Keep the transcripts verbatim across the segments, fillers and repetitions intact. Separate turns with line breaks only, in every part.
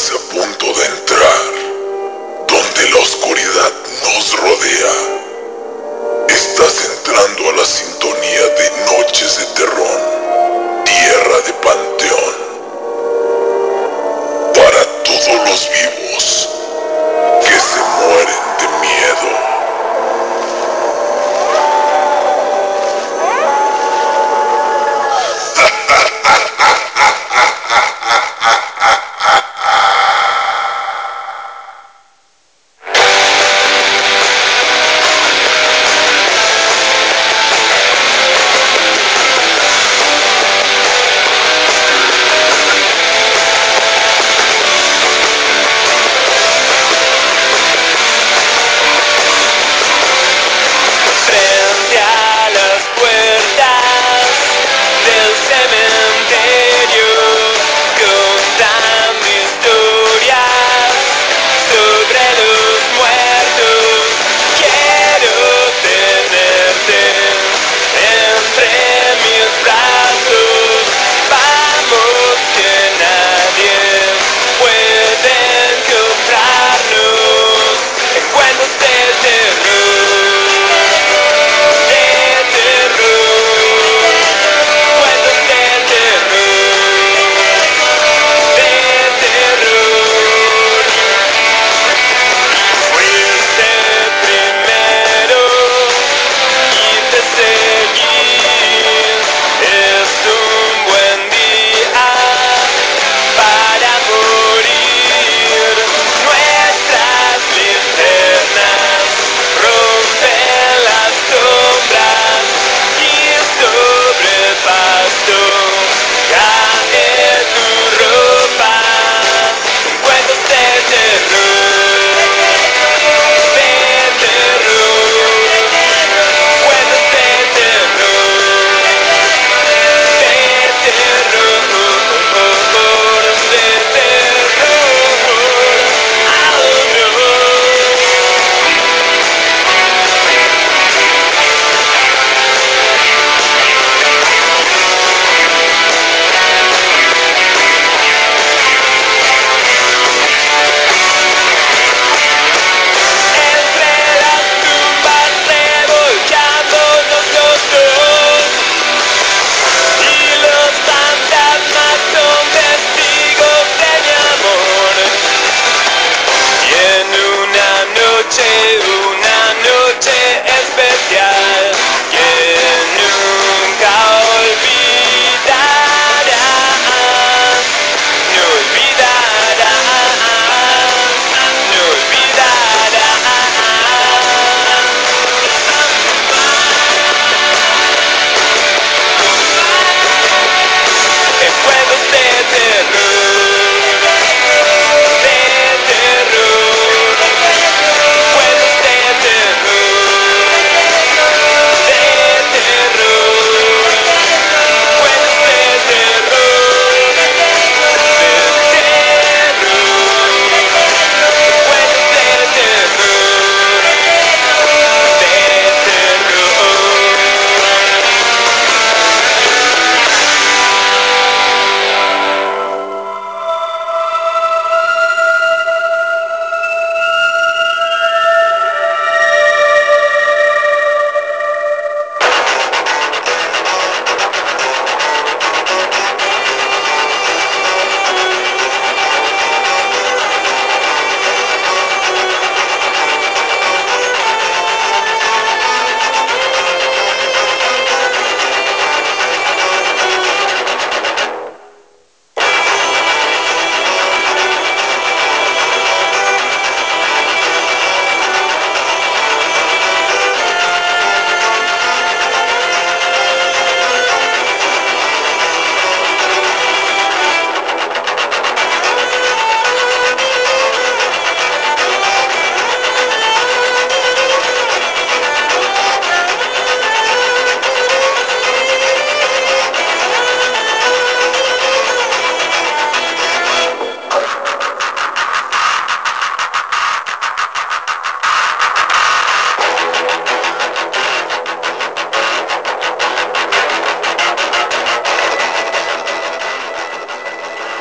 Estás a punto de entrar donde la oscuridad nos rodea. Estás entrando a la sintonía de Noches de Terror, Tierra de Panteón. Para todos los vivos que se mueren de miedo.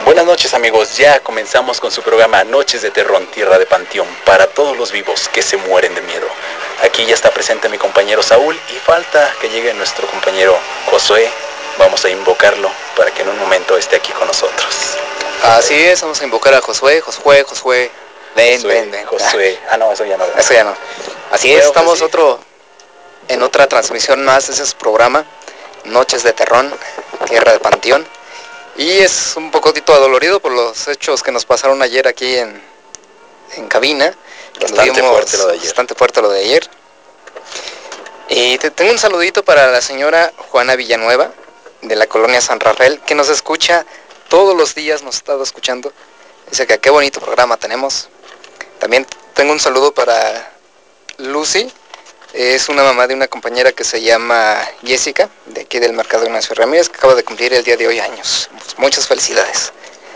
Buenas noches amigos, ya comenzamos con su programa Noches de Terror, Tierra de Panteón, para todos los vivos que se mueren de miedo. Aquí ya está presente mi compañero Saúl y falta que llegue nuestro compañero Josué. Vamos a invocarlo para que en un momento esté aquí con nosotros.
Así es, vamos a invocar a Josué, Josué, Josué. Ven,
Josué,
ven, ven.
Josué. Ah, no, eso ya no.
Eso ya no. Así
Bueno,
es, estamos
pues sí.
otro en otra transmisión más de ese programa, Noches de Terror, Tierra de Panteón. Y es un poquito adolorido por los hechos que nos pasaron ayer aquí en, en cabina.
Bastante fuerte lo de ayer.
Bastante fuerte lo de ayer. Y te tengo un saludito para la señora Juana Villanueva, de la colonia San Rafael, que nos escucha todos los días, nos ha estado escuchando. Dice que qué bonito programa tenemos. También tengo un saludo para Lucy, es una mamá de una compañera que se llama Jessica, de aquí del Mercado Ignacio Ramírez, que acaba de cumplir el día de hoy años. Muchas felicidades.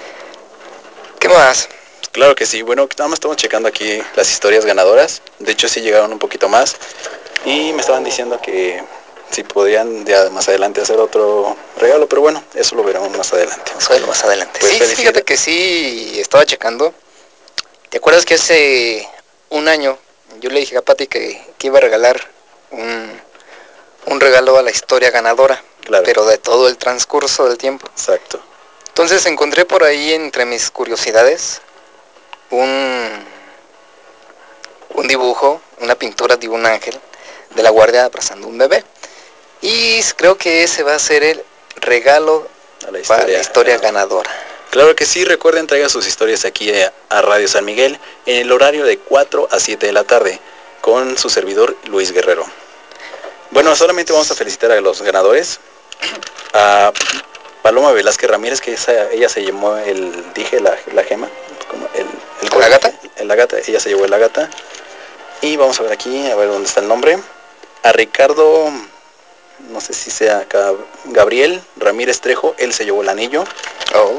¿Qué más?
Claro que sí, bueno, nada más estamos checando aquí las historias ganadoras. De hecho sí llegaron un poquito más. Y me estaban diciendo que si podían ya más adelante hacer otro regalo, pero bueno, eso lo veremos más adelante.
Eso más adelante.
Pues
sí,
felicidad.
Fíjate que sí, estaba checando. ¿Te acuerdas que hace un año yo le dije a Pati que, que iba a regalar un, un regalo a la historia ganadora?
Claro.
Pero de todo el transcurso del tiempo.
Exacto.
Entonces encontré por ahí entre mis curiosidades un, un dibujo, una pintura de un ángel de la guardia abrazando un bebé. Y creo que ese va a ser el regalo
a la historia,
para la historia ganadora.
Claro que sí, recuerden traigan sus historias aquí a Radio San Miguel en el horario de cuatro a siete de la tarde con su servidor Luis Guerrero. Bueno, solamente vamos a felicitar a los ganadores. A Paloma Velázquez Ramírez, que esa, ella se llamó el, dije la, la gema, como el, el
¿La gata?
El, la gata, ella se llevó la gata. Y vamos a ver aquí, a ver dónde está el nombre. A Ricardo, no sé si sea acá, Gabriel Ramírez Trejo, él se llevó el anillo.
Oh.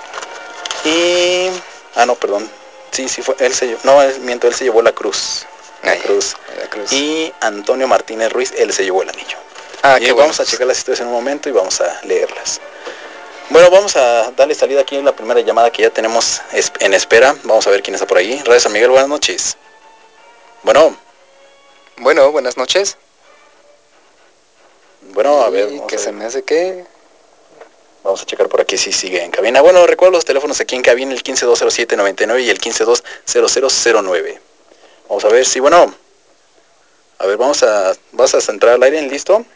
Y, ah no, perdón. Sí, sí fue, él se llevó, no, miento, él se llevó la cruz. La, Ay, cruz. la cruz. Y Antonio Martínez Ruiz, él se llevó el anillo. Ah, y qué vamos bueno. a checar las historias en un momento y vamos a leerlas. Bueno, vamos a darle salida aquí en la primera llamada que ya tenemos en espera. Vamos a ver quién está por ahí. Radio San Miguel, buenas noches. Bueno.
Bueno, buenas noches.
Bueno, a ver.
¿Qué se me hace qué?
Vamos a checar por aquí si sigue en cabina. Bueno, recuerdo los teléfonos aquí en cabina, el quince dos cero siete noventa y nueve y el quince dos cero cero cero nueve. Vamos a ver si, bueno. A ver, vamos a... ¿Vas a centrar al aire? ¿Listo?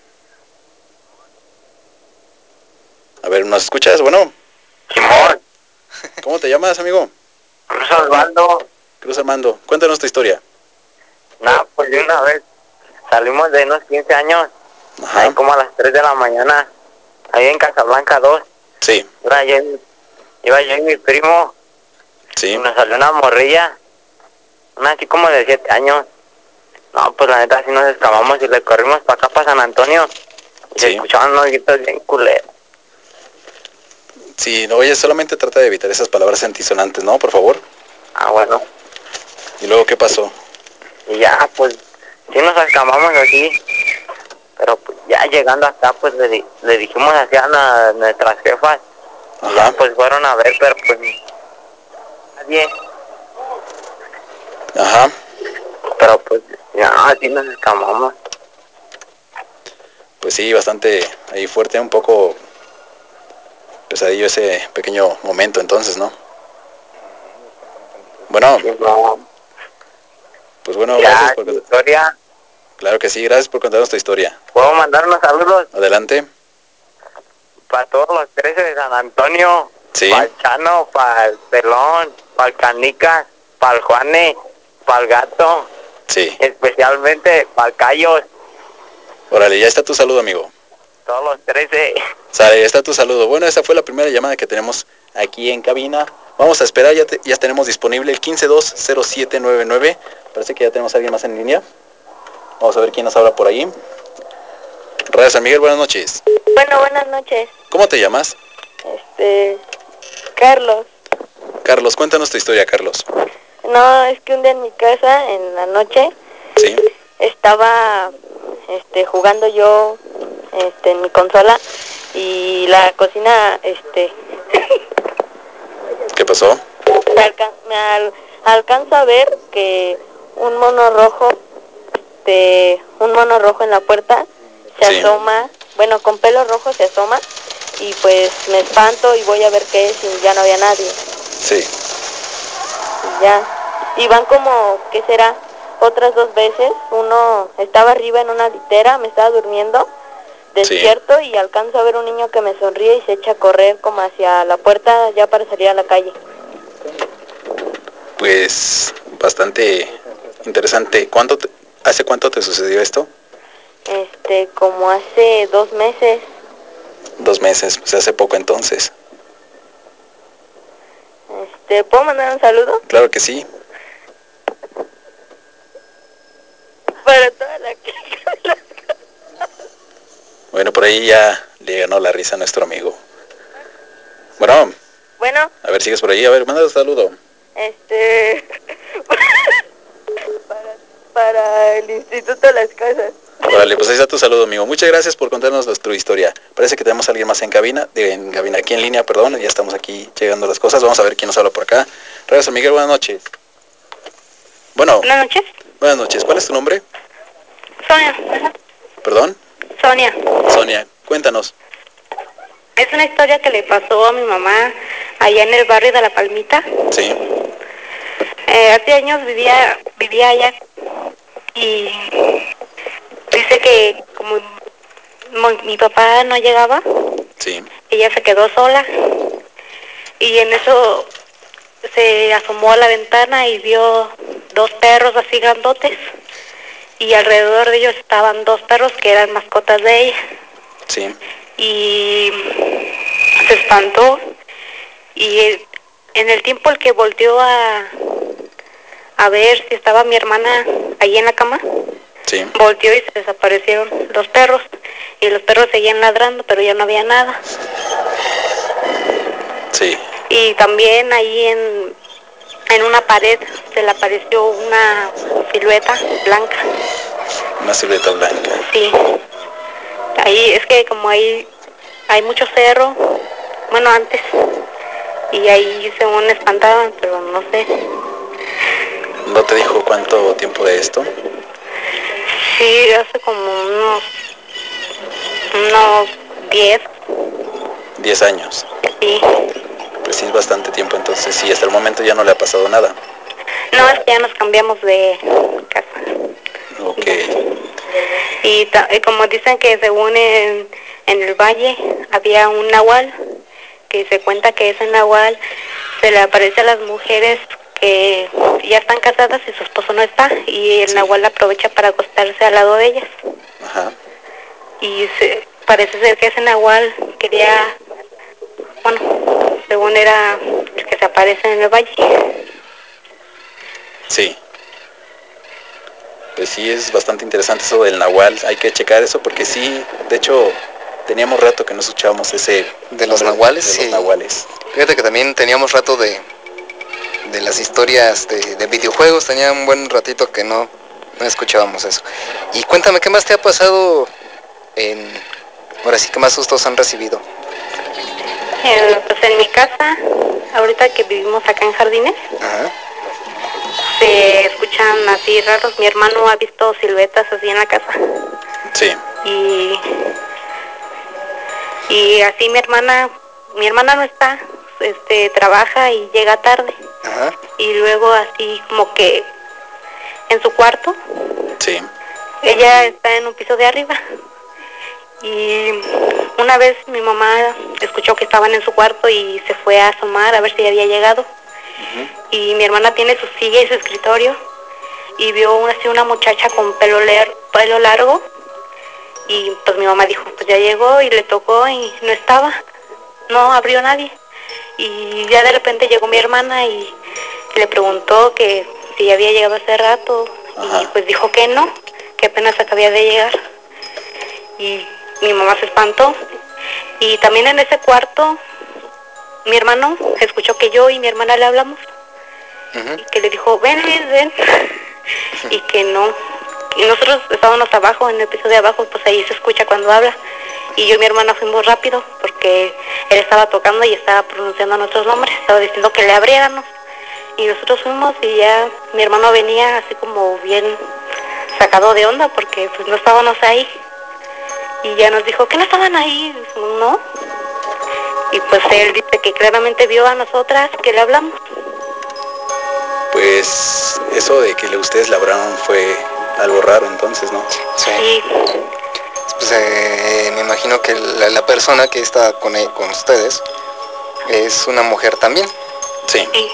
A ver, ¿nos escuchas? Bueno.
Simón.
¿Cómo te llamas, amigo?
Cruz Armando.
Cruz Armando. Cuéntanos tu historia.
No, pues de una vez salimos de unos quince años. Ajá. Ahí como a las tres de la mañana. Ahí en Casablanca dos.
Sí.
Iba yo, iba yo y mi primo.
Sí.
Y nos salió una morrilla. Una así como de siete años. No, pues la neta así nos escapamos y le corrimos para acá, para San Antonio. Y sí. Se escuchaban unos gritos bien culeros.
Sí, no, oye, solamente trata de evitar esas palabras antisonantes, ¿no? Por favor.
Ah, bueno.
¿Y luego qué pasó?
Y ya, pues, sí nos escapamos así. Pero pues, ya llegando acá, pues le, le dijimos así a la, nuestras jefas. Ajá. Y ya pues fueron a ver, pero pues nadie.
Ajá.
Pero pues ya así nos escapamos.
Pues sí, bastante ahí fuerte, un poco pesadillo ese pequeño momento entonces, ¿no? Bueno.
Sí, no.
Pues bueno,
ya,
gracias por contar.
Historia.
Claro que sí, gracias por contarnos tu historia.
¿Puedo mandar unos saludos?
Adelante.
Para todos los trece de San Antonio.
Sí.
Para el Chano, para el Pelón, para el Canicas, para el Juane, para el Gato.
Sí.
Especialmente para el Cayos.
Órale, ya está tu saludo, amigo.
Todos los trece.
Sale, ya está tu saludo. Bueno, esa fue la primera llamada que tenemos aquí en cabina. Vamos a esperar, ya, te, ya tenemos disponible el quince dos cero siete nueve nueve. Parece que ya tenemos a alguien más en línea. Vamos a ver quién nos habla por ahí. Radio San Miguel, buenas noches.
Bueno, buenas noches.
¿Cómo te llamas?
Este... Carlos.
Carlos, cuéntanos tu historia, Carlos.
No, es que un día en mi casa, en la noche...
Sí.
Estaba... Este, jugando yo... Este, en mi consola... Y la cocina, este...
pasó?
Me, alca me al alcanzo a ver que un mono rojo, de un mono rojo en la puerta, se sí. asoma, bueno, con pelo rojo se asoma, y pues me espanto y voy a ver qué es y ya no había nadie.
Sí.
Y ya. Y van como, ¿qué será? Otras dos veces. Uno estaba arriba en una litera, me estaba durmiendo, despierto sí. y alcanzo a ver un niño que me sonríe y se echa a correr como hacia la puerta ya para salir a la calle.
Pues bastante interesante. ¿Cuánto te, ¿Hace cuánto te sucedió esto?
Este, como hace dos meses.
Dos meses, pues hace poco entonces.
Este, ¿puedo mandar un saludo?
Claro que sí.
Para toda la que...
Bueno, por ahí ya le ganó la risa a nuestro amigo. Bueno.
Bueno.
A ver, sigues por ahí. A ver, manda un saludo.
Este... para, para el Instituto de las Casas.
Vale, pues ahí está tu saludo, amigo. Muchas gracias por contarnos tu historia. Parece que tenemos a alguien más en cabina, de, en cabina, aquí en línea, perdón. Ya estamos aquí llegando las cosas. Vamos a ver quién nos habla por acá. Regreso, Miguel, buenas noches. Bueno.
Buenas noches.
Buenas noches. ¿Cuál es tu nombre?
Sonia.
¿Perdón?
Sonia.
Sonia, cuéntanos.
Es una historia que le pasó a mi mamá allá en el barrio de La Palmita.
Sí.
Eh, hace años vivía, vivía allá y dice que como mi papá no llegaba,
sí.
ella se quedó sola y en eso se asomó a la ventana y vio dos perros así grandotes y alrededor de ellos estaban dos perros que eran mascotas de ella.
Sí.
Y se espantó y en el tiempo el que volteó a a ver si estaba mi hermana ahí en la cama,
sí.
volteó y se desaparecieron los perros y los perros seguían ladrando pero ya no había nada.
Sí.
Y también ahí en en una pared se le apareció una silueta blanca.
Una silueta blanca.
Sí. Ahí es que como ahí hay mucho cerro, bueno antes, y ahí según espantaban, pero no sé.
¿No te dijo cuánto tiempo de esto?
Sí, hace como unos unos diez.
Diez años.
Sí.
Pues sí, es bastante tiempo, entonces sí, hasta el momento ya no le ha pasado nada.
No, es que ya nos cambiamos de casa.
Ok.
Y, y como dicen que según en, en el valle había un nahual, que se cuenta que ese nahual se le aparece a las mujeres que ya están casadas y su esposo no está, y el sí. nahual aprovecha para acostarse al lado de ellas.
Ajá.
Y se, parece ser que ese nahual quería, bueno, según era el que se aparece en el valle.
Sí. Pues sí, es bastante interesante eso del nahual. Hay que checar eso porque sí, de hecho, teníamos rato que no escuchábamos ese...
De los nahuales,
de
sí.
los nahuales.
Fíjate que también teníamos rato de, de las historias de, de videojuegos. Tenía un buen ratito que no, no escuchábamos eso. Y cuéntame, ¿qué más te ha pasado en... Ahora sí, ¿qué más sustos han recibido?
Eh, pues en mi casa, ahorita que vivimos acá en Jardines,
ajá,
se escuchan así raros. Mi hermano ha visto siluetas así en la casa.
Sí.
Y, y así mi hermana, mi hermana no está, este, trabaja y llega tarde.
ajá.
Y luego así como que en su cuarto,
sí.
ella está en un piso de arriba. Y una vez mi mamá escuchó que estaban en su cuarto y se fue a asomar a ver si había llegado. Uh-huh. Y mi hermana tiene su silla y su escritorio y vio así una muchacha con pelo, ler, pelo largo. Y pues mi mamá dijo, pues ya llegó, y le tocó y no estaba, no abrió nadie. Y ya de repente llegó mi hermana y le preguntó que si había llegado hace rato. Ajá. Y pues dijo que no, que apenas acababa de llegar. Y mi mamá se espantó. Y también en ese cuarto mi hermano escuchó que yo y mi hermana le hablamos. Uh-huh. Y que le dijo, ven Luis, ven. Uh-huh. Y que no. Y nosotros estábamos abajo, en el piso de abajo, pues ahí se escucha cuando habla. Y yo y mi hermana fuimos rápido, porque porque él estaba tocando y estaba pronunciando nuestros nombres, estaba diciendo que le abriéramos. Y nosotros fuimos y ya mi hermano venía así como bien sacado de onda porque pues no estábamos ahí. Y ya nos dijo que no estaban ahí, ¿no? Y pues él dice que claramente vio a nosotras que le hablamos.
Pues eso de que ustedes le hablaron fue algo raro entonces, ¿no?
Sí. sí. Pues eh, me imagino que la, la persona que está con, él, con ustedes es una mujer también.
Sí.
Sí.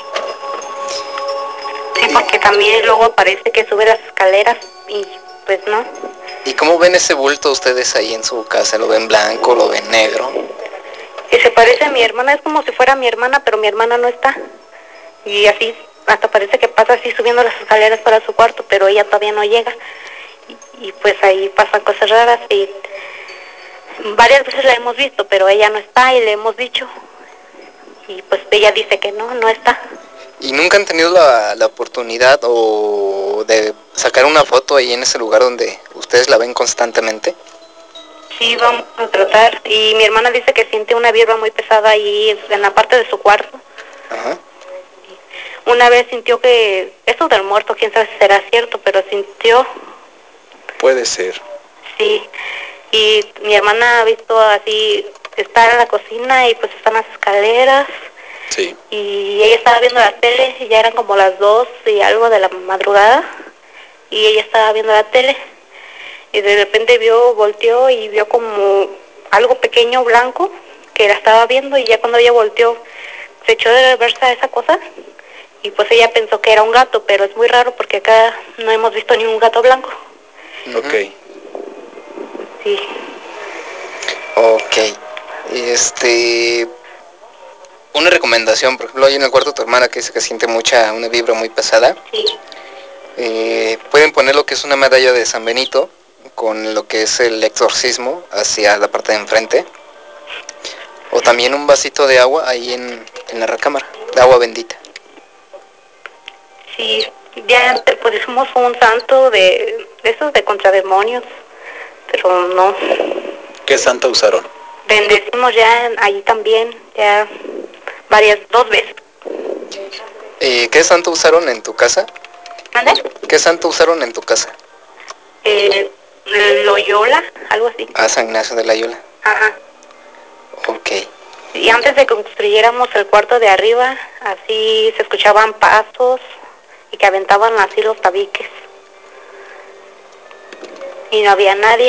Sí, porque también luego parece que sube las escaleras y pues no.
¿Y cómo ven ese bulto ustedes ahí en su casa? ¿Lo ven blanco, lo ven negro?
Y se parece a mi hermana, es como si fuera mi hermana, pero mi hermana no está. Y así, hasta parece que pasa así subiendo las escaleras para su cuarto, pero ella todavía no llega. Y, y pues ahí pasan cosas raras y varias veces la hemos visto, pero ella no está y le hemos dicho. Y pues ella dice que no, no está.
¿Y nunca han tenido la, la oportunidad o de sacar una foto ahí en ese lugar donde ustedes la ven constantemente?
Sí, vamos a tratar. Y mi hermana dice que siente una vibra muy pesada ahí en la parte de su cuarto.
Ajá.
Una vez sintió que, esto del muerto, quién sabe si será cierto, pero sintió.
Puede ser.
Sí. Y mi hermana ha visto así, está en la cocina y pues están las escaleras.
Sí.
Y ella estaba viendo la tele, y ya eran como las dos y algo de la madrugada. Y ella estaba viendo la tele. Y de repente vio, volteó y vio como algo pequeño, blanco, que la estaba viendo. Y ya cuando ella volteó, se echó de reversa esa cosa. Y pues ella pensó que era un gato, pero es muy raro porque acá no hemos visto ni un gato blanco.
Ok.
Sí.
Ok. Este... Una recomendación, por ejemplo, hay en el cuarto de tu hermana que dice que siente mucha, una vibra muy pesada.
Sí.
Eh, pueden poner lo que es una medalla de San Benito con lo que es el exorcismo hacia la parte de enfrente. O también un vasito de agua ahí en, en la recámara, de agua bendita.
Sí, ya pusimos un santo de, de esos de contra demonios, pero no.
¿Qué santo usaron?
Bendecimos ya ahí también, ya varias, dos veces.
Eh, ¿Qué santo usaron en tu casa?
¿Mande?
¿Qué santo usaron en tu casa?
Eh, Loyola, algo así.
Ah, San Ignacio de Loyola.
Ajá.
Ok.
Y antes de que construyéramos el cuarto de arriba, así se escuchaban pasos y que aventaban así los tabiques. Y no había nadie.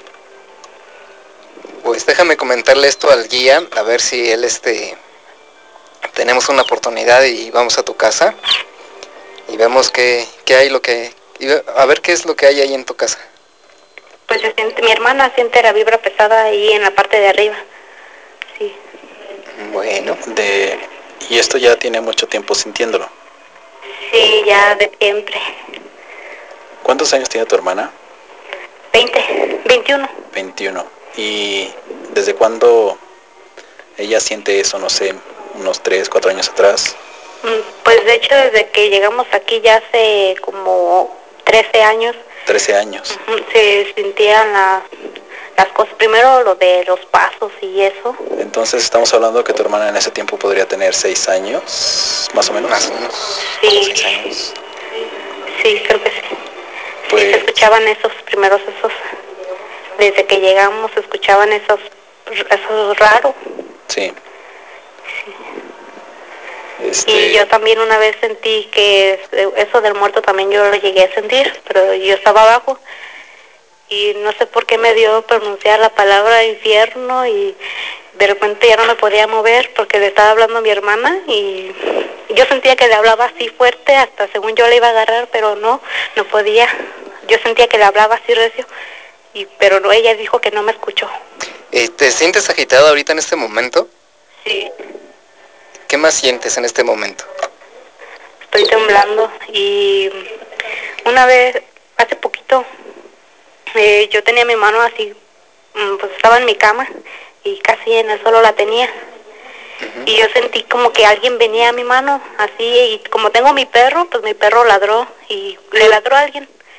Pues déjame comentarle esto al guía, a ver si él, este, tenemos una oportunidad y vamos a tu casa y vemos qué, qué hay, lo que, a ver qué es lo que hay ahí en tu casa.
Pues se siente, mi hermana siente la vibra pesada ahí en la parte de arriba. Sí.
Bueno.
De, y esto ya tiene mucho tiempo sintiéndolo.
Sí, ya de siempre.
¿Cuántos años tiene tu hermana?
veinte, veintiuno.
veintiuno. ¿Y desde cuándo ella siente eso? No sé, unos tres, cuatro años atrás.
Pues de hecho desde que llegamos aquí ya hace como trece años.
trece años.
Se sentían la, las cosas, primero lo de los pasos y eso.
Entonces estamos hablando que tu hermana en ese tiempo podría tener seis años, más o menos.
Más o menos.
Sí.
Seis años.
Sí, creo que sí.
Pues...
Sí, se escuchaban esos primeros esos. Desde que llegamos se escuchaban esos, esos raros.
Sí.
Sí.
Este...
Y yo también una vez sentí que eso del muerto también yo lo llegué a sentir, pero yo estaba abajo y no sé por qué me dio pronunciar la palabra infierno y de repente ya no me podía mover porque le estaba hablando a mi hermana y yo sentía que le hablaba así fuerte, hasta según yo le iba a agarrar, pero no, no podía. Yo sentía que le hablaba así recio, y, pero no, ella dijo que no me escuchó.
Eh, ¿Te sientes agitada ahorita en este momento?
Sí.
¿Qué más sientes en este momento?
Estoy temblando y una vez, hace poquito, eh, yo tenía mi mano así, pues estaba en mi cama y casi en el suelo la tenía. Uh-huh. Y yo sentí como que alguien venía a mi mano, así, y como tengo mi perro, pues mi perro ladró y le ladró a alguien.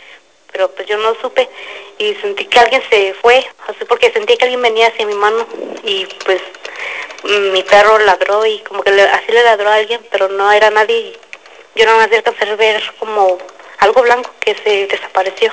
pero pues yo no supe y sentí que alguien se fue, así porque sentí que alguien venía hacia mi mano y pues mi perro ladró y como que le, así le ladró a alguien, pero no era nadie y yo nada más alcancé a ver como algo blanco que se desapareció.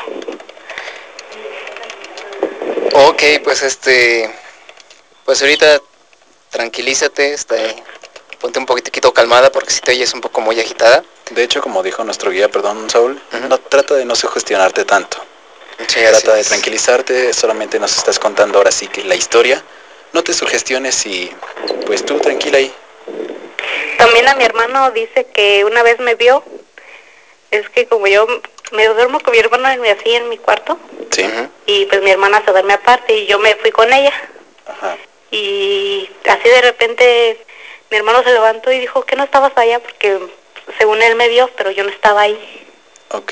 Ok, pues este, pues ahorita tranquilízate, este, ponte un poquitito calmada porque si te oyes un poco muy agitada.
De hecho, como dijo nuestro guía, perdón, Saúl, uh-huh. no trata de no sugestionarte tanto.
Sí,
trata de tranquilizarte, solamente nos estás contando ahora sí que la historia. No te sugestiones y pues tú tranquila ahí.
También a mi hermano dice que una vez me vio, es que como yo me duermo con mi hermana así en mi cuarto,
sí. uh-huh.
y pues mi hermana se duerme aparte y yo me fui con ella.
Ajá.
Y así de repente mi hermano se levantó y dijo que no estabas allá porque según él me vio, pero yo no estaba ahí.
Ok.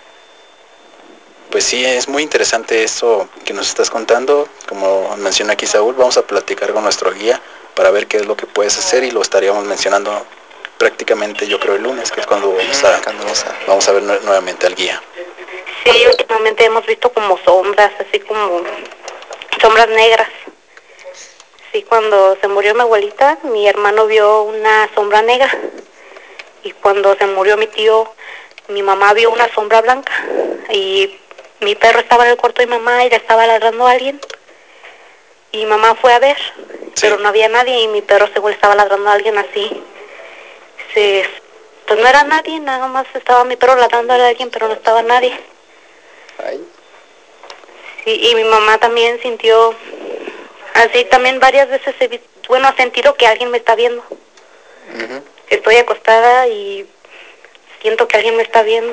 Pues sí, es muy interesante eso que nos estás contando. Como menciona aquí Saúl, vamos a platicar con nuestro guía para ver qué es lo que puedes hacer y lo estaríamos mencionando prácticamente yo creo el lunes, que es cuando vamos a, vamos a ver nuevamente al guía.
Sí, últimamente hemos visto como sombras, así como sombras negras. Sí, cuando se murió mi abuelita, mi hermano vio una sombra negra. Y cuando se murió mi tío, mi mamá vio una sombra blanca. Y mi perro estaba en el cuarto de mi mamá y le estaba ladrando a alguien. Y mamá fue a ver, sí. pero no había nadie y mi perro según estaba ladrando a alguien así. Sí, pues no era nadie, nada más estaba mi perro ladrando a alguien, pero no estaba nadie.
Ay.
Sí, y mi mamá también sintió, así también varias veces, he visto, bueno, ha sentido que alguien me está viendo. Uh-huh. Estoy acostada y siento que alguien me está viendo.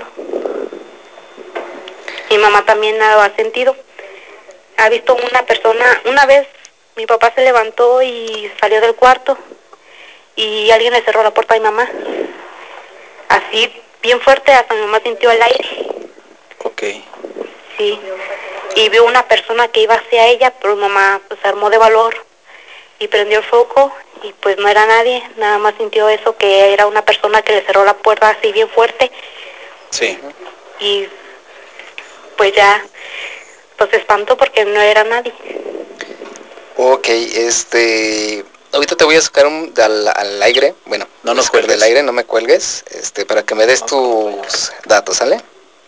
Mi mamá también lo ha sentido. Ha visto una persona, una vez mi papá se levantó y salió del cuarto y alguien le cerró la puerta a mi mamá. Así, bien fuerte, hasta mi mamá sintió el aire.
Ok.
Sí. Y vio una persona que iba hacia ella, pero mi mamá pues se armó de valor y prendió el foco y pues no era nadie, nada más sintió eso, que era una persona que le cerró la puerta así bien fuerte.
Sí.
Y pues ya, pues se espantó porque no era nadie.
Ok, este, ahorita te voy a sacar un, al, al aire, bueno,
no nos cuelgues
del aire, no me cuelgues, este, para que me des tus datos, ¿sale?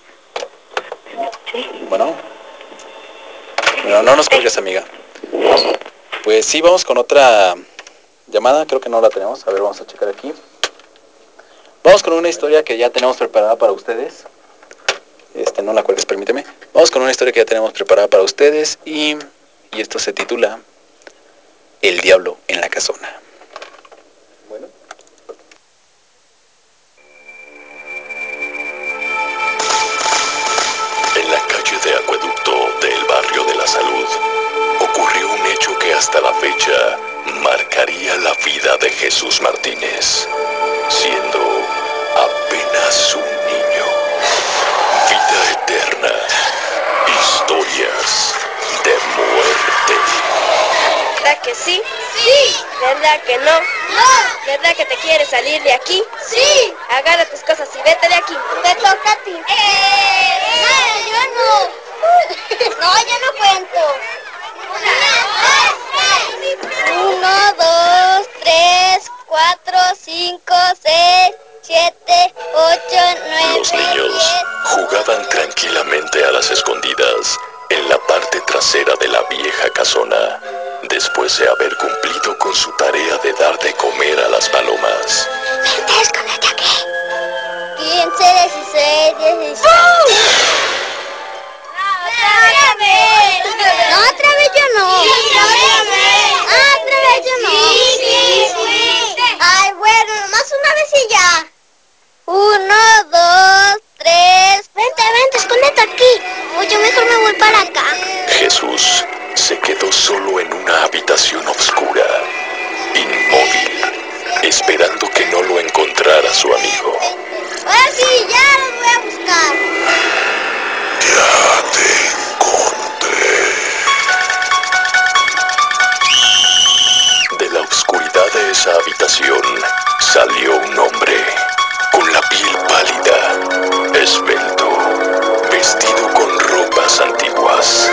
Sí.
Bueno, bueno, no nos cuelgues, amiga. Pues sí, vamos con otra llamada, creo que no la tenemos, a ver, vamos a checar aquí. Vamos con una historia que ya tenemos preparada para ustedes. Este, no la cuelgues, permíteme. Vamos con una historia que ya tenemos preparada para ustedes y, y esto se titula El diablo en la casona. Bueno.
En la calle de Acueducto del barrio de La Salud ocurrió un hecho que hasta la fecha marcaría la vida de Jesús Martínez, siendo apenas un niño. Vida eterna, historias de muerte.
¿Verdad que sí? Sí. ¿Verdad que no? No. ¿Verdad que te quieres salir de aquí? Sí. Agarra tus cosas y vete de aquí. Te toca a ti. ¡Eh! No, yo no. No, yo no cuento. Uno, dos, tres, cuatro, cinco, seis, siete, ocho, nueve,
Los niños
diez.
jugaban tranquilamente a las escondidas en la parte trasera de la vieja casona, después de haber cumplido con su tarea de dar de comer a las palomas.
Vente, escóndete aquí. quince, dieciséis, diecisiete. ¡Otra vez! No, otra vez yo no. ¡Otra vez! Ah, otra vez yo no. Sí, sí, sí. Ay, bueno, nomás una vez y ya. Uno, dos, tres. Vente, vente, escóndete aquí. O yo mejor me voy para acá.
Jesús se quedó solo en una habitación oscura, inmóvil, esperando que no lo encontrara su amigo.
Ahora sí, ya los voy a buscar.
Ya te encontré. De la oscuridad de esa habitación salió un hombre con la piel pálida, esbelto, vestido con personas antiguas.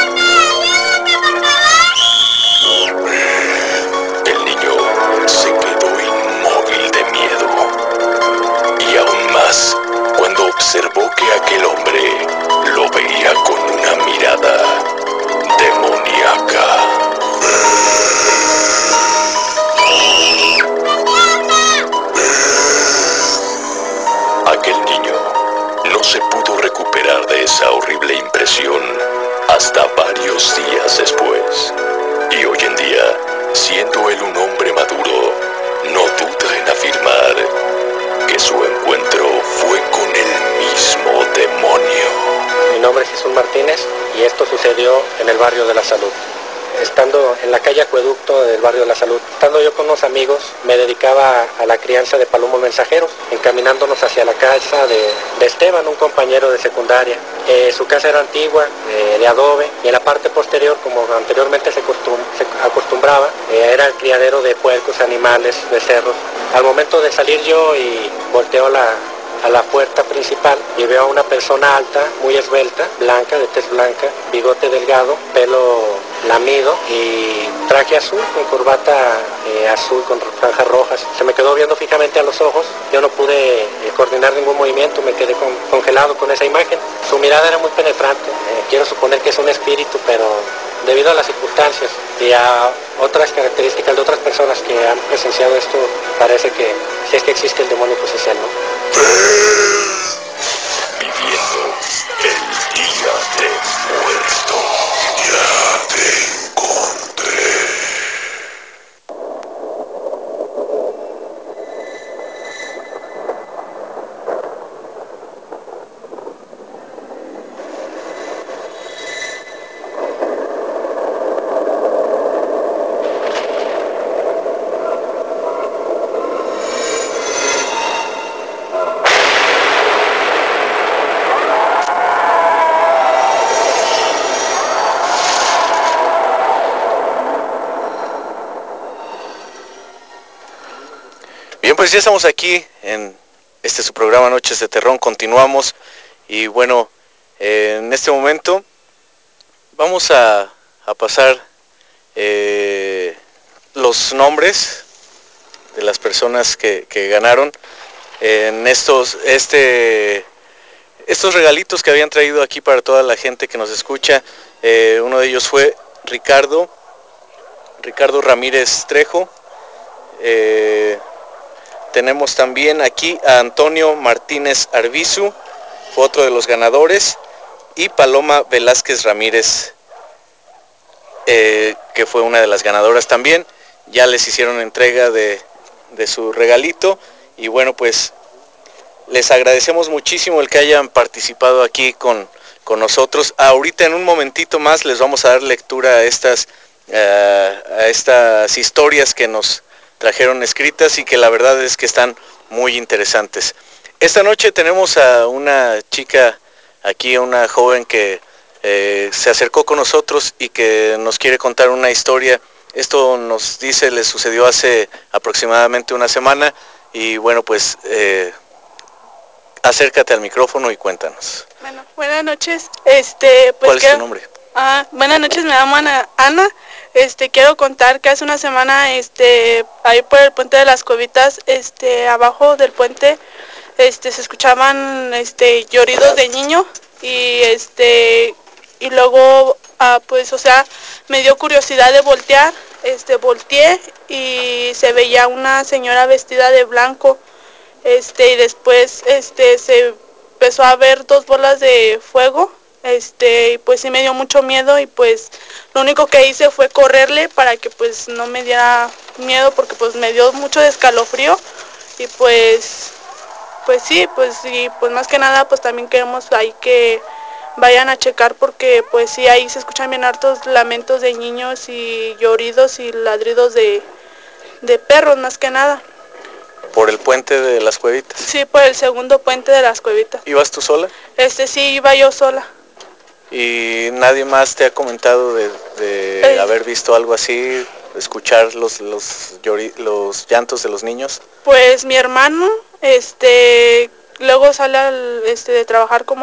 El niño se quedó inmóvil de miedo. Y aún más cuando observó que aquel hombre lo veía con una mirada demoníaca. Aquel niño no se pudo recuperar de esa horrible impresión hasta varios días después. Y hoy en día, siendo él un hombre maduro, no duda en afirmar que su encuentro fue con el mismo demonio.
Mi nombre es Jesús Martínez y esto sucedió en el barrio de La Salud. Estando en la calle Acueducto del barrio de La Salud, estando yo con unos amigos, me dedicaba a la crianza de palomos mensajeros, encaminándonos hacia la casa de, de Esteban, un compañero de secundaria. Eh, su casa era antigua, eh, de adobe, y en la parte posterior, como anteriormente se, costum se acostumbraba, eh, era el criadero de puercos, animales, becerros. Al momento de salir yo y volteo la... a la puerta principal y veo a una persona alta, muy esbelta, blanca, de tez blanca, bigote delgado, pelo lamido y traje azul con corbata eh, azul con franjas rojas. Se me quedó viendo fijamente a los ojos, yo no pude eh, coordinar ningún movimiento, me quedé con, congelado con esa imagen. Su mirada era muy penetrante, eh, quiero suponer que es un espíritu, pero debido a las circunstancias y a otras características de otras personas que han presenciado esto, parece que si es que existe el demonio, pues es él, ¿no?
Viviendo el Día de Muerto. Ya te encontré.
Bien, pues ya estamos aquí en este su programa Noches de Terror, continuamos y bueno, eh, en este momento vamos a, a pasar eh, los nombres de las personas que, que ganaron en estos, este, estos regalitos que habían traído aquí para toda la gente que nos escucha. Eh, uno de ellos fue Ricardo, Ricardo Ramírez Trejo. Eh, Tenemos también aquí a Antonio Martínez Arbizu, fue otro de los ganadores, y Paloma Velázquez Ramírez, eh, que fue una de las ganadoras también. Ya les hicieron entrega de, de su regalito, y bueno, pues les agradecemos muchísimo el que hayan participado aquí con, con nosotros. Ahorita en un momentito más les vamos a dar lectura a estas, uh, a estas historias que nos trajeron escritas y que la verdad es que están muy interesantes. Esta noche tenemos a una chica aquí, una joven que eh, se acercó con nosotros y que nos quiere contar una historia. Esto nos dice, le sucedió hace aproximadamente una semana y bueno, pues eh, acércate al micrófono y cuéntanos.
Bueno, buenas noches. Este, pues
¿Cuál es
quiero...
tu nombre?
Ah, buenas noches, me llamo Ana, Ana. Este, quiero contar que hace una semana, este, ahí por el puente de las Cuevitas, este, abajo del puente, este, se escuchaban, este, lloridos de niño y, este, y luego, ah, pues, o sea, me dio curiosidad de voltear, este, volteé y se veía una señora vestida de blanco, este, y después, este, se empezó a ver dos bolas de fuego. Este, y pues sí me dio mucho miedo y pues lo único que hice fue correrle para que pues no me diera miedo porque pues me dio mucho escalofrío y pues, pues sí, pues sí, pues más que nada pues también queremos ahí que vayan a checar porque pues sí, ahí se escuchan bien hartos lamentos de niños y lloridos y ladridos de, de perros más que nada.
¿Por el puente de las Cuevitas?
Sí, por el segundo puente de las Cuevitas.
¿Ibas tú sola?
Este sí, iba yo sola.
¿Y nadie más te ha comentado de, de eh, haber visto algo así, escuchar los, los, llori, los llantos de los niños?
Pues mi hermano, este, luego sale al, este, de trabajar como a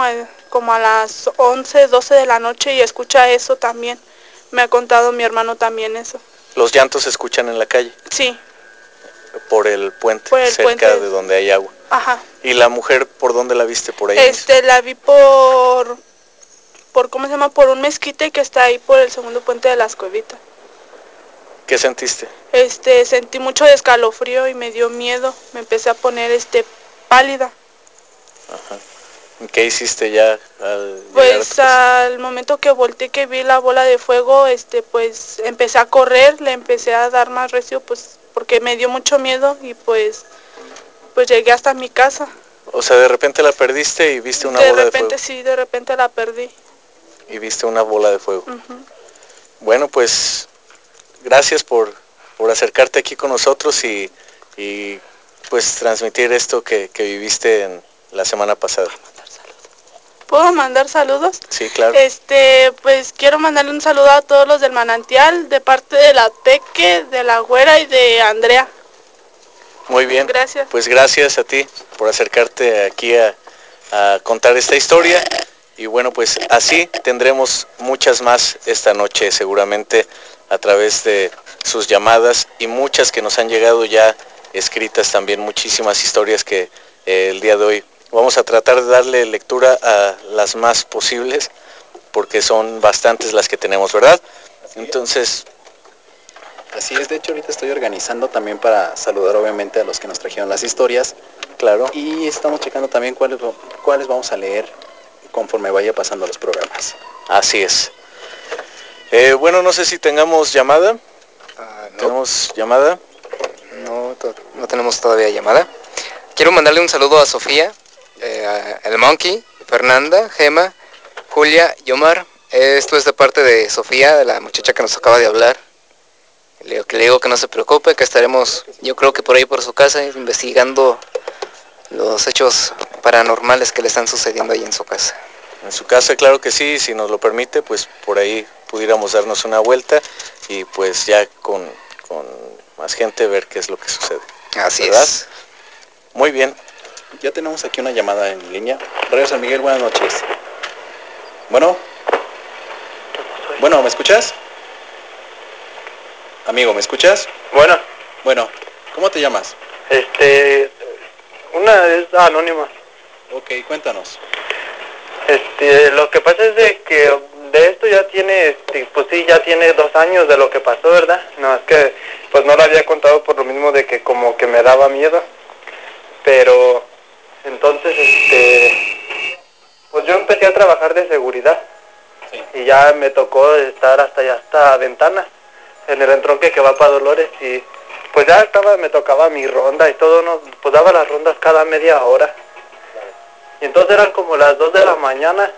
como a las once, doce de la noche y escucha eso también. Me ha contado mi hermano también eso.
¿Los llantos se escuchan en la calle?
Sí.
Por el puente,
por el
cerca
puente.
de donde hay agua.
Ajá.
¿Y la mujer por dónde la viste? ¿Por ahí
Este,
mismo?
la vi por, por, ¿cómo se llama? Por un mezquite que está ahí por el segundo puente de las Cuevitas.
¿Qué sentiste?
Este, sentí mucho escalofrío y me dio miedo. Me empecé a poner, este, pálida.
Ajá. ¿Qué hiciste ya al
Pues
llegar a tu casa?
al momento que volteé, que vi la bola de fuego, este, pues empecé a correr, le empecé a dar más recio, pues porque me dio mucho miedo y pues, pues llegué hasta mi casa.
O sea, de repente la perdiste y viste una
de
bola de fuego.
De repente sí, de repente la perdí.
Y viste una bola de fuego.
Uh-huh.
Bueno, pues gracias por, por acercarte aquí con nosotros y, y pues transmitir esto que, que viviste en la semana pasada.
¿Puedo mandar saludos?
Sí, claro.
Este, pues quiero mandarle un saludo a todos los del Manantial, de parte de la Teque, de la Güera y de Andrea.
Muy bien.
Gracias.
Pues gracias a ti por acercarte aquí a, a contar esta historia. Y bueno, pues así tendremos muchas más esta noche, seguramente a través de sus llamadas y muchas que nos han llegado ya escritas también, muchísimas historias que eh, el día de hoy vamos a tratar de darle lectura a las más posibles, porque son bastantes las que tenemos, ¿verdad? Entonces...
Así es, de hecho ahorita estoy organizando también para saludar obviamente a los que nos trajeron las historias.
Claro.
Y estamos checando también cuáles, cuáles vamos a leer conforme vaya pasando los programas.
Así es. Eh, bueno, no sé si tengamos llamada. Uh,
no.
¿Tenemos llamada?
No, no tenemos todavía llamada. Quiero mandarle un saludo a Sofía, eh, a el Monkey, Fernanda, Gema, Julia y Omar. Esto es de parte de Sofía, de la muchacha que nos acaba de hablar. Le, que le digo que no se preocupe, que estaremos, yo creo que por ahí por su casa, investigando los hechos paranormales que le están sucediendo ahí en su casa.
En su casa, claro que sí, si nos lo permite, pues por ahí pudiéramos darnos una vuelta y pues ya con, con más gente ver qué es lo que sucede.
Así ¿verdad? Es.
Muy bien.
Ya tenemos aquí una llamada en línea. Radio San Miguel, buenas noches. Bueno. Bueno, ¿me escuchas? Amigo, ¿me escuchas?
Bueno.
Bueno, ¿cómo te llamas?
Este, una es anónima.
Ok, cuéntanos.
Este, lo que pasa es de que de esto ya tiene, este, pues sí, ya tiene dos años de lo que pasó, ¿verdad? No, es que, pues no lo había contado por lo mismo de que como que me daba miedo. Pero, entonces, este, pues yo empecé a trabajar de seguridad. Sí. Y ya me tocó estar hasta allá, hasta Ventana, en el entronque que va para Dolores, y pues ya estaba, me tocaba mi ronda y todo, ¿no? Pues daba las rondas cada media hora. Y entonces eran como las dos de la mañana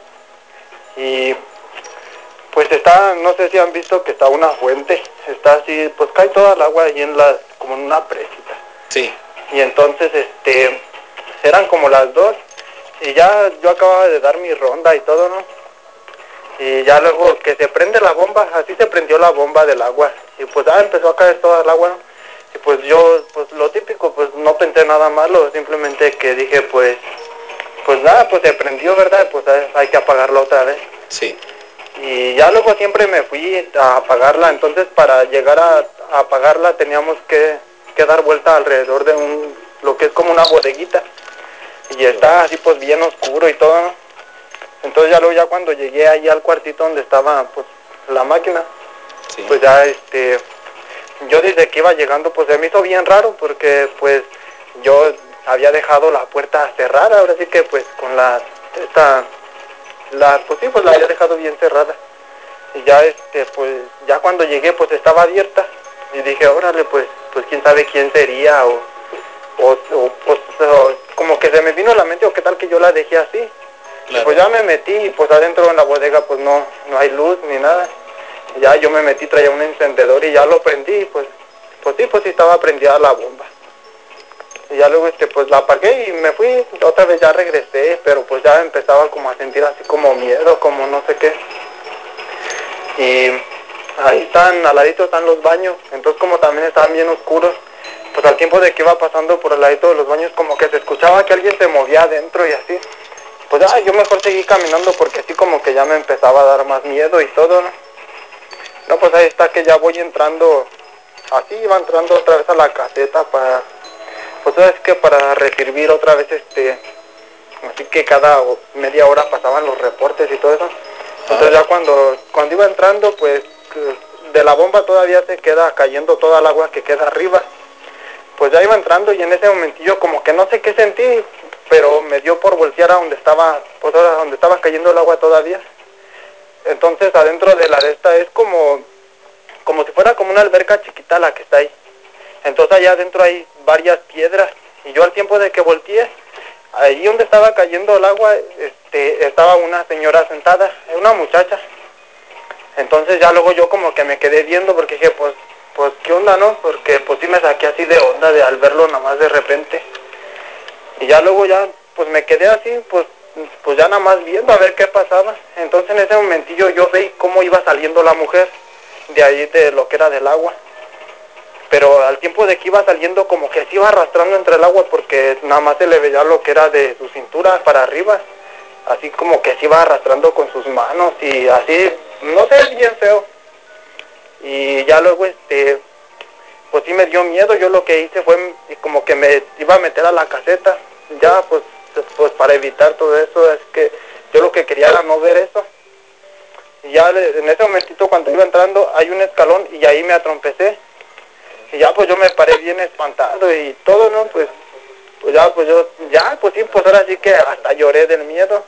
y pues está, no sé si han visto que está una fuente, está así, pues cae toda el agua ahí en la, como en una presita.
Sí.
Y entonces, este, eran como las dos y ya yo acababa de dar mi ronda y todo, ¿no? Y ya luego que se prende la bomba, así se prendió la bomba del agua y pues ya empezó a caer toda el agua, ¿no? Y pues yo, pues lo típico, pues no pensé nada malo, simplemente que dije, pues, pues nada, pues se prendió, ¿verdad? Pues hay que apagarla otra vez.
Sí.
Y ya luego siempre me fui a apagarla, entonces para llegar a, a apagarla teníamos que, que dar vuelta alrededor de un, lo que es como una bodeguita. Y está así pues bien oscuro y todo, ¿no? Entonces ya luego ya cuando llegué ahí al cuartito donde estaba pues la máquina, sí. Pues ya este, yo desde que iba llegando pues se me hizo bien raro porque pues yo había dejado la puerta cerrada, ahora sí que pues con la, esta, la, pues sí pues la había dejado bien cerrada. Y ya este, pues ya cuando llegué pues estaba abierta y dije, órale pues, pues quién sabe quién sería o, o, o pues o, como que se me vino a la mente o qué tal que yo la dejé así. Claro. Pues ya me metí y pues adentro en la bodega pues no, no hay luz ni nada. Ya yo me metí, traía un encendedor y ya lo prendí, pues, pues sí, pues sí estaba prendida la bomba. Y ya luego este pues la apagué y me fui, otra vez ya regresé, pero pues ya empezaba como a sentir así como miedo, como no sé qué. Y ahí están, al ladito están los baños, entonces como también estaban bien oscuros, pues al tiempo de que iba pasando por el ladito de los baños como que se escuchaba que alguien se movía adentro y así. pues ah, yo mejor seguí caminando porque así como que ya me empezaba a dar más miedo y todo, ¿no? No, pues ahí está que ya voy entrando, así iba entrando otra vez a la caseta para, pues sabes que para recibir otra vez este, así que cada media hora pasaban los reportes y todo eso. Entonces ya cuando, cuando iba entrando, pues de la bomba todavía se queda cayendo toda el agua que queda arriba. Pues ya iba entrando y en ese momentillo como que no sé qué sentí, pero me dio por voltear a donde estaba, pues a donde estaba cayendo el agua todavía. Entonces adentro de la de esta es como, como si fuera como una alberca chiquita la que está ahí. Entonces allá adentro hay varias piedras y yo al tiempo de que volteé, ahí donde estaba cayendo el agua, este, estaba una señora sentada, una muchacha. Entonces ya luego yo como que me quedé viendo porque dije, pues, pues qué onda, ¿no? Porque pues sí me saqué así de onda de al verlo nada más de repente. Y ya luego ya, pues me quedé así, pues, pues ya nada más viendo a ver qué pasaba. Entonces en ese momentillo yo vi cómo iba saliendo la mujer de ahí de lo que era del agua. Pero al tiempo de que iba saliendo como que se iba arrastrando entre el agua porque nada más se le veía lo que era de su cintura para arriba. Así como que se iba arrastrando con sus manos y así, no sé, bien feo. Y ya luego este, pues sí me dio miedo. Yo lo que hice fue como que me iba a meter a la caseta. Ya pues, pues para evitar todo eso, es que yo lo que quería era no ver eso. Y ya en ese momentito cuando iba entrando hay un escalón y ahí me atrompecé. Y ya pues yo me paré bien espantado y todo, ¿no? Pues, pues ya, pues yo, ya, pues sí, pues ahora sí que hasta lloré del miedo.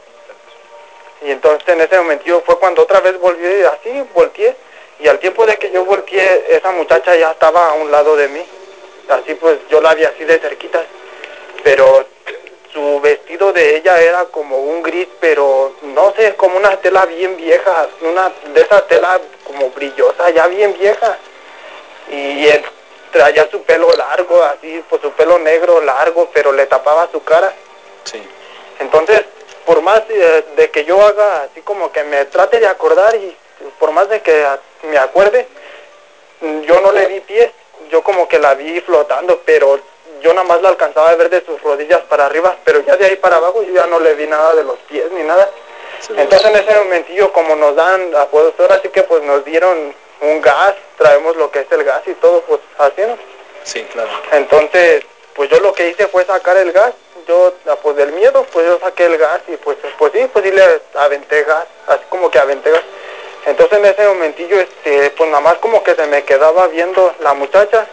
Y entonces en ese momento fue cuando otra vez volví así, volteé. Y al tiempo de que yo volteé, esa muchacha ya estaba a un lado de mí. Así pues yo la vi así de cerquita. Pero su vestido de ella era como un gris, pero no sé, como una tela bien vieja. Una de esa tela como brillosa, ya bien vieja. Y el traía su pelo largo, así, pues su pelo negro largo, pero le tapaba su cara.
Sí.
Entonces, por más eh, de que yo haga así como que me trate de acordar y por más de que me acuerde, yo no le vi pies, yo como que la vi flotando, pero yo nada más la alcanzaba a ver de sus rodillas para arriba, pero ya de ahí para abajo yo ya no le vi nada de los pies ni nada. Sí, entonces en ese momentillo como nos dan, pues ahora sí que pues nos dieron un gas, traemos lo que es el gas y todo, pues así, ¿no?
Sí, claro.
Entonces, pues yo lo que hice fue sacar el gas, yo, pues del miedo, pues yo saqué el gas y pues, pues sí, pues sí le aventé gas, así como que aventé gas. Entonces en ese momentillo, este, pues nada más como que se me quedaba viendo la muchacha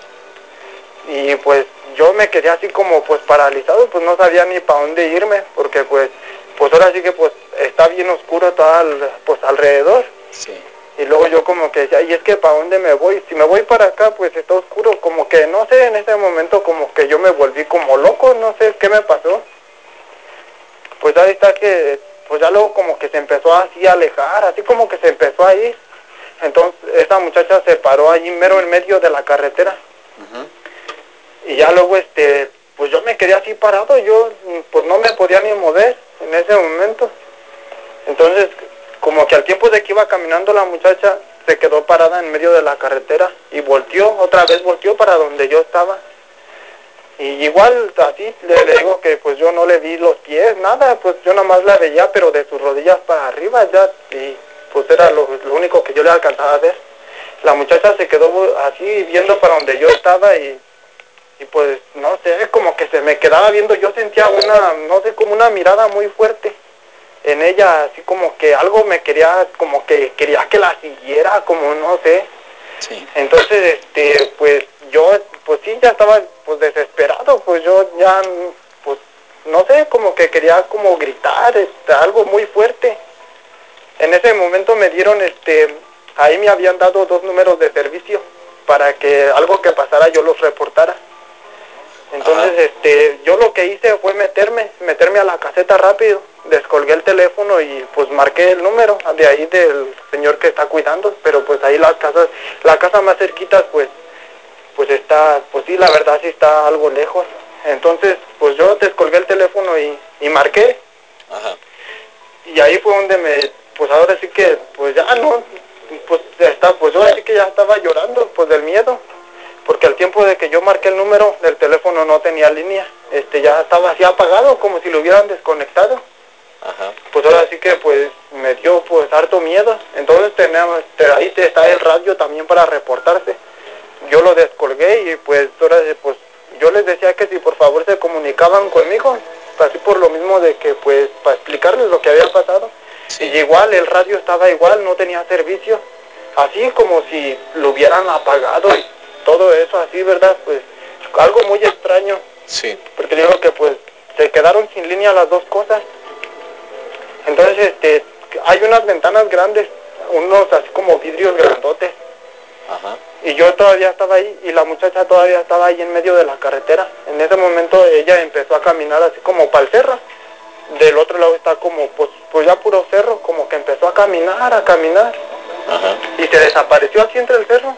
y pues yo me quedé así como pues paralizado, pues no sabía ni para dónde irme, porque pues, pues ahora sí que pues está bien oscuro todo al, pues alrededor.
Sí.
Y luego yo como que decía, y es que ¿para dónde me voy? Si me voy para acá, pues está oscuro. Como que, no sé, en ese momento como que yo me volví como loco, no sé qué me pasó. Pues ahí está que, pues ya luego como que se empezó así a alejar, así como que se empezó a ir. Entonces esa muchacha se paró allí mero en medio de la carretera. Uh-huh. Y ya luego, este, pues yo me quedé así parado, yo pues no me podía ni mover en ese momento. Entonces, como que al tiempo de que iba caminando la muchacha, se quedó parada en medio de la carretera y volteó, otra vez volteó para donde yo estaba. Y igual así le, le digo que pues yo no le vi los pies, nada, pues yo nada más la veía, pero de sus rodillas para arriba ya, y pues era lo, lo único que yo le alcanzaba a ver. La muchacha se quedó así viendo para donde yo estaba y, y pues no sé, como que se me quedaba viendo, yo sentía una, no sé, como una mirada muy fuerte en ella, así como que algo me quería, como que quería que la siguiera, como no sé. Sí. Entonces, este, pues yo, pues sí, ya estaba pues desesperado, pues yo ya, pues no sé, como que quería como gritar, este, algo muy fuerte. En ese momento me dieron, este, ahí me habían dado dos números de servicio para que algo que pasara yo los reportara. Entonces, ajá, este, yo lo que hice fue meterme, meterme a la caseta rápido, descolgué el teléfono y pues marqué el número de ahí del señor que está cuidando, pero pues ahí las casas, la casa más cerquita pues, pues está, pues sí, la verdad sí está algo lejos. Entonces, pues yo descolgué el teléfono y, y marqué. Ajá. Y ahí fue donde me, pues ahora sí que, pues ya no, pues está, pues yo sí que ya estaba llorando, pues del miedo. Porque al tiempo de que yo marqué el número del teléfono no tenía línea, este ya estaba así apagado, como si lo hubieran desconectado. Ajá. Pues ahora sí que pues me dio pues harto miedo. Entonces tenemos, ahí está el radio también para reportarse. Yo lo descolgué y pues ahora pues yo les decía que si por favor se comunicaban conmigo, así por lo mismo de que pues para explicarles lo que había pasado. Sí. Y igual el radio estaba igual, no tenía servicio, así como si lo hubieran apagado y todo eso así, ¿verdad? Pues algo muy extraño. Sí. Porque digo que pues se quedaron sin línea las dos cosas. Entonces este hay unas ventanas grandes, unos así como vidrios grandotes. Ajá. Y yo todavía estaba ahí y la muchacha todavía estaba ahí en medio de la carretera. En ese momento ella empezó a caminar así como para el cerro. Del otro lado está como pues, pues ya puro cerro, como que empezó a caminar, a caminar. Ajá. Y se desapareció así entre el cerro.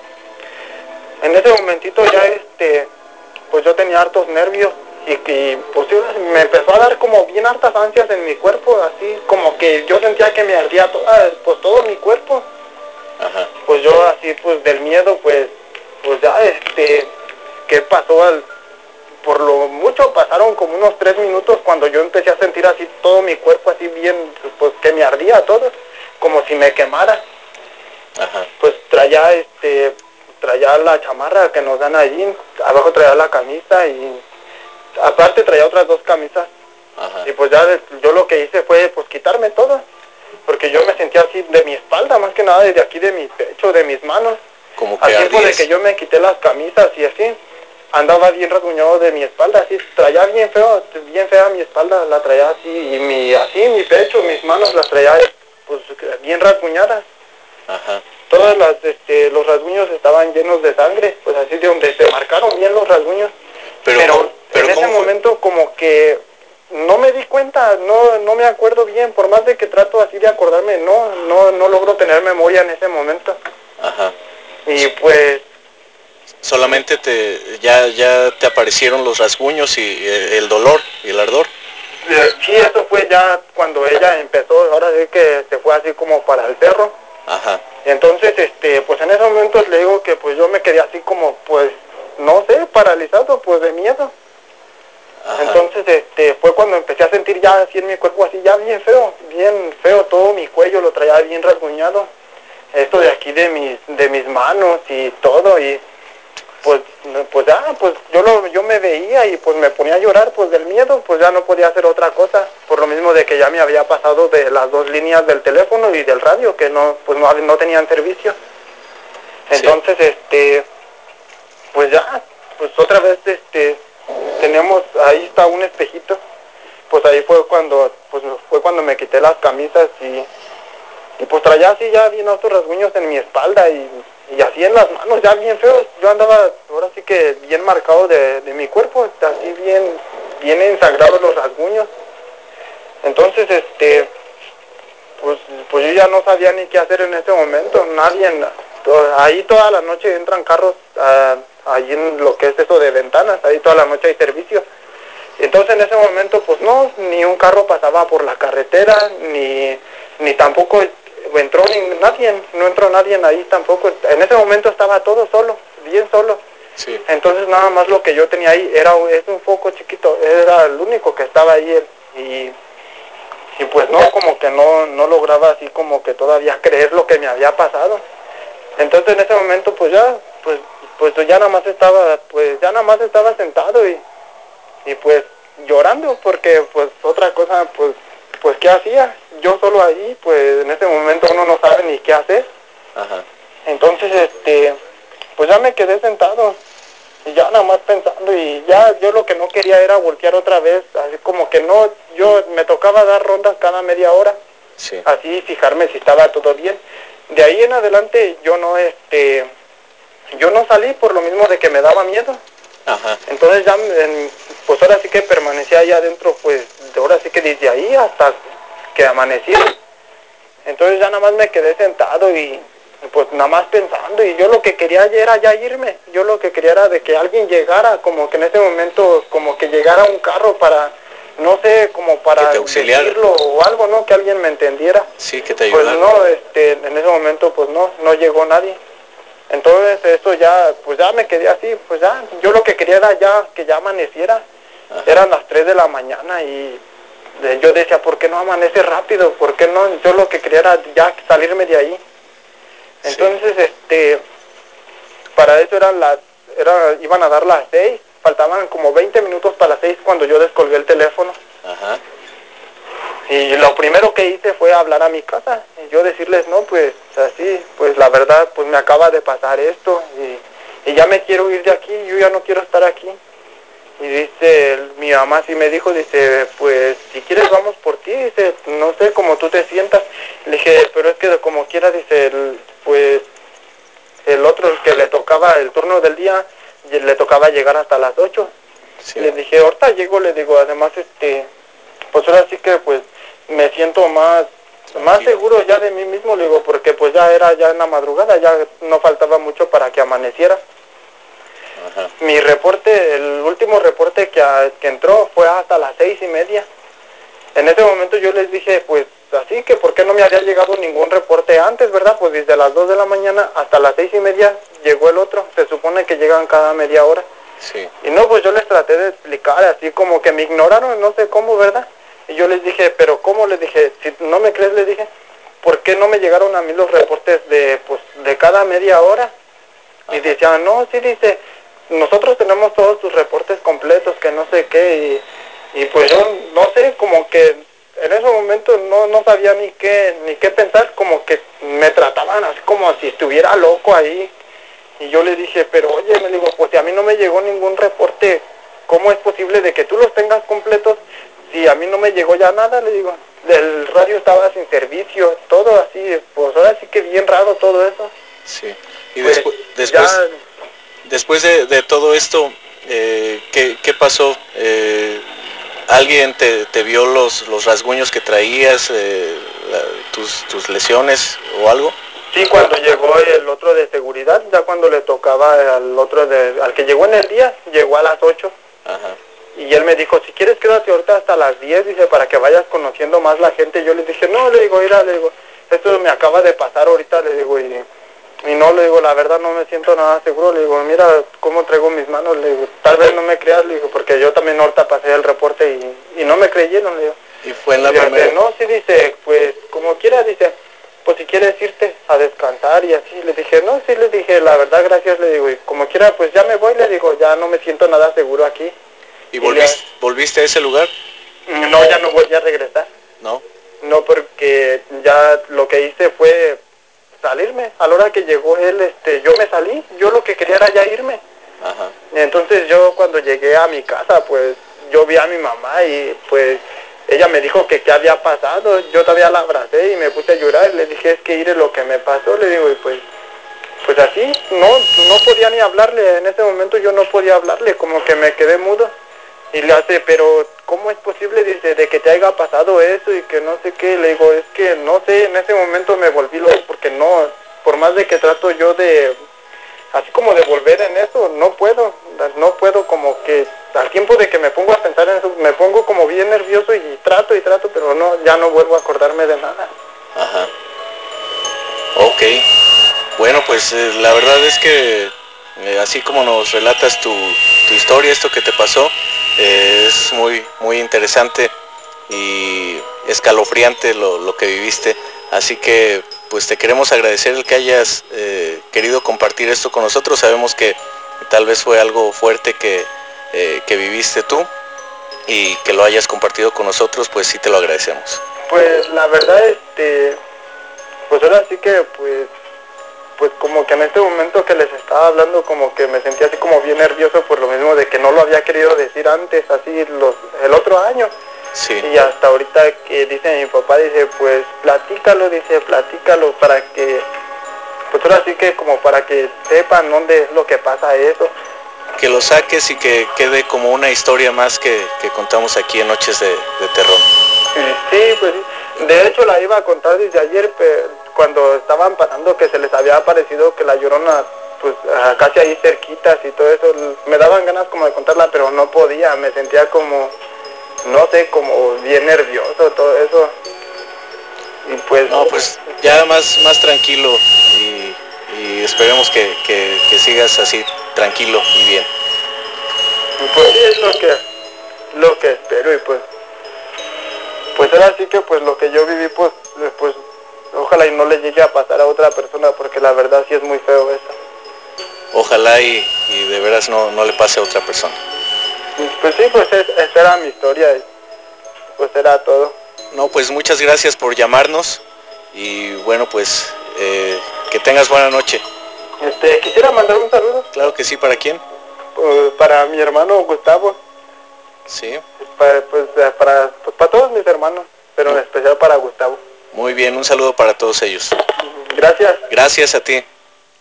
En ese momentito ya este, pues yo tenía hartos nervios y, y pues me empezó a dar como bien hartas ansias en mi cuerpo, así como que yo sentía que me ardía toda, pues todo mi cuerpo. Ajá. Pues yo así pues del miedo pues pues ya este qué pasó al por lo mucho pasaron como unos tres minutos cuando yo empecé a sentir así todo mi cuerpo así bien pues que me ardía todo como si me quemara. Ajá. Pues traía este traía la chamarra que nos dan allí, abajo traía la camisa y aparte traía otras dos camisas. Ajá. Y pues ya yo lo que hice fue pues quitarme todo. Porque yo me sentía así de mi espalda, más que nada desde aquí de mi pecho, de mis manos. Como que al tiempo de que yo me quité las camisas y así, andaba bien rasguñado de mi espalda, así, traía bien feo, bien fea mi espalda, la traía así, y mi, así mi pecho, mis manos las traía pues bien rasguñadas. Ajá. Todas las, este, los rasguños estaban llenos de sangre, pues así de donde se marcaron bien los rasguños. Pero, pero, pero en ese momento como que no me di cuenta, no no me acuerdo bien, por más de que trato así de acordarme, no no no logro tener memoria en ese momento. Ajá. Y pues
solamente te ya ya te aparecieron los rasguños y el, el dolor y el ardor.
Sí, eso fue ya cuando ella empezó, ahora sí que se fue así como para el cerro. Ajá. Entonces, este, pues en ese momento le digo que pues yo me quedé así como pues no sé, paralizado pues de miedo. Ajá. Entonces este fue cuando empecé a sentir ya así en mi cuerpo así ya bien feo, bien feo, todo mi cuello lo traía bien rasguñado, esto de aquí de mis de mis manos y todo y pues pues ya pues yo lo yo me veía y pues me ponía a llorar pues del miedo, pues ya no podía hacer otra cosa, por lo mismo de que ya me había pasado de las dos líneas del teléfono y del radio que no pues no no tenían servicio. Entonces sí. este pues ya pues otra vez este tenemos, ahí está un espejito, pues ahí fue cuando, pues fue cuando me quité las camisas y, y pues traía así ya bien otros rasguños en mi espalda y, y así en las manos ya bien feos, yo andaba ahora sí que bien marcado de, de mi cuerpo, así bien, bien ensangrados los rasguños. Entonces este, pues, pues yo ya no sabía ni qué hacer en ese momento, nadie, ahí toda la noche entran carros, uh, ahí en lo que es eso de ventanas, ahí toda la noche hay servicio. Entonces en ese momento pues no, ni un carro pasaba por la carretera, ni, ni tampoco entró ni nadie, no entró nadie ahí tampoco. En ese momento estaba todo solo, bien solo. Sí. Entonces nada más lo que yo tenía ahí era es un foco chiquito, era el único que estaba ahí y, y pues no, como que no, no lograba así como que todavía creer lo que me había pasado. Entonces en ese momento pues ya, pues pues ya nada más estaba, pues ya nada más estaba sentado y, y pues llorando porque pues otra cosa pues, pues qué hacía, yo solo ahí, pues en ese momento uno no sabe ni qué hacer. Ajá. Entonces este, pues ya me quedé sentado y ya nada más pensando y ya yo lo que no quería era voltear otra vez, así como que no, yo me tocaba dar rondas cada media hora, sí. Así fijarme si estaba todo bien. De ahí en adelante yo no este yo no salí por lo mismo de que me daba miedo. Ajá. Entonces ya en, pues ahora sí que permanecía allá adentro, pues ahora sí que desde ahí hasta que amanecía. Entonces ya nada más me quedé sentado y pues nada más pensando y yo lo que quería era ya irme, yo lo que quería era de que alguien llegara, como que en ese momento como que llegara un carro para, no sé, como para decirlo o algo, ¿no? Que alguien me entendiera.
Sí, que te ayudara.
Pues no, este, en ese momento pues no, no llegó nadie. Entonces eso ya, pues ya me quedé así, pues ya, yo lo que quería era ya que ya amaneciera. Ajá. Eran las tres de la mañana y yo decía, ¿por qué no amanece rápido? ¿Por qué no? Yo lo que quería era ya salirme de ahí. Entonces, sí. este, para eso eran las, era, iban a dar las seis, faltaban como veinte minutos para las seis cuando yo descolgué el teléfono. Ajá. Y lo primero que hice fue hablar a mi casa, y yo decirles, no, pues así, pues la verdad, pues me acaba de pasar esto, y, y ya me quiero ir de aquí, yo ya no quiero estar aquí. Y dice, mi mamá sí me dijo, dice, pues si quieres vamos por ti, dice, no sé cómo tú te sientas. Le dije, pero es que como quiera, dice, el, pues el otro, el que le tocaba el turno del día, le tocaba llegar hasta las ocho. Sí. Le dije, ahorita llego, le digo, además, este, pues ahora sí que pues me siento más, más seguro ya de mí mismo, le digo, porque pues ya era ya en la madrugada, ya no faltaba mucho para que amaneciera. Ajá. Mi reporte, el último reporte que, a, que entró fue hasta las seis y media. En ese momento yo les dije, pues así que por qué no me había llegado ningún reporte antes, ¿verdad? Pues desde las dos de la mañana hasta las seis y media llegó el otro. Se supone que llegan cada media hora. Sí. Y no, pues yo les traté de explicar, así como que me ignoraron, no sé cómo, ¿verdad? Y yo les dije, pero ¿cómo? Les dije, si no me crees, les dije, ¿por qué no me llegaron a mí los reportes de, pues, de cada media hora? Ajá. Y decían, no, sí, dice, nosotros tenemos todos tus reportes completos, que no sé qué, y, y pues yo, no sé, como que en ese momento no, no sabía ni qué, ni qué pensar, como que me trataban así como si estuviera loco ahí. Y yo le dije, pero oye, me digo, pues si a mí no me llegó ningún reporte, ¿cómo es posible de que tú los tengas completos? Si a mí no me llegó ya nada, le digo, el radio estaba sin servicio, todo así, pues ahora sí que bien raro todo eso.
Sí, y pues, despu después, ya, después de, de todo esto, eh, ¿qué, ¿qué pasó? Eh, ¿Alguien te, te vio los, los rasguños que traías, eh, la, tus, tus lesiones o algo?
Sí, cuando llegó el otro de seguridad, ya cuando le tocaba al otro, de, al que llegó en el día, llegó a las ocho. Ajá. Y él me dijo, si quieres quédate ahorita hasta las diez, dice, para que vayas conociendo más la gente. Yo le dije, no, le digo, mira, le digo, esto me acaba de pasar ahorita, le digo, y, y no, le digo, la verdad no me siento nada seguro. Le digo, mira cómo traigo mis manos, le digo, tal vez no me creas, le digo, porque yo también ahorita pasé el reporte y, y no me creyeron, le digo.
Y fue en la
y
primera...
Dice, no, sí, dice, pues como quiera, dice, pues si quieres irte a descansar y así. Le dije, no, sí, le dije, la verdad, gracias, le digo, y como quiera, pues ya me voy, le digo, ya no me siento nada seguro aquí.
¿Y volviste, y le... volviste a ese lugar?
No, ya no voy a regresar.
¿No?
No, porque ya lo que hice fue salirme. A la hora que llegó él, este, yo me salí, yo lo que quería era ya irme. Ajá. Entonces yo cuando llegué a mi casa, pues yo vi a mi mamá y pues ella me dijo que qué había pasado. Yo todavía la abracé y me puse a llorar. Le dije, es que iré lo que me pasó, le digo, y pues pues así, no, no podía ni hablarle. En ese momento yo no podía hablarle, como que me quedé mudo. Y le hace, pero ¿cómo es posible, dice, de que te haya pasado eso y que no sé qué? Le digo, es que no sé, en ese momento me volví loco porque no, por más de que trato yo de, así como de volver en eso, no puedo, no puedo, como que al tiempo de que me pongo a pensar en eso, me pongo como bien nervioso y trato y trato, pero no, ya no vuelvo a acordarme de nada.
Ajá. Ok. Bueno, pues eh, la verdad es que eh, así como nos relatas tu, tu historia, esto que te pasó, eh, es muy, muy interesante y escalofriante lo, lo que viviste. Así que pues te queremos agradecer el que hayas eh, querido compartir esto con nosotros. Sabemos que tal vez fue algo fuerte que, eh, que viviste tú y que lo hayas compartido con nosotros, pues sí te lo agradecemos.
Pues la verdad, este, pues ahora sí que pues pues como que en este momento que les estaba hablando, como que me sentía así como bien nervioso por lo mismo de que no lo había querido decir antes, así los, el otro año. Sí. Y hasta ahorita que dice mi papá, dice, pues platícalo, dice, platícalo para que, pues ahora sí que como para que sepan dónde es lo que pasa eso.
Que lo saques y que quede como una historia más que, que contamos aquí en Noches de, de Terror.
Sí, pues sí. De hecho la iba a contar desde ayer, pero cuando estaban pasando que se les había aparecido que la Llorona, pues casi ahí cerquitas y todo eso, me daban ganas como de contarla, pero no podía, me sentía como, no sé, como bien nervioso, todo eso. Y pues...
No, pues ya más, más tranquilo y, y esperemos que, que, que sigas así, tranquilo y bien.
Pues sí, es lo que, lo que espero y pues... pues ahora sí que pues lo que yo viví, pues, pues ojalá y no le llegue a pasar a otra persona, porque la verdad sí es muy feo eso.
Ojalá y, y de veras no, no le pase a otra persona.
Pues sí, pues es, esa era mi historia, y pues era todo.
No, pues muchas gracias por llamarnos y bueno, pues eh, que tengas buena noche.
Este, quisiera mandar un saludo.
Claro que sí, ¿para quién?
Uh, para mi hermano Gustavo.
Sí.
Para, pues, para, pues, para todos mis hermanos, pero en especial para Gustavo.
Muy bien, un saludo para todos ellos.
Gracias.
Gracias a ti.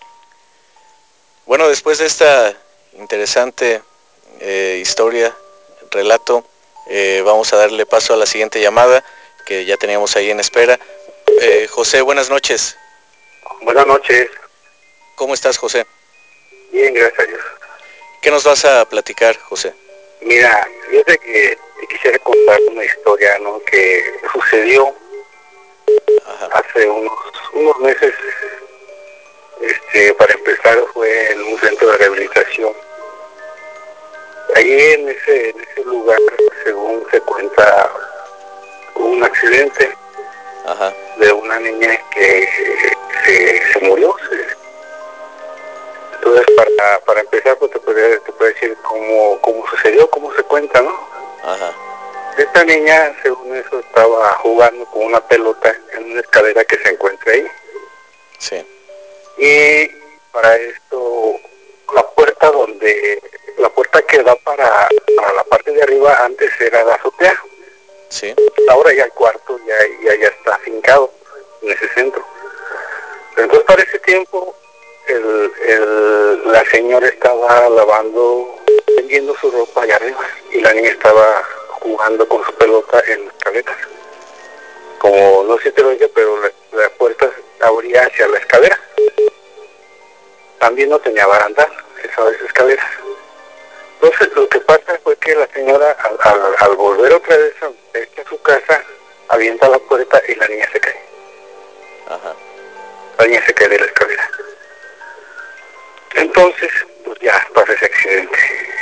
Bueno, después de esta interesante eh, historia, relato, eh, vamos a darle paso a la siguiente llamada que ya teníamos ahí en espera. Eh, José, buenas noches.
Buenas noches.
¿Cómo estás, José?
Bien, gracias a Dios.
¿Qué nos vas a platicar, José?
Mira, yo sé que te quisiera contar una historia, ¿no?, que sucedió Ajá. hace unos, unos meses. Este, para empezar, fue en un centro de rehabilitación. Allí en ese, en ese lugar, según se cuenta, hubo un accidente Ajá. de una niña que se, se murió. Se, entonces, para, para empezar, pues te puedo, te puedo decir cómo, cómo sucedió, cómo se cuenta, ¿no? Ajá. Esta niña, según eso, estaba jugando con una pelota en una escalera que se encuentra ahí. Sí. Y para esto, la puerta donde, la puerta que da para, para la parte de arriba antes era la azotea. Sí. Ahora ya el cuarto ya, ya, ya está afincado en ese centro. Pero entonces para ese tiempo, el, el, la señora estaba lavando, tendiendo su ropa allá arriba, y la niña estaba jugando con su pelota en las escaleras. Como no sé si te lo dije, pero la, la puerta abría hacia la escalera. También no tenía barandal, esas escaleras. Entonces lo que pasa fue que la señora al, al, al volver otra vez a, a su casa, avienta la puerta y la niña se cae. Ajá. La niña se cae de la escalera. Entonces, pues ya pasa ese accidente.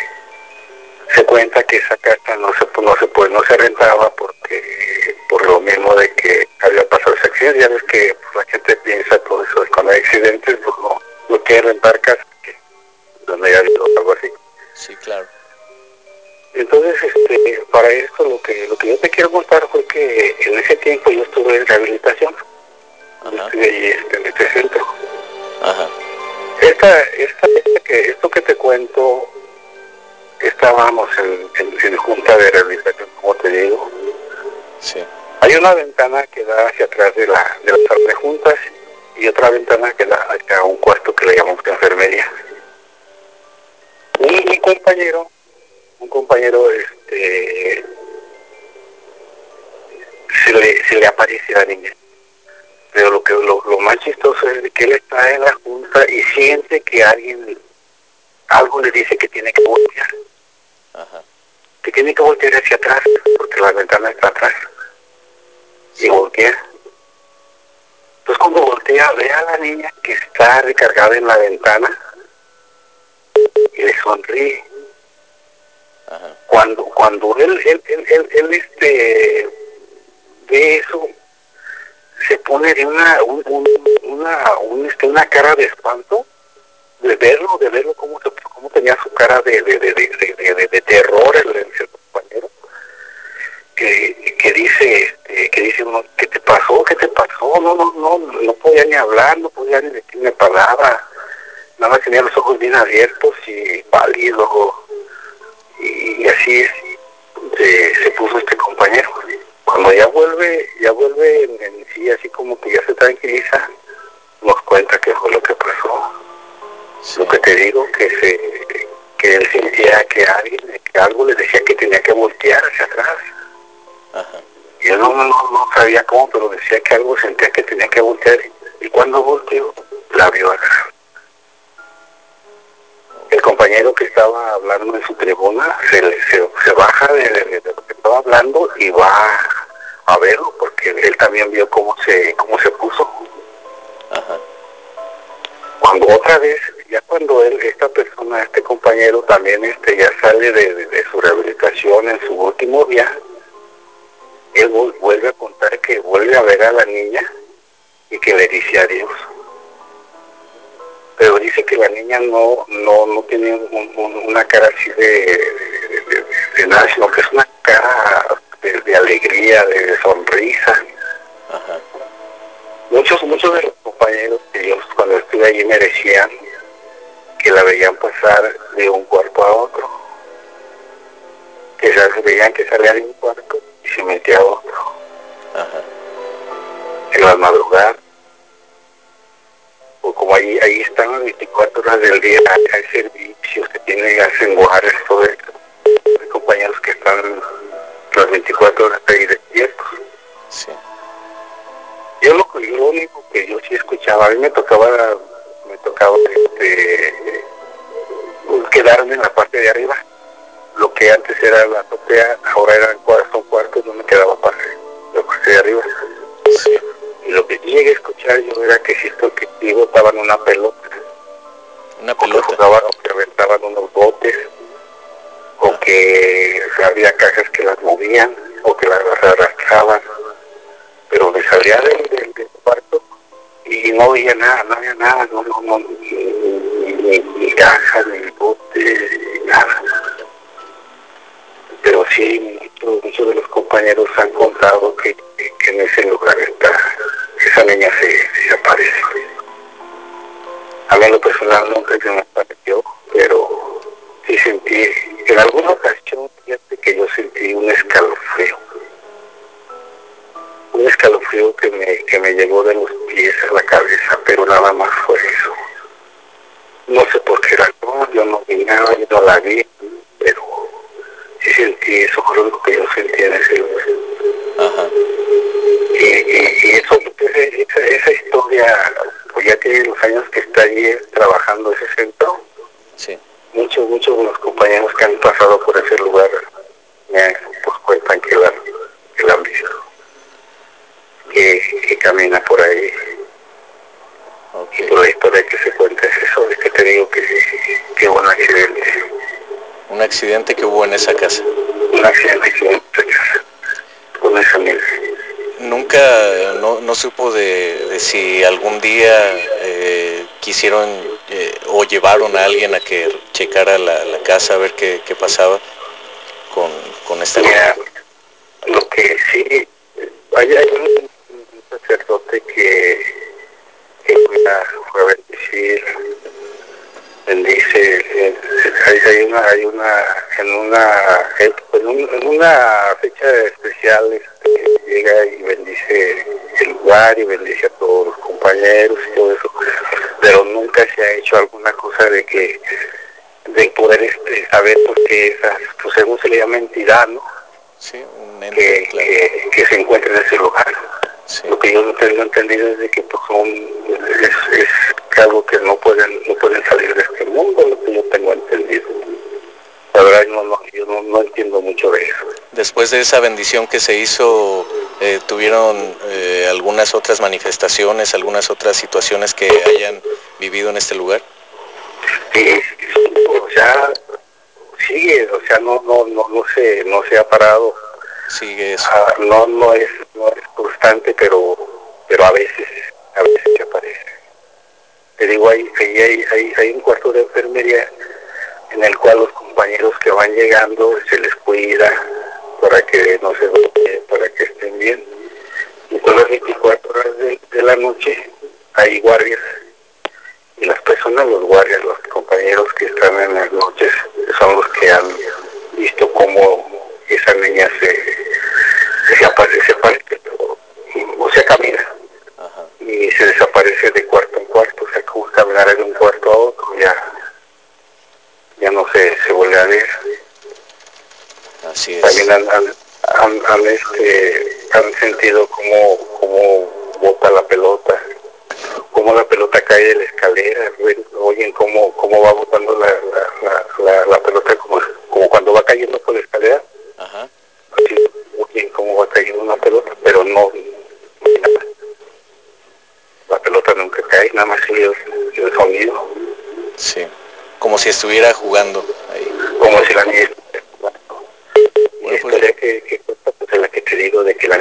Se cuenta que esa casa no se, no se, pues, no se rentaba porque por lo mismo de que había pasado ese accidente. Ya ves que pues, la gente piensa todo eso, cuando hay accidentes, pues no, no quiere rentar casa, que donde haya habido algo así.
Sí, claro.
Entonces, este, para esto lo que lo que yo te quiero contar fue que en ese tiempo yo estuve en rehabilitación. Ajá. Yo estuve ahí este, en este centro. Ajá. Esta, esta, esta que, esto que te cuento, estábamos en, en, en junta de rehabilitación, como te digo. Sí. Hay una ventana que da hacia atrás de la de las salas de juntas y otra ventana que da hacia un cuarto que le llamamos de enfermería. Un, un compañero, un compañero, este, se le, se le aparece a la niña. Pero lo que lo, lo más chistoso es que él está en la junta y siente que alguien, algo le dice que tiene que voltear. Ajá. Que tiene que voltear hacia atrás, porque la ventana está atrás. Sí. Y voltea. Entonces cuando voltea, ve a la niña que está recargada en la ventana y le sonríe. Ajá. Cuando, cuando él, él, él, él, él este, ve eso, se pone de una, un, un, una, un, este, una cara de espanto, de verlo, de verlo cómo, cómo tenía su cara de, de, de, de, de, de, de terror el, el compañero, que, que dice, este, que dice uno, ¿qué te pasó? ¿Qué te pasó? No, no, no, no podía ni hablar, no podía ni decirme palabra, nada más tenía los ojos bien abiertos y pálido, y, y así es, se, se puso este compañero. Cuando ya vuelve, ya vuelve en, en sí, así como que ya se tranquiliza, nos cuenta qué fue lo que pasó. Sí. Lo que te digo, que se, que él sentía que alguien, que algo le decía que tenía que voltear hacia atrás. Ajá. Y él no, no, no sabía cómo, pero decía que algo sentía que tenía que voltear. Y cuando volteó, la vio acá. El compañero que estaba hablando en su tribuna se, se, se baja de, de, de lo que estaba hablando y va a verlo, porque él también vio cómo se cómo se puso. Ajá. Cuando otra vez, ya cuando él, esta persona, este compañero también este ya sale de, de, de su rehabilitación en su último día, él vuelve a contar que vuelve a ver a la niña y que le dice adiós. Pero dice que la niña no no no tiene un, un, una cara así de, de, de, de nada, sino que es una cara de, de alegría, de sonrisa.
Ajá. Muchos,
muchos de los compañeros que yo cuando estuve allí me decían que la veían pasar de un cuarto a otro, que se veían que salía de un cuarto y se metía a otro.
Ajá.
En las madrugadas, o como ahí, ahí están las veinticuatro horas del día, hay servicios que tienen, hacen guardias, todo eso. Hay compañeros que están las veinticuatro horas ahí despiertos.
Sí.
Yo lo, lo único que yo sí escuchaba, a mí me tocaba, me tocaba este, quedarme en la parte de arriba. Lo que antes era la azotea, ahora eran cuartos, cuartos, yo me quedaba para la parte de arriba.
Sí.
Y lo que llegué a escuchar yo era que si estos que botaban una pelota.
Una pelota.
O que, jugaban, o que aventaban unos botes, o ah. que o sea, había cajas que las movían, o que las arrastraban. Pero me salía del, del, del cuarto y no veía nada, no había nada, no, no, no, ni, ni, ni, ni cajas, ni botes, ni nada. Pero sí, muchos, muchos de los compañeros han contado que, que, que en ese lugar está, esa niña se, se aparece. A mí en lo personal nunca se me apareció, pero sí sentí, en alguna ocasión, fíjate que yo sentí un escalofrío. Un escalofrío que me, que me llegó de los pies a la cabeza, pero nada más fue eso. No sé por qué razón, yo no vi nada, yo no la vi, pero sí sentí eso, fue lo que yo sentí en ese lugar.
Ajá.
Y, y, y eso, esa, esa historia, pues ya tiene los años que está allí trabajando ese centro.
Sí.
Muchos, muchos de los compañeros que han pasado por ese lugar me pues, cuentan que la, que la han visto. Que, que camina por ahí. Okay. Y por la historia que se cuenta es eso, es que te digo que, que hubo un accidente.
Un accidente que hubo en esa casa.
Un accidente que hubo en esa casa. Con esa niña.
Nunca, no, no supo de, de si algún día eh, quisieron eh, o llevaron a alguien a que checara la, la casa a ver qué, qué pasaba con, con esta niña.
Lo que sí, hay, hay un, un sacerdote que, que fue, a, fue a bendecir, bendice, eh, hay, hay una, hay una, en una, en, un, en una fecha especial este, llega y bendice el lugar y bendice a todos los compañeros y todo eso, pero nunca se ha hecho alguna cosa de que, de poder este, saber por qué esas, pues según se le llama entidad, ¿no?
Sí, un ente,
que,
claro.
que, que se encuentra en ese lugar. Sí. Lo que yo no tengo entendido es de que pues, son, es, es algo que no pueden no pueden salir de este mundo, lo que yo tengo entendido. La verdad no, no, yo no, no entiendo mucho de eso.
Después de esa bendición que se hizo, eh, ¿tuvieron eh, algunas otras manifestaciones, algunas otras situaciones que hayan vivido en este lugar?
Sí, o sea, sigue, o sea, no, no, no, no se, no se ha parado.
Sigue eso.
Ah, no, no es, no es constante, pero, pero a veces, a veces se aparece. Te digo, hay, hay, hay, hay, hay un cuarto de enfermería en el cual los compañeros que van llegando se les cuida para que no se duermen, para que estén bien. Y todas las veinticuatro horas de, de la noche hay guardias. Y las personas, los guardias, los compañeros que están en las noches, son los que han visto cómo esa niña se, se aparece, se aparece, o sea, camina.
Ajá.
Y se desaparece de cuarto en cuarto, o sea, como caminar de un cuarto a otro, ya, ya no se, se vuelve a ver.
Así es.
También han, han, han, han, este, han sentido cómo, cómo bota la pelota, cómo la pelota cae de la escalera, oyen cómo, cómo va botando la, la, la, la, la pelota como, como cuando va cayendo por la escalera.
Ajá.
Así, oyen cómo va cayendo una pelota, pero no, la pelota nunca cae, nada más sigue el, el sonido.
Sí, como si estuviera jugando ahí.
Como si la niña estuviera jugando. Y bueno, pues, la historia que, que cuenta, pues es la que te digo, de que la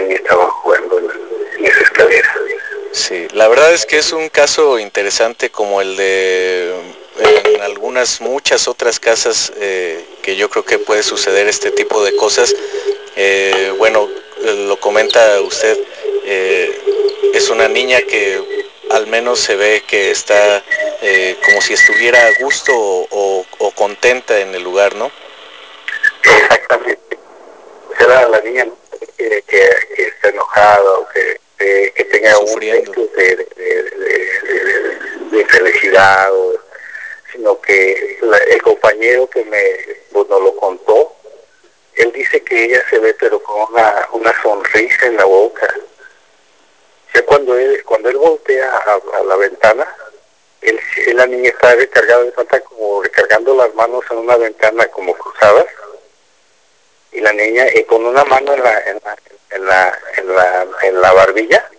la verdad es que es un caso interesante como el de en algunas, muchas otras casas eh, que yo creo que puede suceder este tipo de cosas. Eh, bueno, lo comenta usted, eh, es una niña que al menos se ve que está eh, como si estuviera a gusto o, o, o contenta en el lugar, ¿no?
Exactamente. Será la niña, ¿no? que, que, que está enojada o que, que, que tenga Sufriendo. un gesto de, de, de, de, de, de felicidad, o, sino que la, el compañero que me pues, nos lo contó, él dice que ella se ve pero con una, una sonrisa en la boca. O sea, cuando él, cuando él voltea a, a la ventana, él, la niña está recargada, de cuenta como recargando las manos en una ventana como cruzadas, y la niña eh, con una mano en la, en la, en la, en la, en la barbilla,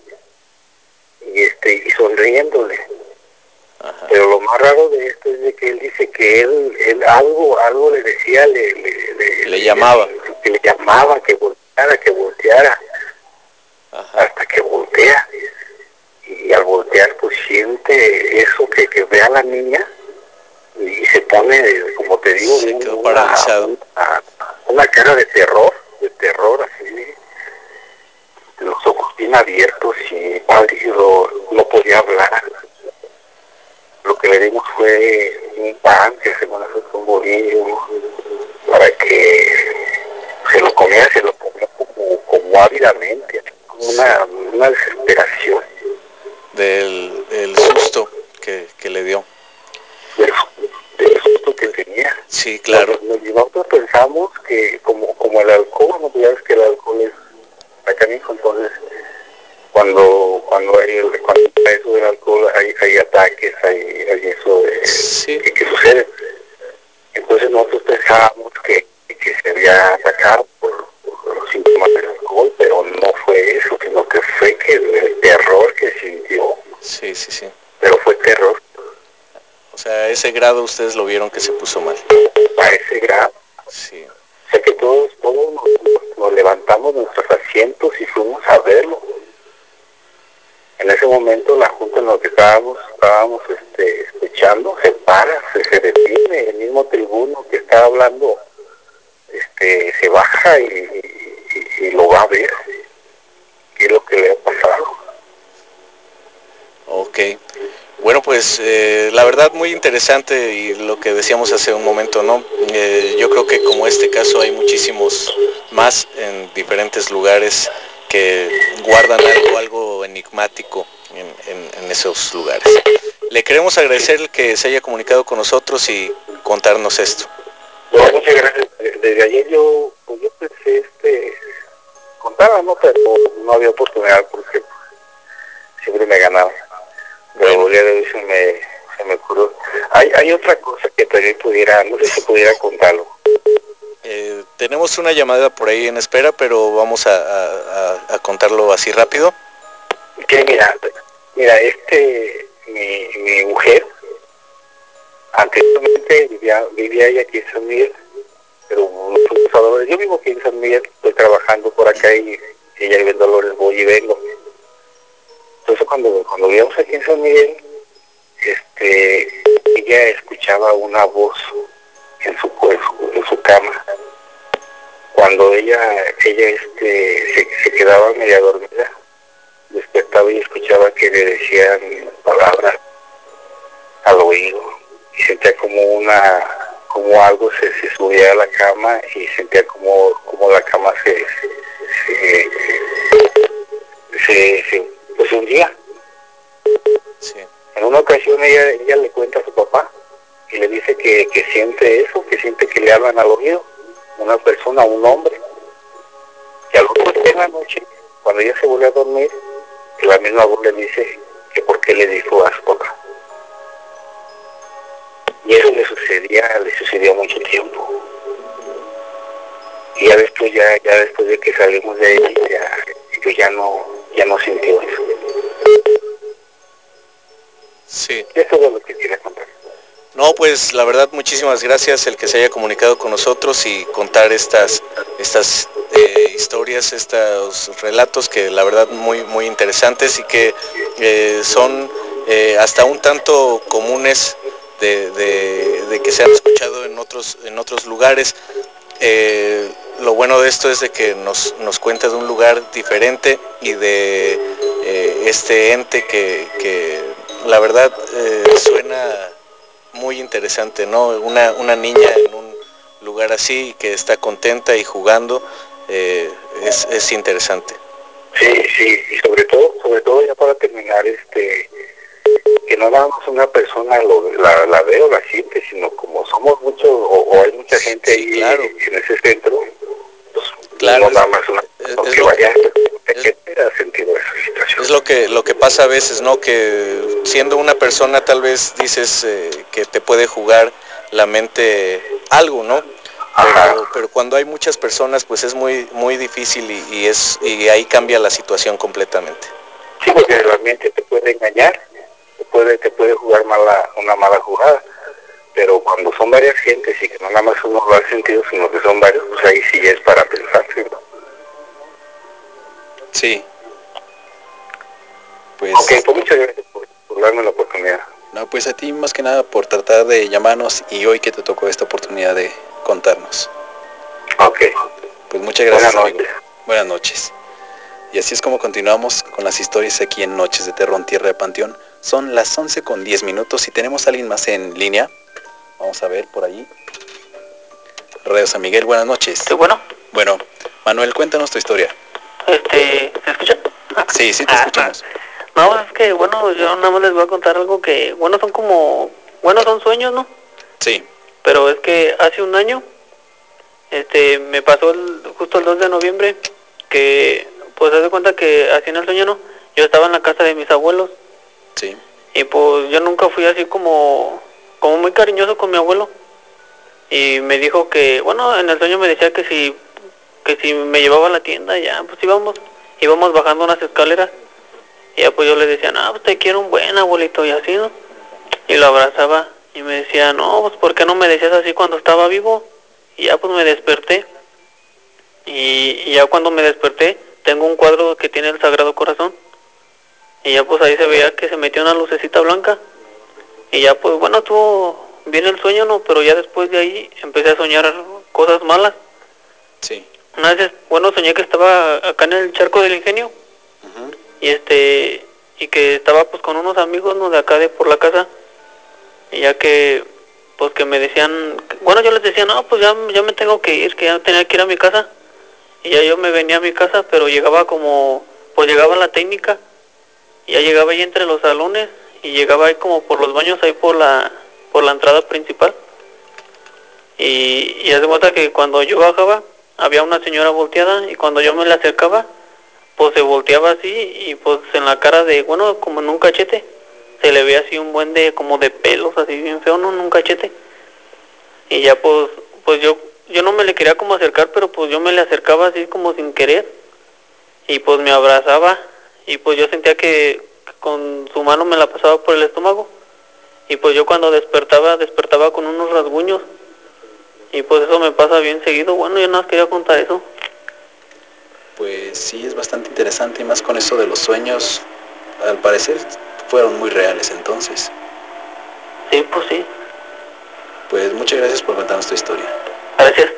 y este, y sonriéndole. Ajá. Pero lo más raro de esto es de que él dice que él, él algo, algo le decía, le, le, le,
le llamaba,
le, que le llamaba, que volteara, que volteara, Ajá. hasta que voltea, y al voltear pues siente eso que, que ve a la niña, y se pone, como te digo,
se quedó
una,
paralizado.
Una, una cara de terror, de terror así, los ojos bien abiertos y pálido, no podía hablar. Lo que le dimos fue un pan, que según eso es un bolillo, para que se lo comiera, se lo comió como, como ávidamente, como una, una desesperación.
Del, del susto que, que le dio.
Del, del susto que tenía.
Sí, claro.
Nosotros, nosotros pensamos que como, como el alcohol, no sabes que el alcohol es mecánico, entonces cuando cuando hay el, cuando hay eso del alcohol hay, hay ataques, hay, hay eso de
sí.
que, que sucede. Entonces nosotros pensábamos que, que se había atacado por, por los síntomas del alcohol, pero no fue eso, sino que fue que el, el terror que sintió.
Sí, sí, sí.
Pero fue terror.
O sea, a ese grado ustedes lo vieron que se puso mal.
A ese grado.
Sí.
O sea que todos, todos nos, nos levantamos de nuestros asientos y fuimos a verlo. En ese momento la junta en la que estábamos, estábamos este, escuchando, se para, se, se detiene, el mismo tribuno que estaba hablando este, se baja y, y, y lo va a ver, qué es lo que le ha pasado.
Ok. Bueno, pues eh, la verdad muy interesante y lo que decíamos hace un momento, ¿no? Eh, yo creo que como este caso hay muchísimos más en diferentes lugares que guardan algo, algo enigmático en, en, en esos lugares. Le queremos agradecer que se haya comunicado con nosotros y contarnos esto.
Bueno, muchas gracias. Desde ayer yo, pues yo pensé este, contaba, ¿no? Pero no había oportunidad porque siempre me ganaba. Pero bueno, el día de hoy se me, se me ocurrió. Hay, hay otra cosa que también pudiera, no sé si pudiera contarlo.
Eh, tenemos una llamada por ahí en espera, pero vamos a, a, a contarlo así rápido.
Que mira, mira, este, mi, mi mujer, anteriormente vivía, vivía ella aquí en San Miguel, pero yo vivo aquí en San Miguel, estoy trabajando por acá y ella vive en Dolores, voy y vengo. Entonces cuando, cuando vivíamos aquí en San Miguel, este, ella escuchaba una voz en su cuerpo, en su cama. Cuando ella, ella este, se, se quedaba media dormida, despertaba y escuchaba que le decían palabras al oído y sentía como una, como algo se, se subía a la cama y sentía como, como la cama se, se, se, se, se pues hundía.
Sí.
En una ocasión ella, ella le cuenta a su papá y le dice que, que siente eso, que siente que le hablan al oído, una persona, un hombre. Y al otro día en la noche, cuando ella se vuelve a dormir, que la misma voz le dice que por qué le dijo a su papá. Y eso le sucedía, le sucedió mucho tiempo. Y ya después, ya, ya después de que salimos de ahí, ya, yo ya no, ya no sentí eso.
Sí.
Eso es lo que quería contar.
No, pues la verdad muchísimas gracias el que se haya comunicado con nosotros y contar estas, estas eh, historias, estos relatos que la verdad muy, muy interesantes y que eh, son eh, hasta un tanto comunes de, de, de que se han escuchado en otros, en otros lugares. Eh, lo bueno de esto es de que nos, nos cuenta de un lugar diferente y de eh, este ente que, que la verdad eh, suena muy interesante, ¿no? Una, una niña en un lugar así que está contenta y jugando, eh, es, es interesante.
Sí, sí, y sobre todo, sobre todo ya para terminar, este, que no nada más una persona lo, la, la ve o la siente, sino como somos muchos o, o hay mucha gente
sí,
ahí
claro.
en ese centro, pues
claro,
no
es,
nada más una persona
es
que
lo
vaya
que,
es, ha sentido esa situación.
Es lo que, lo que pasa a veces, ¿no? Que siendo una persona tal vez dices eh, que te puede jugar la mente algo, ¿no? Pero, pero cuando hay muchas personas pues es muy, muy difícil y, y, es, y ahí cambia la situación completamente.
Sí, porque la mente te puede engañar, te puede, te puede jugar mala, una mala jugada, pero cuando son varias gentes y que no nada más uno lo ha sentido, sino que son varios, pues ahí sí es para pensarse, ¿no?
Sí. Pues...
Ok, pues muchas gracias por, por darme la oportunidad.
No, pues a ti más que nada por tratar de llamarnos y hoy que te tocó esta oportunidad de contarnos.
Ok.
Pues muchas gracias,
Buenas
amigo.
noches.
Buenas noches. Y así es como continuamos con las historias aquí en Noches de Terror en Tierra de Panteón. Son las once con diez minutos y tenemos a alguien más en línea. Vamos a ver por allí. Radio San Miguel, buenas noches.
Sí, bueno.
Bueno, Manuel, cuéntanos tu historia.
Este, ¿se escucha?
Sí, sí te
ah,
escuchamos.
No, es que, bueno, yo nada más les voy a contar algo que, bueno, son como, bueno, son sueños, ¿no?
Sí.
Pero es que hace un año, este, me pasó el, justo el dos de noviembre, que, pues, haz de cuenta que así en el sueño, ¿no? Yo estaba en la casa de mis abuelos.
Sí.
Y pues yo nunca fui así como, como muy cariñoso con mi abuelo. Y me dijo que, bueno, en el sueño me decía que si, que si me llevaba a la tienda, ya, pues íbamos, íbamos bajando unas escaleras. Y ya pues yo le decía, no, pues te quiero un buen abuelito, y así, ¿no? Y lo abrazaba, y me decía, no, pues ¿por qué no me decías así cuando estaba vivo? Y ya pues me desperté. Y, y ya cuando me desperté, tengo un cuadro que tiene el Sagrado Corazón. Y ya pues ahí se veía que se metió una lucecita blanca. Y ya pues bueno, estuvo bien el sueño, ¿no? Pero ya después de ahí empecé a soñar cosas malas.
Sí.
Una vez, bueno, soñé que estaba acá en el Charco del Ingenio. Uh-huh. Y este, y que estaba pues con unos amigos, ¿no? De acá de por la casa. Y ya que, pues que me decían, bueno, yo les decía, no, pues ya, ya me tengo que ir, que ya tenía que ir a mi casa. Y ya yo me venía a mi casa, pero llegaba como, pues llegaba la técnica. Y ya llegaba ahí entre los salones. Y llegaba ahí como por los baños, ahí por la, por la entrada principal. Y, y haz de cuenta que cuando yo bajaba, había una señora volteada. Y cuando yo me la acercaba, pues se volteaba así. Y pues en la cara de, bueno, como en un cachete, se le veía así un buen de, como de pelos, así bien feo, ¿no? En un cachete. Y ya pues, pues yo, yo no me le quería como acercar, pero pues yo me le acercaba así como sin querer. Y pues me abrazaba. Y pues yo sentía que con su mano me la pasaba por el estómago. Y pues yo cuando despertaba, despertaba con unos rasguños. Y pues eso me pasa bien seguido. Bueno, yo nada más quería contar eso.
Pues sí, es bastante interesante y más con eso de los sueños. Al parecer fueron muy reales entonces.
Sí, pues sí.
Pues muchas gracias por contarnos tu historia.
Gracias.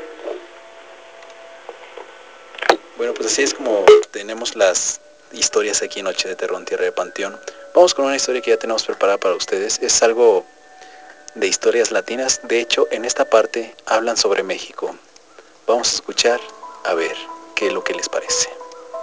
Bueno, pues así es como tenemos las historias aquí en Noche de Terror en Tierra de Panteón. Vamos con una historia que ya tenemos preparada para ustedes. Es algo de historias latinas. De hecho, en esta parte hablan sobre México. Vamos a escuchar a ver qué es lo que les parece.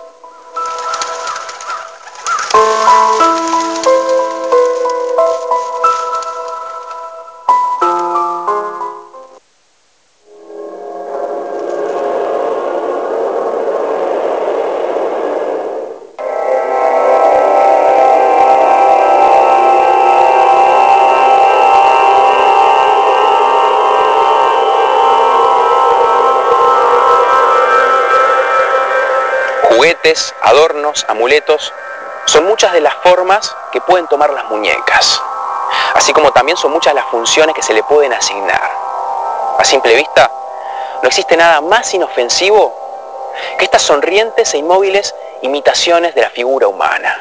Juguetes, adornos, amuletos, son muchas de las formas que pueden tomar las muñecas. así como también son muchas las funciones que se le pueden asignar. A simple vista, no existe nada más inofensivo que estas sonrientes e inmóviles imitaciones de la figura humana.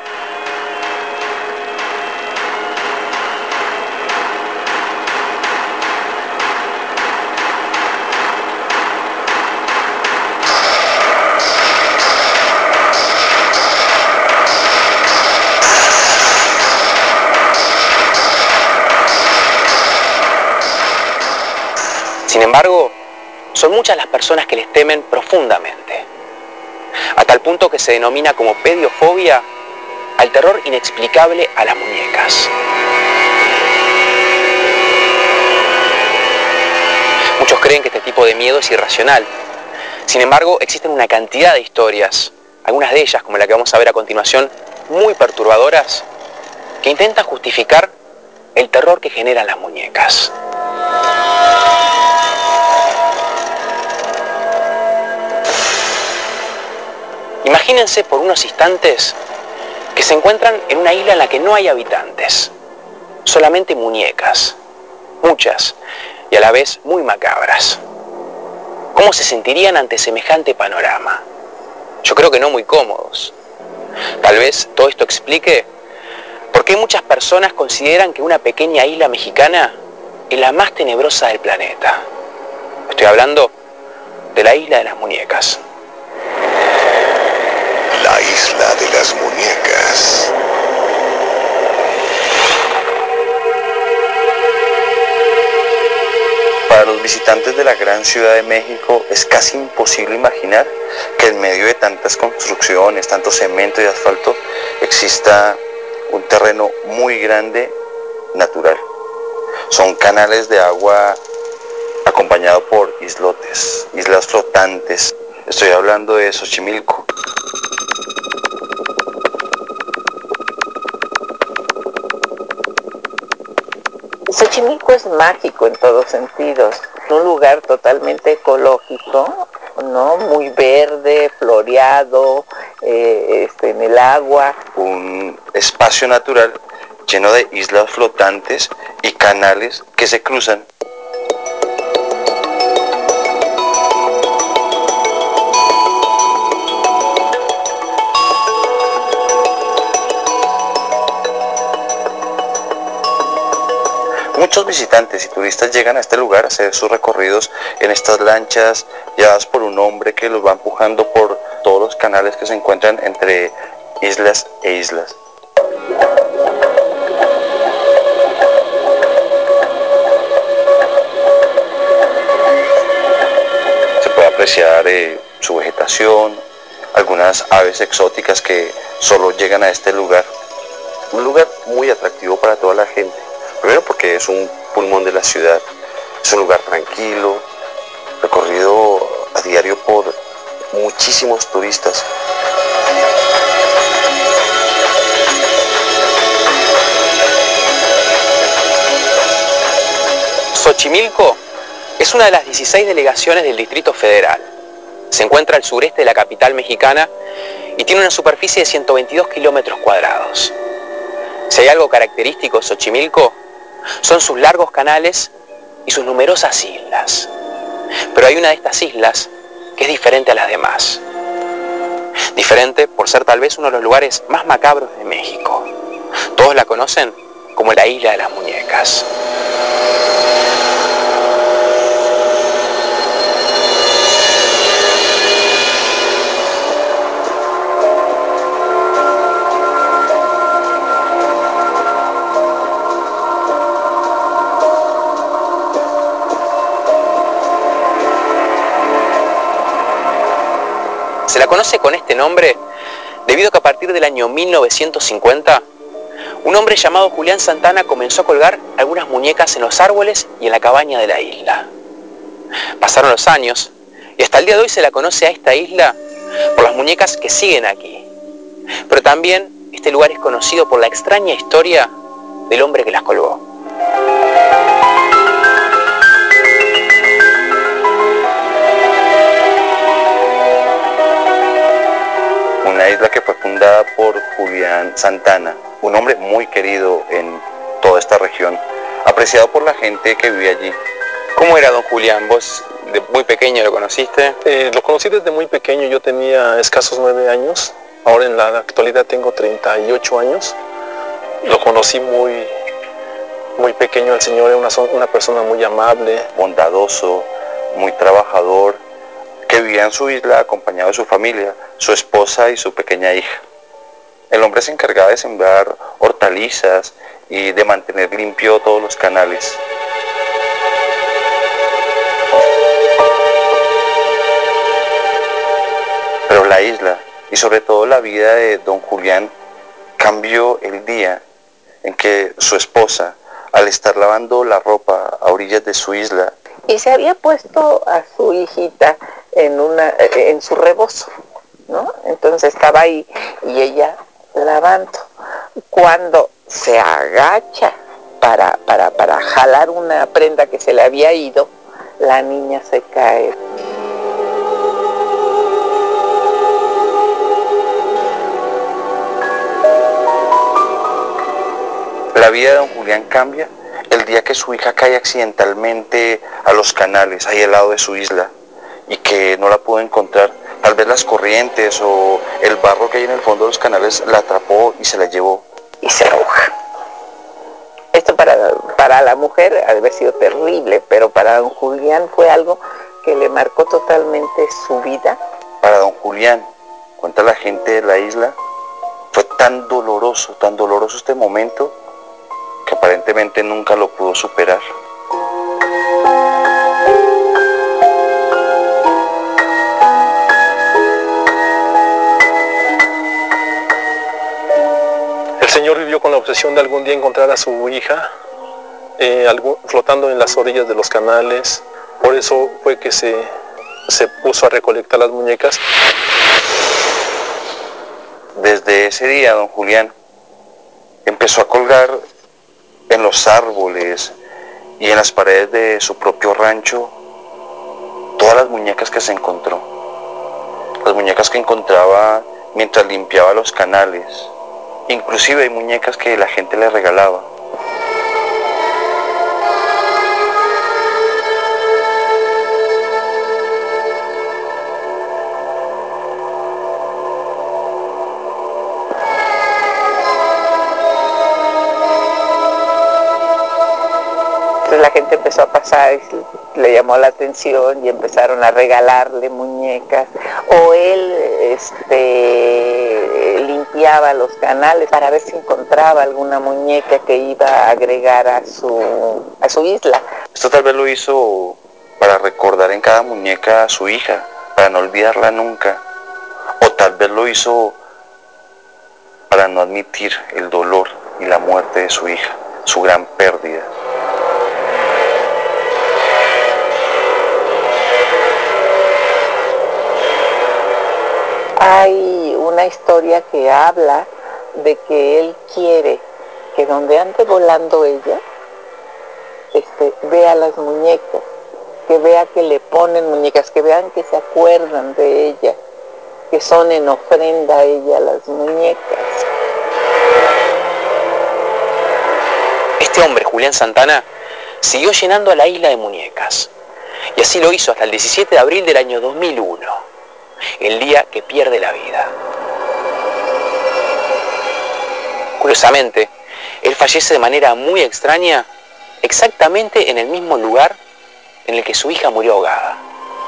Sin embargo, son muchas las personas que les temen profundamente, a tal punto que se denomina como pediofobia al terror inexplicable a las muñecas. Muchos creen que este tipo de miedo es irracional. Sin embargo, existen una cantidad de historias, algunas de ellas, como la que vamos a ver a continuación, muy perturbadoras, que intentan justificar el terror que generan las muñecas. Imagínense por unos instantes que se encuentran en una isla en la que no hay habitantes, solamente muñecas, muchas y a la vez muy macabras. ¿Cómo se sentirían ante semejante panorama? Yo creo que no muy cómodos. Tal vez todo esto explique por qué muchas personas consideran que una pequeña isla mexicana es la más tenebrosa del planeta. Estoy hablando de la Isla de las Muñecas.
La Isla de las Muñecas.
Para los visitantes de la gran Ciudad de México es casi imposible imaginar que en medio de tantas construcciones, tanto cemento y asfalto, exista un terreno muy grande, natural. Son canales de agua acompañado por islotes, islas flotantes. Estoy hablando de Xochimilco.
Xochimilco es mágico en todos sentidos, un lugar totalmente ecológico, ¿no? Muy verde, floreado, eh, este, en el agua.
Un espacio natural lleno de islas flotantes y canales que se cruzan. Muchos visitantes y turistas llegan a este lugar a hacer sus recorridos en estas lanchas guiadas por un hombre que los va empujando por todos los canales que se encuentran entre islas e islas. Se puede apreciar eh, su vegetación, algunas aves exóticas que solo llegan a este lugar. Un lugar muy atractivo para toda la gente. Primero porque es un pulmón de la ciudad, es un lugar tranquilo, recorrido a diario por muchísimos turistas.
Xochimilco es una de las dieciséis delegaciones del Distrito Federal. Se encuentra al sureste de la capital mexicana y tiene una superficie de ciento veintidós kilómetros cuadrados. Si hay algo característico de Xochimilco, son sus largos canales y sus numerosas islas. Pero hay una de estas islas que es diferente a las demás. Diferente por ser tal vez uno de los lugares más macabros de México. Todos la conocen como la Isla de las Muñecas. Se la conoce con este nombre debido a que a partir del año mil novecientos cincuenta, un hombre llamado Julián Santana comenzó a colgar algunas muñecas en los árboles y en la cabaña de la isla. Pasaron los años y hasta el día de hoy se la conoce a esta isla por las muñecas que siguen aquí. Pero también este lugar es conocido por la extraña historia del hombre que las colgó.
Una isla que fue fundada por Julián Santana, un hombre muy querido en toda esta región, apreciado por la gente que vive allí.
¿Cómo era don Julián? ¿Vos de muy pequeño lo conociste?
Eh, lo conocí desde muy pequeño, yo tenía escasos nueve años, ahora en la actualidad tengo treinta y ocho años. Lo conocí muy, muy pequeño al señor, era una, una persona muy amable,
bondadoso, muy trabajador, que vivía en su isla acompañado de su familia, su esposa y su pequeña hija. El hombre se encargaba de sembrar hortalizas y de mantener limpio todos los canales. Pero la isla, y sobre todo la vida de don Julián, cambió el día en que su esposa, al estar lavando la ropa a orillas de su isla,
y se había puesto a su hijita en, una, en su rebozo, ¿no? Entonces estaba ahí y ella lavando. Cuando se agacha para, para, para jalar una prenda que se le había ido, la niña se cae.
La vida de don Julián cambia el día que su hija cae accidentalmente a los canales, ahí al lado de su isla, y que no la pudo encontrar. Tal vez las corrientes o el barro que hay en el fondo de los canales la atrapó y se la llevó.
Y se ahoga. Esto para, para la mujer ha de haber sido terrible, pero para don Julián fue algo que le marcó totalmente su vida.
Para don Julián, cuenta la gente de la isla, fue tan doloroso, tan doloroso este momento, que aparentemente nunca lo pudo superar.
El señor vivió con la obsesión de algún día encontrar a su hija eh, algún, flotando en las orillas de los canales. Por eso fue que se, se puso a recolectar las muñecas.
Desde ese día, don Julián empezó a colgar en los árboles y en las paredes de su propio rancho todas las muñecas que se encontró. Las muñecas que encontraba mientras limpiaba los canales. Inclusive hay muñecas que la gente le regalaba.
Entonces la gente empezó a pasar y le llamó la atención y empezaron a regalarle muñecas. O él este, limpiaba los canales para ver si encontraba alguna muñeca que iba a agregar a su, a su isla.
Esto tal vez lo hizo para recordar en cada muñeca a su hija, para no olvidarla nunca. O tal vez lo hizo para no admitir el dolor y la muerte de su hija, su gran pérdida.
Hay una historia que habla de que él quiere que donde ande volando ella, este, vea las muñecas, que vea que le ponen muñecas, que vean que se acuerdan de ella, que son en ofrenda a ella las muñecas.
Este hombre, Julián Santana, siguió llenando a la isla de muñecas. Y así lo hizo hasta el diecisiete de abril del año dos mil uno, el día que pierde la vida. Curiosamente, él fallece de manera muy extraña, exactamente en el mismo lugar en el que su hija murió ahogada.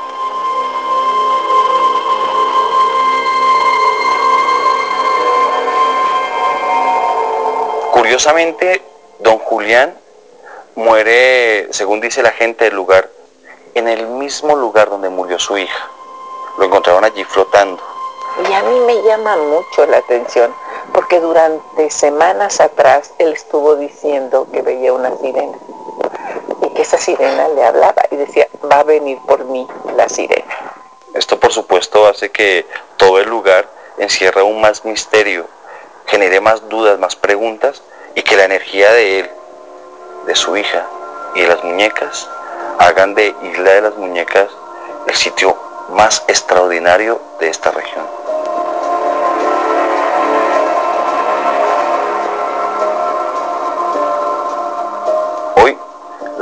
Curiosamente, don Julián muere, según dice la gente del lugar, en el mismo lugar donde murió su hija. Lo encontraron allí flotando.
Y a mí me llama mucho la atención, porque durante semanas atrás él estuvo diciendo que veía una sirena, y que esa sirena le hablaba, y decía, va a venir por mí la sirena.
Esto por supuesto hace que todo el lugar encierre aún más misterio, genere más dudas, más preguntas, y que la energía de él, de su hija y de las muñecas hagan de Isla de las Muñecas el sitio más extraordinario de esta región.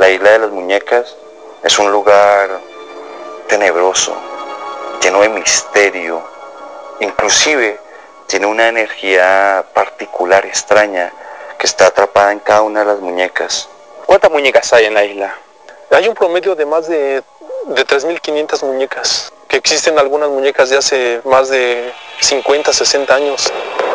La isla de las muñecas es un lugar tenebroso, lleno de misterio, inclusive tiene una energía particular, extraña, que está atrapada en cada una de las muñecas.
¿Cuántas muñecas hay en la isla? Hay un promedio de más de, de tres mil quinientas muñecas, que existen algunas muñecas de hace más de cincuenta, sesenta años.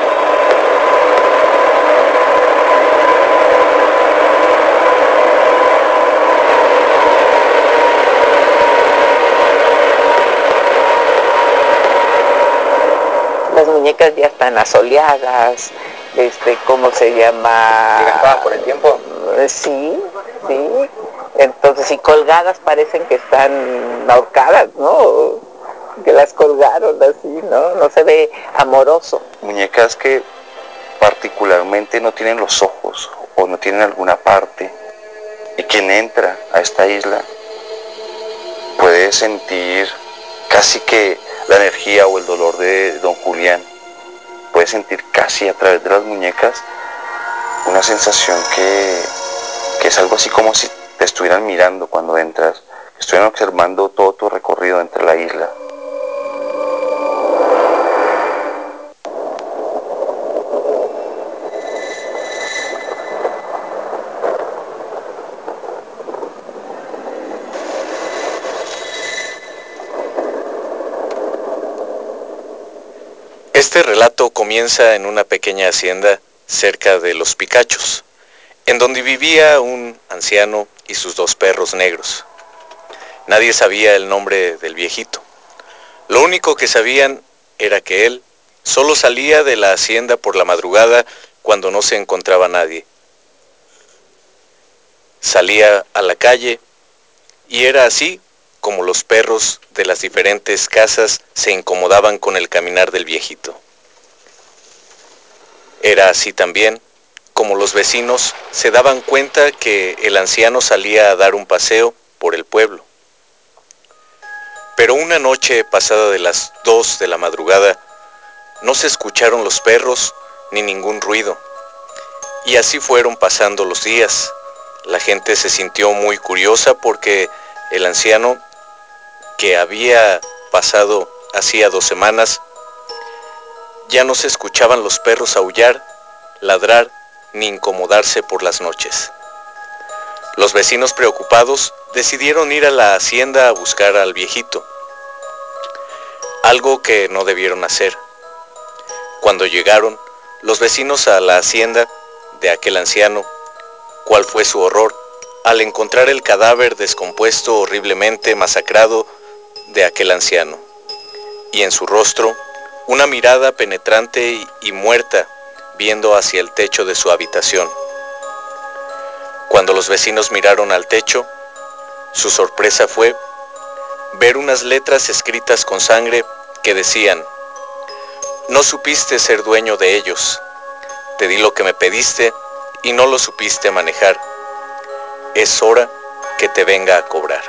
Las muñecas ya están asoleadas, este, ¿cómo se llama?
¿Gastadas por el tiempo?
Sí, sí. Entonces, y colgadas parecen que están ahorcadas, ¿no? Que las colgaron así, ¿no? No se ve amoroso.
Muñecas que particularmente no tienen los ojos o no tienen alguna parte. Y quien entra a esta isla puede sentir casi que la energía o el dolor de don Julián. Puede sentir casi a través de las muñecas una sensación que, que es algo así como si te estuvieran mirando cuando entras, que estuvieran observando todo tu recorrido entre la isla.
Este relato comienza en una pequeña hacienda cerca de Los Picachos, en donde vivía un anciano y sus dos perros negros. Nadie sabía el nombre del viejito. Lo único que sabían era que él solo salía de la hacienda por la madrugada cuando no se encontraba nadie. Salía a la calle y era así como los perros de las diferentes casas se incomodaban con el caminar del viejito. Era así también como los vecinos se daban cuenta que el anciano salía a dar un paseo por el pueblo. Pero una noche pasada de las dos de la madrugada, no se escucharon los perros ni ningún ruido. Y así fueron pasando los días. La gente se sintió muy curiosa porque el anciano, que había pasado hacía dos semanas, ya no se escuchaban los perros aullar, ladrar ni incomodarse por las noches. Los vecinos preocupados decidieron ir a la hacienda a buscar al viejito, algo que no debieron hacer. Cuando llegaron los vecinos a la hacienda de aquel anciano, ¿cuál fue su horror al encontrar el cadáver descompuesto, horriblemente masacrado de aquel anciano? Y en su rostro, una mirada penetrante y, y muerta, viendo hacia el techo de su habitación. Cuando los vecinos miraron al techo, su sorpresa fue ver unas letras escritas con sangre que decían: no supiste ser dueño de ellos, te di lo que me pediste y no lo supiste manejar, es hora que te venga a cobrar.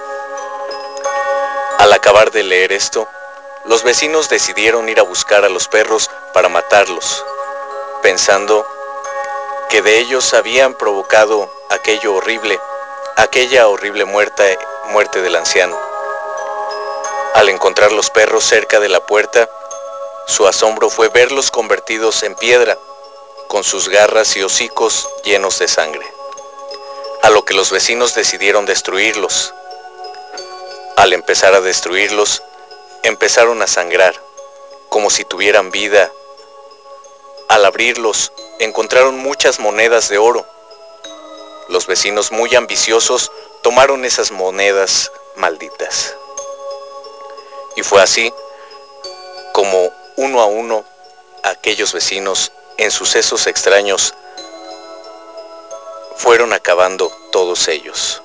Al acabar de leer esto, los vecinos decidieron ir a buscar a los perros para matarlos, pensando que de ellos habían provocado aquello horrible, aquella horrible muerte, muerte del anciano. Al encontrar los perros cerca de la puerta, su asombro fue verlos convertidos en piedra, con sus garras y hocicos llenos de sangre. A lo que los vecinos decidieron destruirlos. Al empezar a destruirlos, empezaron a sangrar, como si tuvieran vida. Al abrirlos, encontraron muchas monedas de oro. Los vecinos, muy ambiciosos, tomaron esas monedas malditas. Y fue así como uno a uno aquellos vecinos, en sucesos extraños, fueron acabando todos ellos.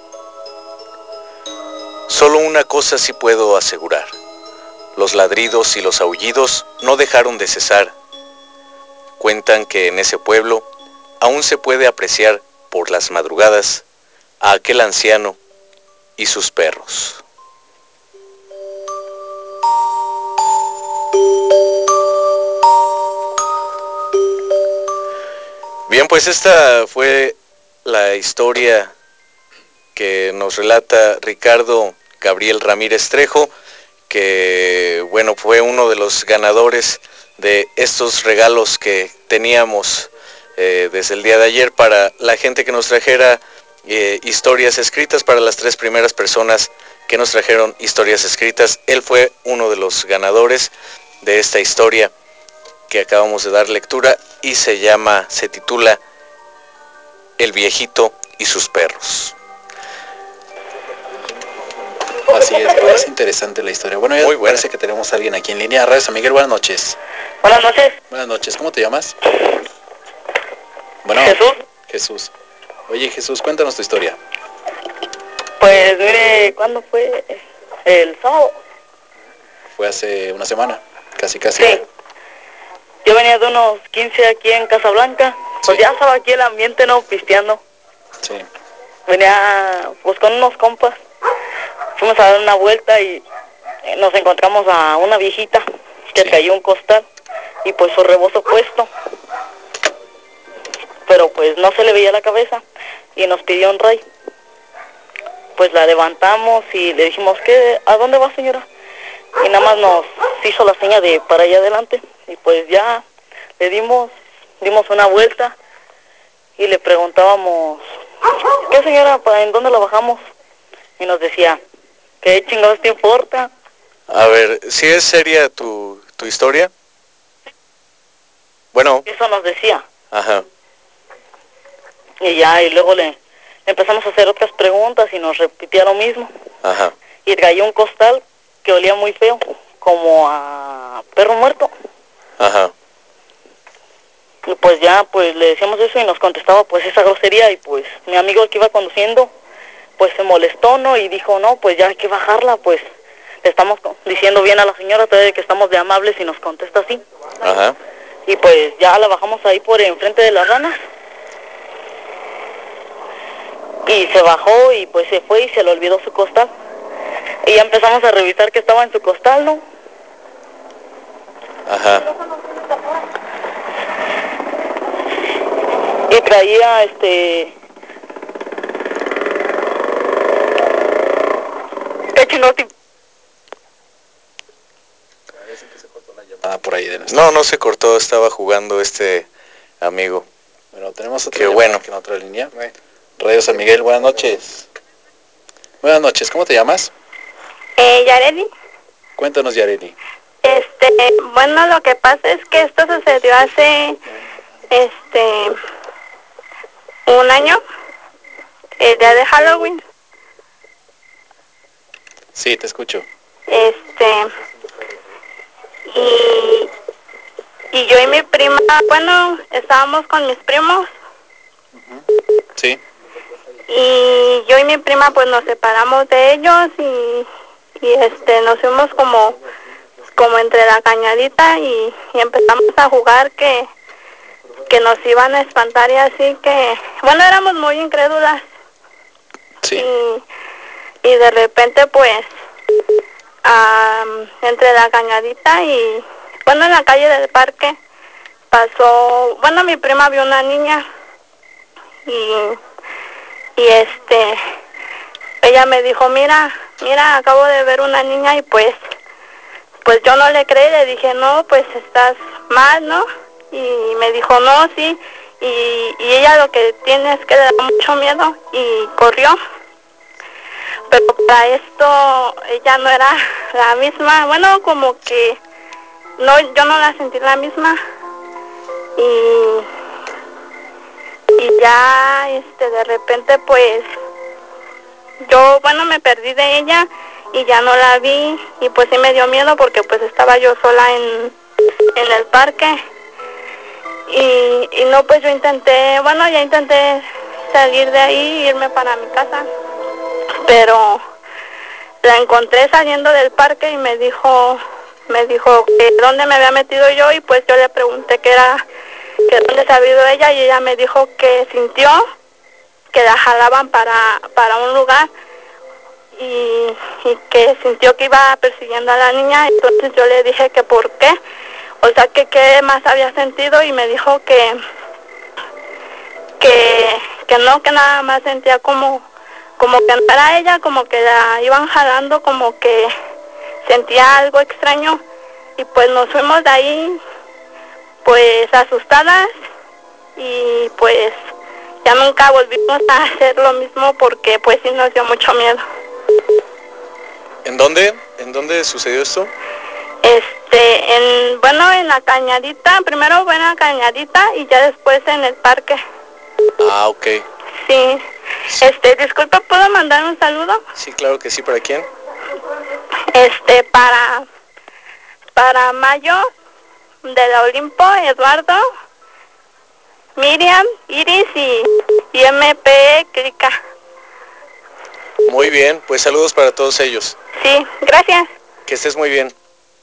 Solo una cosa sí puedo asegurar: los ladridos y los aullidos no dejaron de cesar. Cuentan que en ese pueblo aún se puede apreciar por las madrugadas a aquel anciano y sus perros. Bien, pues esta fue la historia que nos relata Ricardo Gabriel Ramírez Trejo, que bueno, fue uno de los ganadores de estos regalos que teníamos eh, desde el día de ayer para la gente que nos trajera eh, historias escritas, para las tres primeras personas que nos trajeron historias escritas. Él fue uno de los ganadores de esta historia que acabamos de dar lectura y se llama, se titula El viejito y sus perros.
Así es, parece interesante la historia. Bueno, ya Muy parece que tenemos a alguien aquí en línea. Radio San Miguel, buenas noches.
Buenas noches.
Buenas noches, ¿cómo te llamas? Bueno,
Jesús.
Jesús. Oye, Jesús, cuéntanos tu historia.
Pues mire, ¿cuándo fue? El sábado.
Fue hace una semana, casi casi.
Sí. Yo venía de unos quince aquí en Casablanca. Sí. Pues ya estaba aquí el ambiente, ¿no? Pisteando.
Sí.
Venía pues con unos compas. Fuimos a dar una vuelta y nos encontramos a una viejita que sí. cayó un costal y pues su rebozo puesto. Pero pues no se le veía la cabeza y nos pidió un ray. Pues la levantamos y le dijimos, ¿qué? ¿A dónde va, señora? Y nada más nos hizo la seña de para allá adelante. Y pues ya le dimos, dimos una vuelta y le preguntábamos, ¿qué, señora? ¿Para en dónde la bajamos? Y nos decía, ¿qué chingados te importa?
A ver, ¿sí es seria tu, tu historia? Bueno.
Eso nos decía.
Ajá.
Y ya, y luego le empezamos a hacer otras preguntas y nos repetía lo mismo.
Ajá.
Y cayó un costal que olía muy feo, como a perro muerto.
Ajá.
Y pues ya, pues le decíamos eso y nos contestaba pues esa grosería y pues mi amigo que iba conduciendo, pues se molestó, ¿no? Y dijo, no, pues ya hay que bajarla, pues le estamos diciendo bien a la señora todavía que estamos de amables y nos contesta así.
Ajá.
Y pues ya la bajamos ahí por enfrente de las ranas. Y se bajó y pues se fue y se le olvidó su costal. Y ya empezamos a revisar que estaba en su costal, ¿no?
Ajá.
Y traía este... ¿Qué chingados?
Ah, por ahí de
no, no se cortó, estaba jugando este amigo.
Bueno, tenemos otra
Qué bueno.
en otra línea. Radio San Miguel, buenas noches. Buenas noches, ¿cómo te llamas?
Eh, Yareli.
Cuéntanos, Yareli.
Este, bueno, lo que pasa es que esto sucedió hace, este, un año, el día de Halloween.
Sí, te escucho.
Este, y, y yo y mi prima, bueno, estábamos con mis primos.
Sí.
Y yo y mi prima pues nos separamos de ellos y, y este nos fuimos como como entre la cañadita y, y empezamos a jugar que que nos iban a espantar y así que bueno, éramos muy incrédulas.
Sí.
Y, y de repente pues um, entre la cañadita y bueno, en la calle del parque pasó, bueno, mi prima vio una niña y y este ella me dijo, mira, mira, acabo de ver una niña y pues pues yo no le creí, le dije, no, pues estás mal, ¿no? Y me dijo, no, sí, y, y ella lo que tiene es que le da mucho miedo y corrió. Pero para esto ella no era la misma, bueno, como que no, yo no la sentí la misma y y ya este de repente pues yo bueno me perdí de ella y ya no la vi y pues sí me dio miedo porque pues estaba yo sola en en el parque y, y no pues yo intenté, bueno ya intenté salir de ahí, irme para mi casa, pero la encontré saliendo del parque y me dijo me dijo que dónde me había metido yo y pues yo le pregunté qué era, que dónde se había ido ella y ella me dijo que sintió que la jalaban para, para un lugar y, y que sintió que iba persiguiendo a la niña. Entonces yo le dije que por qué, o sea que qué más había sentido y me dijo que que, que no, que nada más sentía como como que andara ella, como que la iban jalando, como que sentía algo extraño y pues nos fuimos de ahí pues asustadas y pues ya nunca volvimos a hacer lo mismo porque pues sí nos dio mucho miedo.
¿En dónde? ¿En dónde sucedió esto?
Este, en, bueno, en la cañadita, primero fue en la cañadita y ya después en el parque.
Ah, ok.
Sí. Este, disculpa, ¿puedo mandar un saludo?
Sí, claro que sí. ¿Para quién?
Este, para, para Mayo, de la Olimpo, Eduardo, Miriam, Iris y, y M P Clica.
Muy bien, pues saludos para todos ellos.
Sí, gracias.
Que estés muy bien.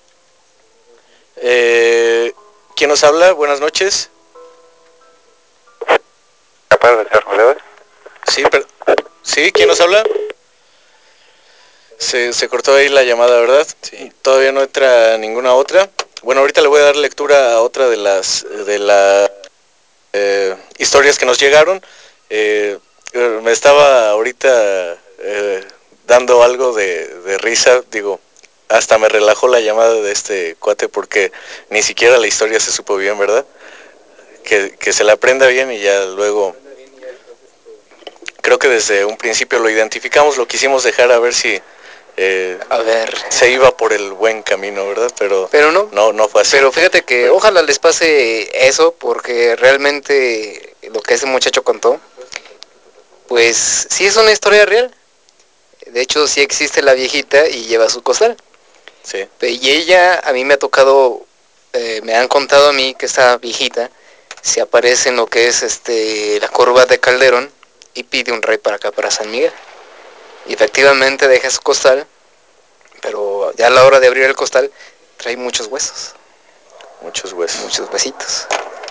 Eh, ¿Quién nos habla? Buenas noches.
¿Capaz de ser Rodeos?
Sí, pero... ¿Sí? ¿Quién nos habla? Se, se cortó ahí la llamada, ¿verdad? Sí. Todavía no entra ninguna otra. Bueno, ahorita le voy a dar lectura a otra de las de las eh, historias que nos llegaron. Eh, me estaba ahorita eh, dando algo de, de risa, digo, hasta me relajó la llamada de este cuate porque ni siquiera la historia se supo bien, ¿verdad? Que, que se la aprenda bien y ya luego... Creo que desde un principio lo identificamos, lo quisimos dejar a ver si... Eh,
a ver,
se iba por el buen camino, ¿verdad? Pero,
pero no,
no, no fue así.
Pero fíjate que pero, ojalá les pase eso, porque realmente lo que ese muchacho contó, pues sí es una historia real. De hecho, sí existe la viejita y lleva su costal.
Sí.
Y ella, a mí me ha tocado, eh, me han contado a mí que esta viejita se aparece en lo que es este la curva de Calderón y pide un rey para acá, para San Miguel. Y efectivamente deja su costal, pero ya a la hora de abrir el costal trae muchos huesos.
Muchos huesos.
Muchos huesitos.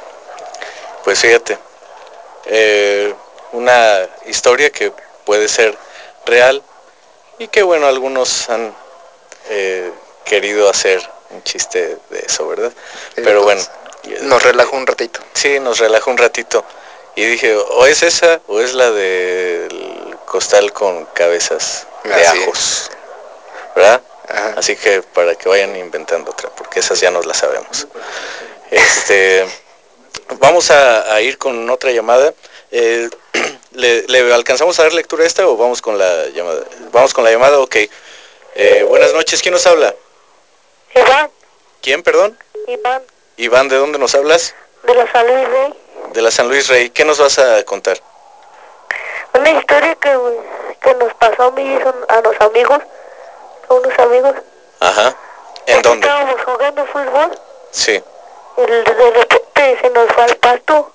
Pues fíjate, eh, una historia que puede ser real y que bueno, algunos han eh, querido hacer un chiste de eso, ¿verdad?
Sí,
pero
pues,
bueno.
Nos relajó un ratito.
Sí, nos relajó un ratito. Y dije, o es esa o es la del costal con cabezas de
Así
ajos,
es.
¿verdad?
Ajá.
Así que para que vayan inventando otra, porque esas ya nos las sabemos. Este, vamos a, a ir con otra llamada. Eh, ¿le, ¿Le alcanzamos a dar lectura a esta o vamos con la llamada? Vamos con la llamada, ok. Eh, buenas noches, ¿quién nos habla?
Iván.
¿Quién, perdón?
Iván.
Iván, ¿de dónde nos hablas?
De la San Luis Rey.
De la San Luis Rey. ¿Qué nos vas a contar?
Una historia que, que nos pasó a mí y a los amigos, a unos amigos.
Ajá. ¿En
Porque
dónde?
Estábamos jugando fútbol.
Sí.
Y de repente se nos fue al pasto.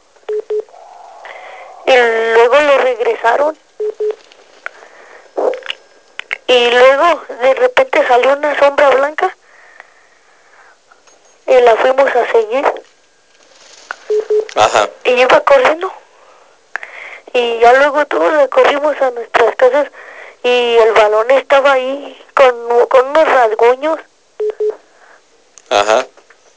Y luego lo regresaron. Y luego de repente salió una sombra blanca. Y la fuimos a seguir.
Ajá.
Y iba corriendo. Y ya luego todos le corrimos a nuestras casas. Y el balón estaba ahí con, con unos rasguños.
Ajá.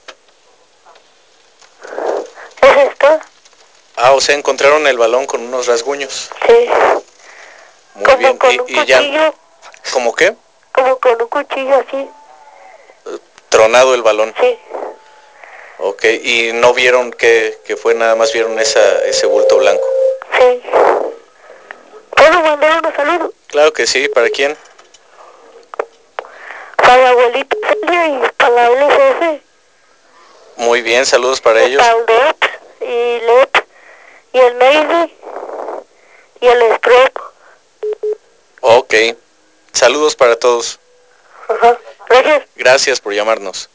¿Es esto?
Ah, o sea, encontraron el balón con unos rasguños.
Sí.
Muy
como
bien.
con
y,
un
y
cuchillo.
Ya... ¿Cómo qué?
Como con un cuchillo así.
Tronado el balón.
Sí.
Ok, y no vieron que, que fue, nada más vieron esa, ese bulto blanco.
Sí. ¿Puedo mandar unos saludos?
Claro que sí, ¿para quién?
Para la abuelita Celia y para la L C F.
Muy bien, saludos para
y
ellos.
Para el D E P y L E P y el Navy y el Scrop.
Ok, saludos para todos.
Ajá, gracias.
Gracias por llamarnos.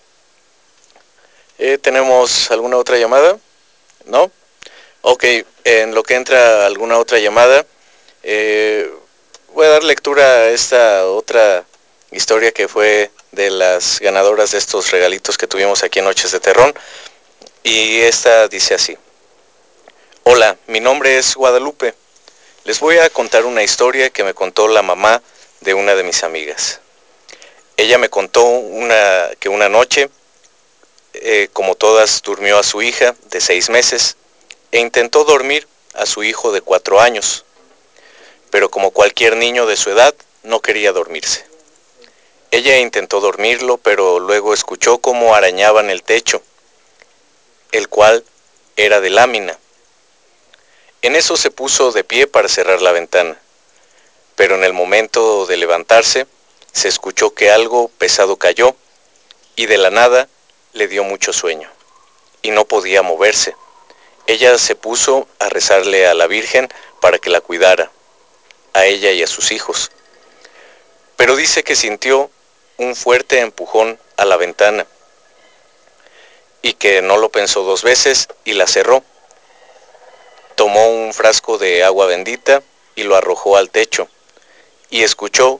Eh, ¿Tenemos alguna otra llamada? ¿No? Ok, en lo que entra alguna otra llamada, eh, voy a dar lectura a esta otra historia que fue de las ganadoras de estos regalitos que tuvimos aquí en Noches de Terrón. Y esta dice así. Hola, mi nombre es Guadalupe. Les voy a contar una historia que me contó la mamá de una de mis amigas. Ella me contó una, que una noche, eh, como todas, durmió a su hija de seis meses e intentó dormir a su hijo de cuatro años. pero como cualquier niño de su edad, no quería dormirse. Ella intentó dormirlo, pero luego escuchó cómo arañaban el techo, el cual era de lámina. En eso se puso de pie para cerrar la ventana, pero en el momento de levantarse, se escuchó que algo pesado cayó y de la nada le dio mucho sueño y no podía moverse. Ella se puso a rezarle a la Virgen para que la cuidara, a ella y a sus hijos. Pero dice que sintió un fuerte empujón a la ventana y que no lo pensó dos veces y la cerró. Tomó un frasco de agua bendita y lo arrojó al techo y escuchó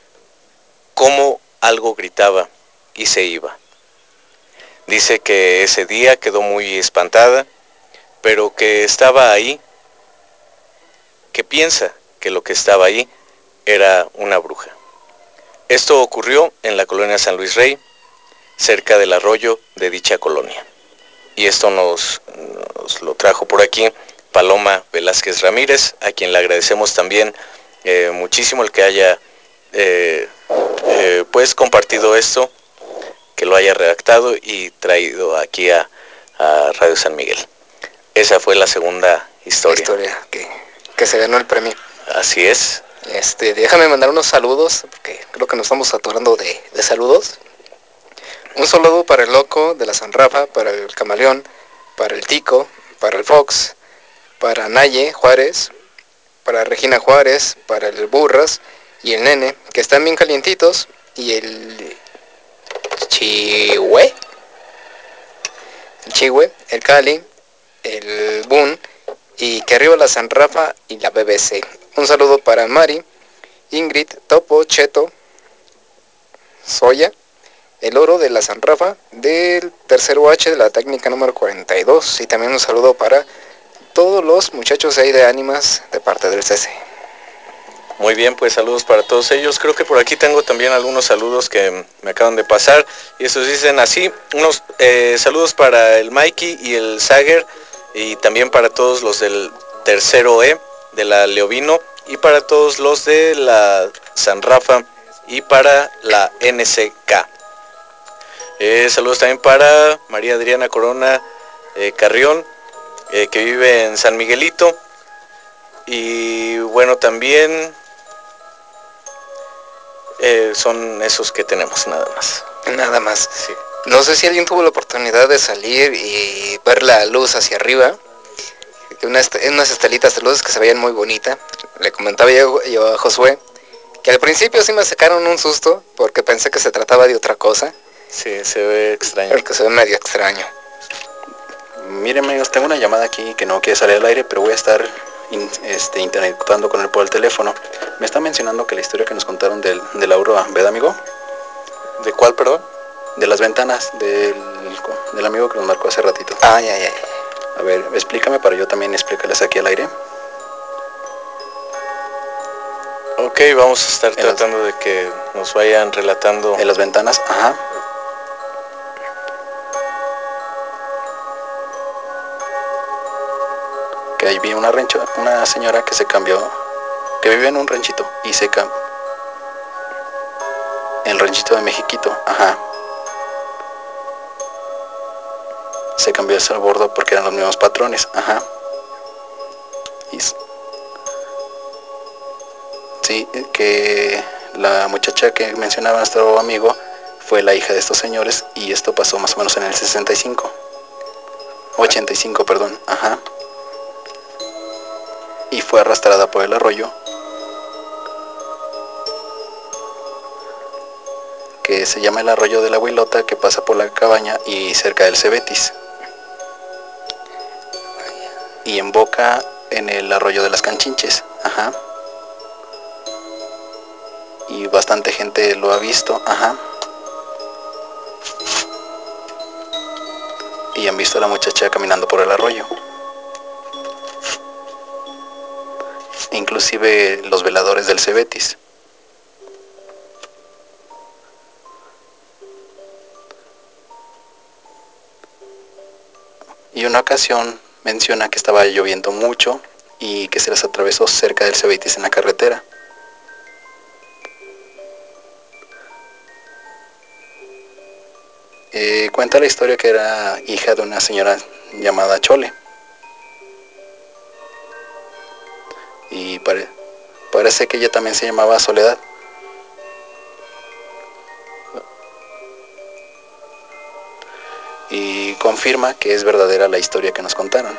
cómo algo gritaba y se iba. Dice que ese día quedó muy espantada, pero que estaba ahí, que piensa que lo que estaba ahí era una bruja. Esto ocurrió en la colonia San Luis Rey, cerca del arroyo de dicha colonia. Y esto nos, nos lo trajo por aquí Paloma Velázquez Ramírez, a quien le agradecemos también eh, muchísimo el que haya eh, eh, pues compartido esto, que lo haya redactado y traído aquí a, a Radio San Miguel. Esa fue la segunda historia.
Historia que, que se ganó el premio.
Así es.
Este, déjame mandar unos saludos, porque creo que nos estamos saturando de, de saludos. Un saludo para el Loco de la San Rafa, para el Camaleón, para el Tico, para el Fox, para Naye Juárez, para Regina Juárez, para el Burras y el Nene, que están bien calientitos, y el Chihue, el Chihue, el Cali, el Boon, y que arriba la San Rafa y la B B C. Un saludo para Mari, Ingrid, Topo, Cheto, Soya, el Oro de la San Rafa, del tercer U H de la técnica número cuarenta y dos, y también un saludo para todos los muchachos ahí de Ánimas de parte del C C.
Muy bien, pues saludos para todos ellos. Creo que por aquí tengo también algunos saludos que me acaban de pasar. Y esos dicen así, unos eh, saludos para el Mikey y el Sager, y también para todos los del tercero E de la Leovino, y para todos los de la San Rafa y para la N C K. Eh, saludos también para María Adriana Corona eh, Carrión, eh, que vive en San Miguelito. Y bueno, también eh, son esos que tenemos, nada más.
Nada más. Sí. No sé si alguien tuvo la oportunidad de salir y ver la luz hacia arriba. Unas, unas estelitas de luz que se veían muy bonitas. Le comentaba yo, yo a Josué que al principio sí me sacaron un susto porque pensé que se trataba de otra cosa.
Sí, se ve extraño.
Porque se ve medio extraño.
Miren amigos, tengo una llamada aquí que no quiere salir al aire, pero voy a estar in, este, interactuando con él por el teléfono. Me está mencionando que la historia que nos contaron del, de la Aurora, ¿verdad amigo?
¿De cuál, perdón?
De las ventanas del, del amigo que nos marcó hace ratito.
Ah, ya, ya.
A ver, explícame para yo también explicarles aquí al aire.
Ok, vamos a estar en tratando las, de que nos vayan relatando.
En las ventanas, ajá. Que ahí vi una rancho, una señora que se cambió, que vive en un ranchito y se cambió. El ranchito de Mexiquito, ajá. Se cambió ese bordo porque eran los mismos patrones, ajá. Y sí, que la muchacha que mencionaba nuestro amigo fue la hija de estos señores, y esto pasó más o menos en el sesenta y cinco, ochenta y cinco, perdón, ajá. Y fue arrastrada por el arroyo, que se llama el arroyo de la Huilota, que pasa por la cabaña y cerca del Cebetis, y emboca en el arroyo de las Canchinches, ajá. Y bastante gente lo ha visto, ajá. Y han visto a la muchacha caminando por el arroyo. Inclusive los veladores del Cebetis. Y una ocasión menciona que estaba lloviendo mucho y que se les atravesó cerca del Cebetis en la carretera. Eh, cuenta la historia que era hija de una señora llamada Chole. Y pare, parece que ella también se llamaba Soledad. Y confirma que es verdadera la historia que nos contaron.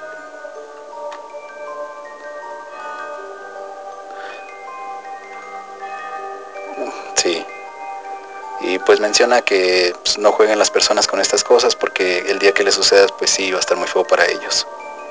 Sí. Y pues menciona que pues, no jueguen las personas con estas cosas porque el día que les suceda pues sí va a estar muy feo para ellos.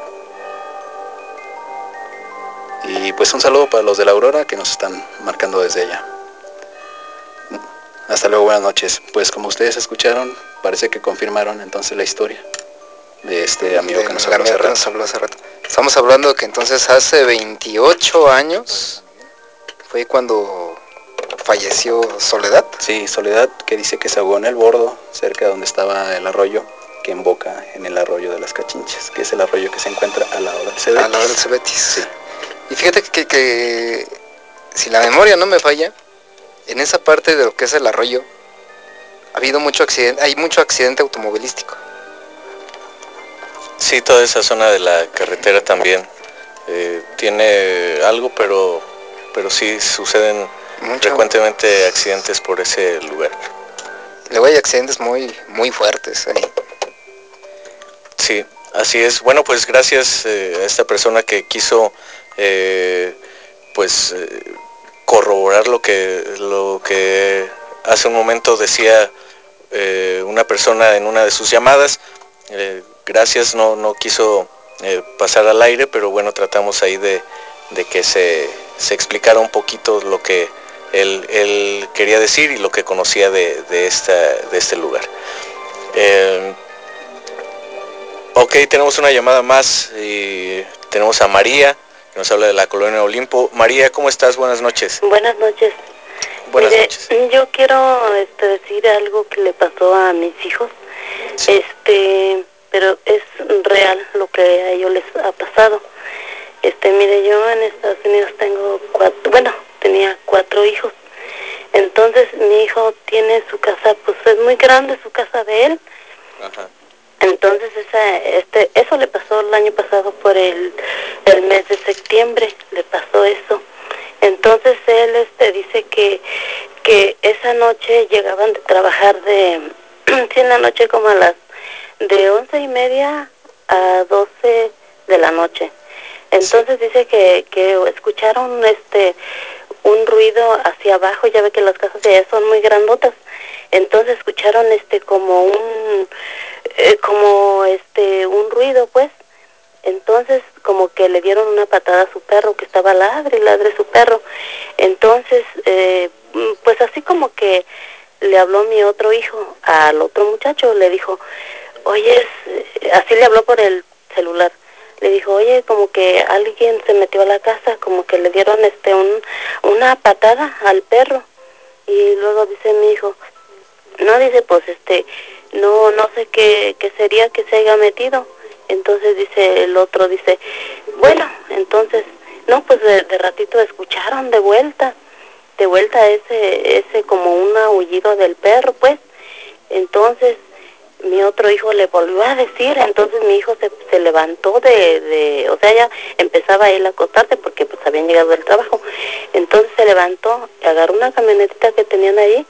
Y pues un saludo para los de la Aurora que nos están marcando desde allá. Hasta luego, buenas noches. Pues como ustedes escucharon, parece que confirmaron entonces la historia de este amigo que nos habló hace rato.
Nos habló hace rato. Estamos hablando que entonces hace veintiocho años fue cuando falleció Soledad.
Sí, Soledad, que dice que se ahogó en el bordo, cerca de donde estaba el arroyo, que emboca en el arroyo de las Cachinchas, que es el arroyo que se encuentra al lado del Cebetis.
Al lado del Cebetis. Sí. Y fíjate que, que si la memoria no me falla, en esa parte de lo que es el arroyo, ha habido mucho accidente, hay mucho accidente automovilístico.
Sí, toda esa zona de la carretera también eh, tiene algo, pero, pero sí suceden mucho. Frecuentemente accidentes por ese lugar.
Luego hay accidentes muy, muy fuertes ahí.
Sí, así es. Bueno, pues gracias eh, a esta persona que quiso eh, pues eh, corroborar lo que, lo que hace un momento decía eh, una persona en una de sus llamadas. Eh, gracias, no, no quiso eh, pasar al aire, pero bueno, tratamos ahí de, de que se, se explicara un poquito lo que él, él quería decir y lo que conocía de, de, esta, de este lugar. Eh, ok, tenemos una llamada más y tenemos a María, que nos habla de la Colonia Olimpo. María, ¿cómo estás? Buenas noches.
Buenas noches.
Buenas
Mire,
noches.
Yo quiero este, decir algo que le pasó a mis hijos. Sí. Este, pero es real lo que a ellos les ha pasado. Este, mire, yo en Estados Unidos tengo cuatro, bueno, tenía cuatro hijos. Entonces mi hijo tiene su casa, pues es muy grande su casa de él. Ajá. Entonces esa, este, eso le pasó el año pasado por el, el mes de septiembre, le pasó eso. Entonces él este dice que que esa noche llegaban de trabajar de, sí, en la noche como a las de once y media a doce de la noche. Entonces sí. Dice que, que escucharon este un ruido hacia abajo, ya ve que las casas de allá son muy grandotas. Entonces escucharon este como un eh, como este un ruido pues. Entonces como que le dieron una patada a su perro que estaba ladre y ladre su perro. Entonces eh, pues así como que le habló mi otro hijo al otro muchacho, le dijo, oye, así le habló por el celular, le dijo, oye, como que alguien se metió a la casa, como que le dieron este un una patada al perro. Y luego dice mi hijo, no, dice, pues este, no, no sé qué, qué sería que se haya metido. Entonces dice el otro, dice, bueno, entonces, no, pues de, de ratito escucharon de vuelta, de vuelta ese, ese como un aullido del perro, pues. Entonces mi otro hijo le volvió a decir, entonces mi hijo se, se levantó de, de, o sea, ya empezaba él a acostarse porque pues habían llegado del trabajo. Entonces se levantó, agarró una camionetita que tenían ahí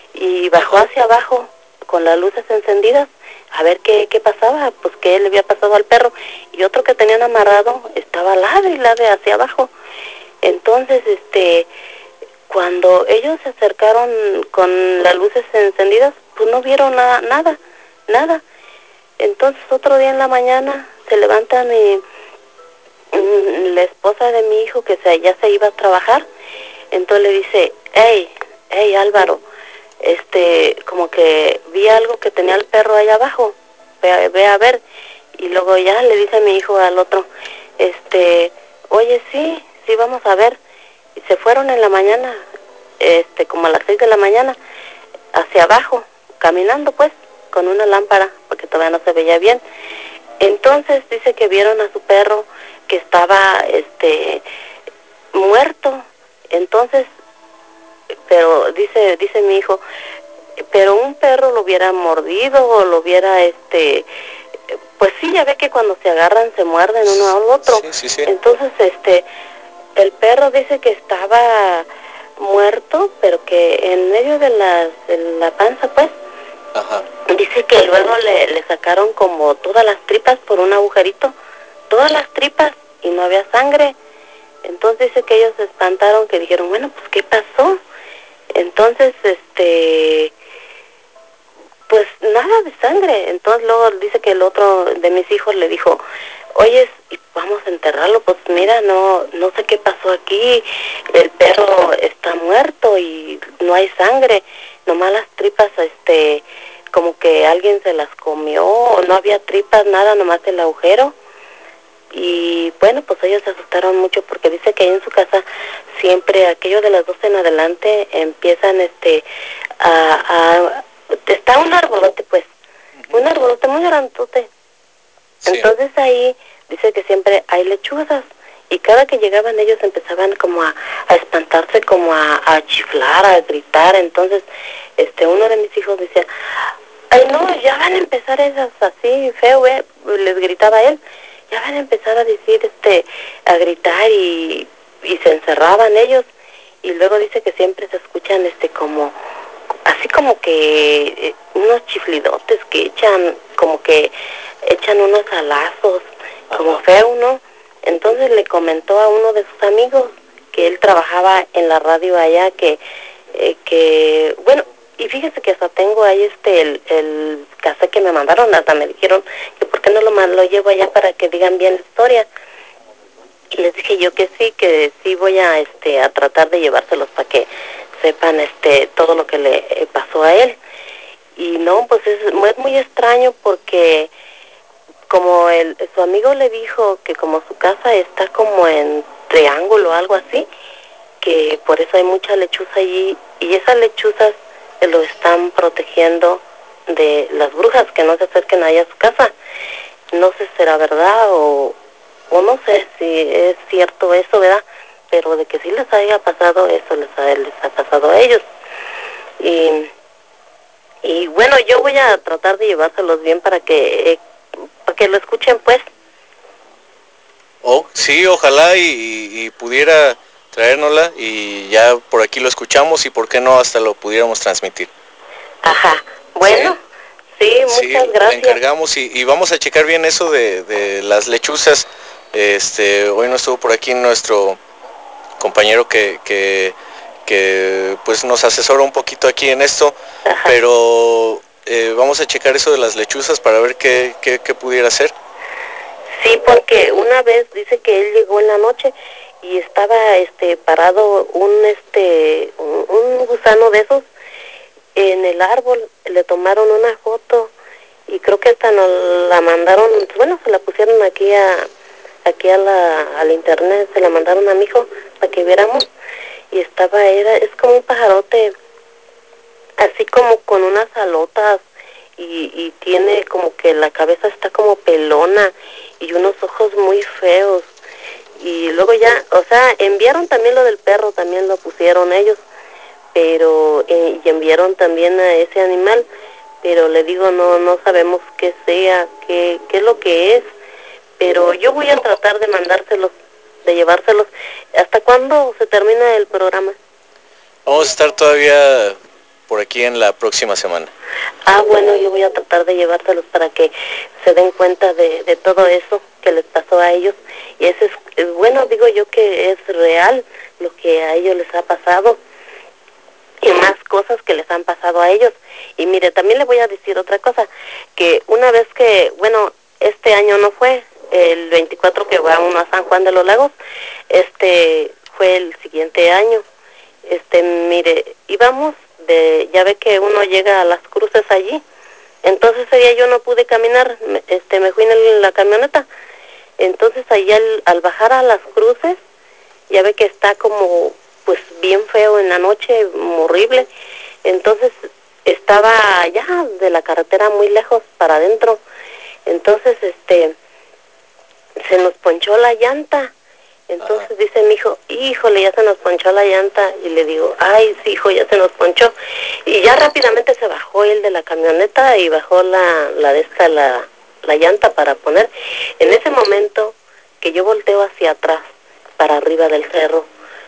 y bajó hacia abajo con las luces encendidas a ver qué, qué pasaba, pues qué le había pasado al perro. Y otro que tenían amarrado estaba ladre y ladre hacia abajo. Entonces, este, cuando ellos se acercaron con las luces encendidas, pues no vieron nada, nada, nada. Entonces otro día en la mañana se levanta mi, la esposa de mi hijo que se, ya se iba a trabajar. Entonces le dice, hey, hey Álvaro, este, como que vi algo que tenía el perro allá abajo, ve, ve a ver. Y luego ya le dice a mi hijo al otro, este, oye, sí, sí, vamos a ver. Y se fueron en la mañana, este, como a las seis de la mañana, hacia abajo, caminando pues, con una lámpara, porque todavía no se veía bien. Entonces dice que vieron a su perro que estaba este muerto. Entonces, pero dice dice mi hijo, pero un perro lo hubiera mordido o lo hubiera este pues sí, ya ve que cuando se agarran se muerden uno al otro.
Sí, sí, sí.
Entonces este el perro dice que estaba muerto, pero que en medio de la, de la panza pues.
Ajá.
Dice que luego le, le sacaron como todas las tripas por un agujerito, todas las tripas, y no había sangre. Entonces dice que ellos se espantaron, que dijeron, bueno, pues ¿qué pasó? Entonces, este, pues nada de sangre. Entonces luego dice que el otro de mis hijos le dijo, oye, vamos a enterrarlo. Pues mira, no, no sé qué pasó aquí, el perro está muerto y no hay sangre, nomás las tripas, este, como que alguien se las comió, no había tripas, nada, nomás el agujero. Y bueno, pues ellos se asustaron mucho porque dice que ahí en su casa siempre aquello de las doce en adelante empiezan este a, a está un arbolote pues, un arbolote muy grandote. Sí. Entonces ahí dice que siempre hay lechuzas y cada que llegaban ellos empezaban como a, a espantarse, como a, a chiflar, a gritar. Entonces este uno de mis hijos decía, ay no, ya van a empezar esas así feo, eh, les gritaba él. Ya van a empezar a decir, este, a gritar y, y se encerraban ellos. Y luego dice que siempre se escuchan, este, como, así como que eh, unos chiflidotes que echan, como que echan unos alazos, como feo, ¿no? Entonces le comentó a uno de sus amigos que él trabajaba en la radio allá, que, eh, que, bueno, y fíjese que hasta tengo ahí este, el, el cassette que me mandaron, hasta me dijeron que por qué no lo, lo llevo allá para que digan bien la historia. Y les dije yo que sí, que sí voy a, este, a tratar de llevárselos para que sepan, este, todo lo que le pasó a él. Y no, pues es, es muy extraño porque como el, su amigo le dijo que como su casa está como en triángulo o algo así, que por eso hay mucha lechuza allí, y esas lechuzas lo están protegiendo de las brujas, que no se acerquen allá a su casa. No sé si será verdad o, o no sé si es cierto eso, ¿verdad? Pero de que sí les haya pasado eso, les ha, les ha pasado a ellos. Y, y bueno, yo voy a tratar de llevárselos bien para que, eh, para que lo escuchen pues.
Oh, sí, ojalá y, y pudiera traérnosla y ya por aquí lo escuchamos y por qué no hasta lo pudiéramos transmitir.
Ajá, bueno, sí, sí muchas
sí,
gracias.
Le encargamos y, y vamos a checar bien eso de, de las lechuzas. Este, hoy no estuvo por aquí nuestro compañero que, que, que pues nos asesora un poquito aquí en esto, ajá, pero eh, vamos a checar eso de las lechuzas para ver qué, qué, qué pudiera ser.
Sí, porque una vez dice que él llegó en la noche y estaba este parado un este un, un gusano de esos en el árbol, le tomaron una foto y creo que hasta nos la mandaron, bueno, se la pusieron aquí a aquí a la al internet, se la mandaron a mi hijo para que viéramos y estaba, era, es como un pajarote así como con unas alotas y, y tiene como que la cabeza está como pelona y unos ojos muy feos. Y luego ya, o sea, enviaron también lo del perro, también lo pusieron ellos, pero eh, y enviaron también a ese animal, pero le digo, no no sabemos qué sea, qué, qué es lo que es, pero yo voy a tratar de mandárselos, de llevárselos. ¿Hasta cuándo se termina el programa?
Vamos a estar todavía por aquí en la próxima semana.
Ah, bueno, yo voy a tratar de llevárselos para que se den cuenta de, de todo eso que les pasó a ellos. Y eso es, es bueno, digo yo que es real lo que a ellos les ha pasado y más cosas que les han pasado a ellos. Y mire, también le voy a decir otra cosa, que una vez que, bueno, este año no fue, el veinticuatro que va uno a San Juan de los Lagos, este fue el siguiente año. Este, mire, íbamos de, ya ve que uno llega a las cruces allí, entonces ese día yo no pude caminar, este, me fui en la camioneta, entonces allí al, al bajar a las cruces, ya ve que está como, pues bien feo en la noche, horrible, entonces estaba ya de la carretera muy lejos para adentro, entonces este, se nos ponchó la llanta. Entonces Ajá. dice mi hijo, híjole, ya se nos ponchó la llanta. Y le digo, ay, sí, hijo, ya se nos ponchó. Y ya rápidamente se bajó él de la camioneta y bajó la, la de esta, la, la llanta para poner. En ese momento que yo volteo hacia atrás, para arriba del cerro,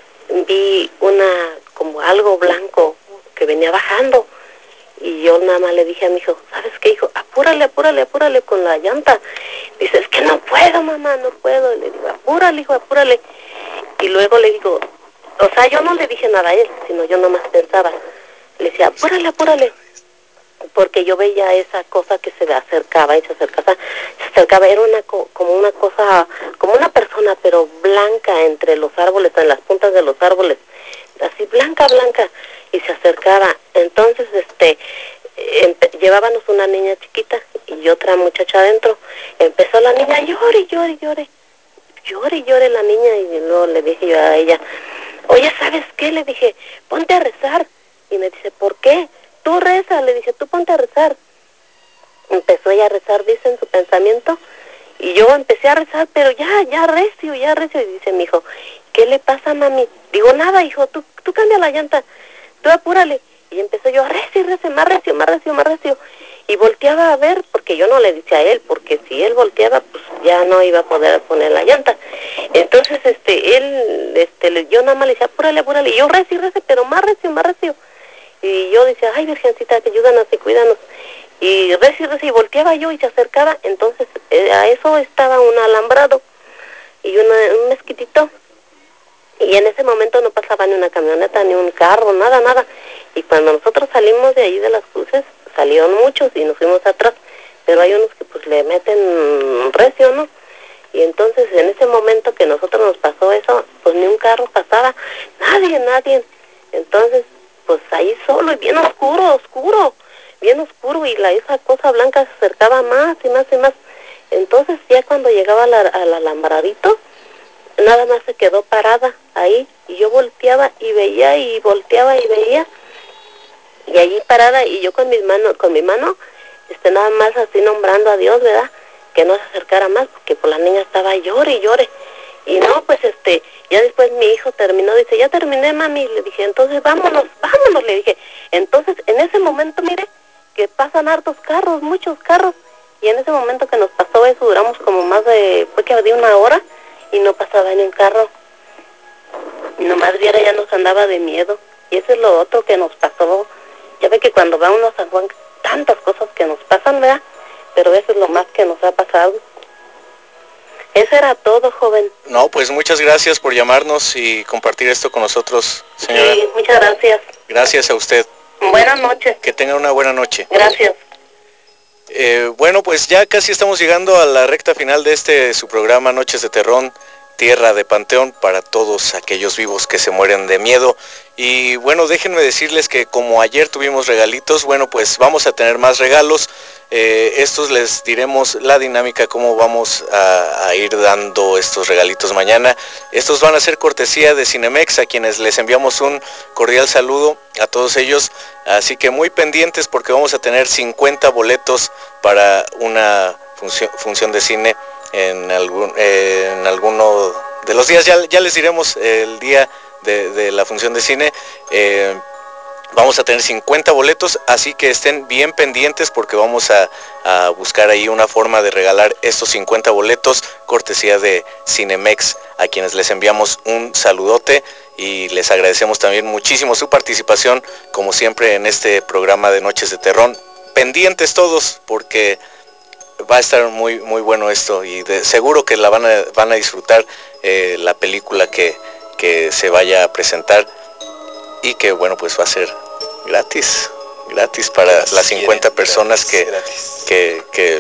vi una, como algo blanco que venía bajando. Y yo nada más le dije a mi hijo, ¿sabes qué, hijo? Apúrale, apúrale, apúrale con la llanta. Dice, es que no puedo, mamá, no puedo. Y le digo, apúrale, hijo, apúrale. Y luego le digo, o sea, yo no le dije nada a él, sino yo nomás pensaba. Le decía, apúrale, apúrale. Porque yo veía esa cosa que se acercaba, y se acercaba, se acercaba, era una co como una cosa, como una persona, pero blanca entre los árboles, en las puntas de los árboles. Así blanca, blanca, y se acercaba. Entonces, este, llevábamos una niña chiquita y otra muchacha adentro. Empezó la niña, llore, llore, llore, llore, llore la niña, y luego le dije yo a ella, oye, ¿sabes qué? Le dije, ponte a rezar. Y me dice, ¿por qué? Tú reza, le dije, tú ponte a rezar. Empezó ella a rezar, dice, en su pensamiento, y yo empecé a rezar, pero ya, ya recio, ya recio. Y dice mi hijo, ¿qué le pasa, mami? Digo, nada, hijo, tú, tú cambia la llanta, tú apúrale. Y empecé yo a recio, recio, más recio, más recio, más recio. Y volteaba a ver, porque yo no le dije a él, porque si él volteaba, pues ya no iba a poder poner la llanta. Entonces, este, él, este, yo nada más le decía, apúrale, apúrale. Y yo recio, recio, pero más recio, más recio. Y yo decía, ay, Virgencita, que ayúdanos y cuídanos. Y recio, recio, y volteaba yo y se acercaba. Entonces, eh, a eso estaba un alambrado y una, un mezquitito. Y en ese momento no pasaba ni una camioneta, ni un carro, nada, nada. Y cuando nosotros salimos de ahí de las cruces, salieron muchos y nos fuimos atrás. Pero hay unos que pues le meten recio, ¿no? Y entonces en ese momento que nosotros nos pasó eso, pues ni un carro pasaba, nadie, nadie. Entonces, pues ahí solo y bien oscuro, oscuro, bien oscuro, y la esa cosa blanca se acercaba más y más y más. Entonces ya cuando llegaba al, al alambradito, nada más se quedó parada ahí, y yo volteaba y veía y volteaba y veía, y allí parada, y yo con mis manos, con mi mano, este nada más así nombrando a Dios, ¿verdad? Que no se acercara más, porque por la niña estaba llore y llore. Y no, pues este, ya después mi hijo terminó, dice, ya terminé, mami. Le dije, entonces vámonos, vámonos, le dije. Entonces, en ese momento, mire, que pasan hartos carros, muchos carros. Y en ese momento que nos pasó eso, duramos como más de, fue que de una hora, y no pasaba ni un carro. Y nomás viera, ya nos andaba de miedo. Y eso es lo otro que nos pasó. Ya ve que cuando va uno a San Juan, tantas cosas que nos pasan, ¿verdad? Pero eso es lo más que nos ha pasado. Eso era todo, joven.
No, pues muchas gracias por llamarnos y compartir esto con nosotros, señora.
Sí, muchas gracias.
Gracias a usted.
Buenas noches.
Que tenga una buena noche.
Gracias.
Eh, bueno, pues ya casi estamos llegando a la recta final de este su programa Noches de Terrón, Tierra de Panteón, para todos aquellos vivos que se mueren de miedo. Y bueno, déjenme decirles que como ayer tuvimos regalitos, bueno, pues vamos a tener más regalos. Eh, estos les diremos la dinámica, cómo vamos a, a ir dando estos regalitos mañana. Estos van a ser cortesía de Cinemex, a quienes les enviamos un cordial saludo a todos ellos. Así que muy pendientes, porque vamos a tener cincuenta boletos para una función, función de cine en algún eh, en alguno de los días. Ya, ya les diremos el día de, de la función de cine. Eh, vamos a tener cincuenta boletos, así que estén bien pendientes, porque vamos a, a buscar ahí una forma de regalar estos cincuenta boletos, cortesía de Cinemex, a quienes les enviamos un saludote y les agradecemos también muchísimo su participación, como siempre, en este programa de Noches de Terrón. Pendientes todos, porque va a estar muy muy bueno esto, y de, seguro que la van a, van a disfrutar eh, la película que, que se vaya a presentar, y que bueno, pues va a ser gratis, gratis para las cincuenta personas que, que, que,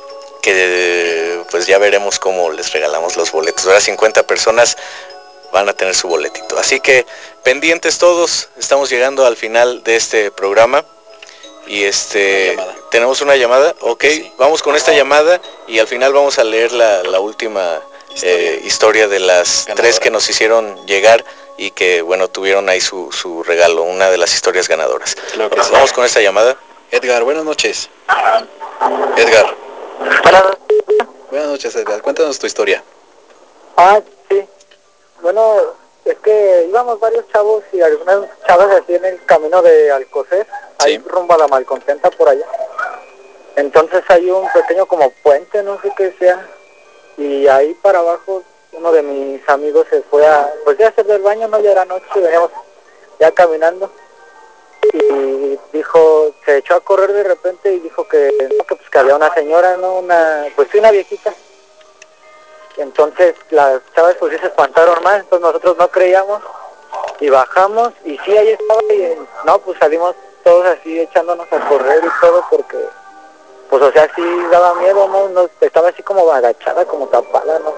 que pues ya veremos cómo les regalamos los boletos. Ahora cincuenta personas van a tener su boletito, así que pendientes todos. Estamos llegando al final de este programa. Y este, una tenemos una llamada, ok, sí. Vamos con esta llamada y al final vamos a leer la, la última historia. Eh, historia de las ganadora. Tres que nos hicieron llegar y que bueno, tuvieron ahí su, su regalo, una de las historias ganadoras. Claro que sí. Vamos con esta llamada.
Edgar, buenas noches. Edgar. Buenas noches. noches, Edgar. Cuéntanos tu historia.
Ah, sí. Bueno, es que íbamos varios chavos y algunas chavas así en el camino de Alcocer, ahí
sí.
rumbo a la Malcontenta por allá. Entonces hay un pequeño como puente, no sé qué sea, y ahí para abajo uno de mis amigos se fue a, pues ya hacer del baño, no, ya era noche, veníamos ya caminando, y dijo, se echó a correr de repente y dijo que, no, que pues que había una señora, no, una, pues sí, una viejita. Entonces las chavas pues sí se espantaron más, entonces nosotros no creíamos y bajamos y sí, ahí estaba y no, pues salimos todos así echándonos a correr y todo porque pues o sea sí daba miedo, no, no estaba así como agachada, como tapada, no.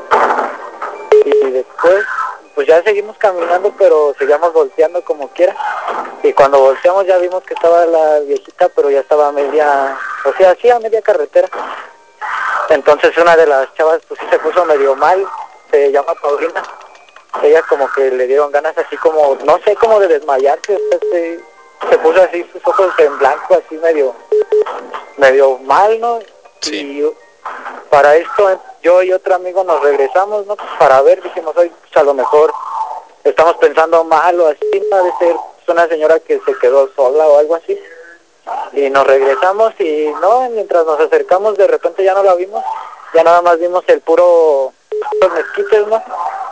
Y después pues ya seguimos caminando pero seguíamos volteando como quiera y cuando volteamos ya vimos que estaba la viejita pero ya estaba a media, o sea sí a media carretera. Entonces una de las chavas pues sí se puso medio mal, se llama Paulina, ella como que le dieron ganas así como, no sé, como de desmayarse, se, se puso así sus ojos en blanco, así medio, medio mal, ¿no?
Sí.
Y para esto yo y otro amigo nos regresamos, ¿no? Para ver, dijimos, hoy pues a lo mejor estamos pensando mal o así, ¿no? De ser una señora que se quedó sola o algo así. Y nos regresamos y no, mientras nos acercamos de repente ya no la vimos, ya nada más vimos el puro, los mezquites, ¿no?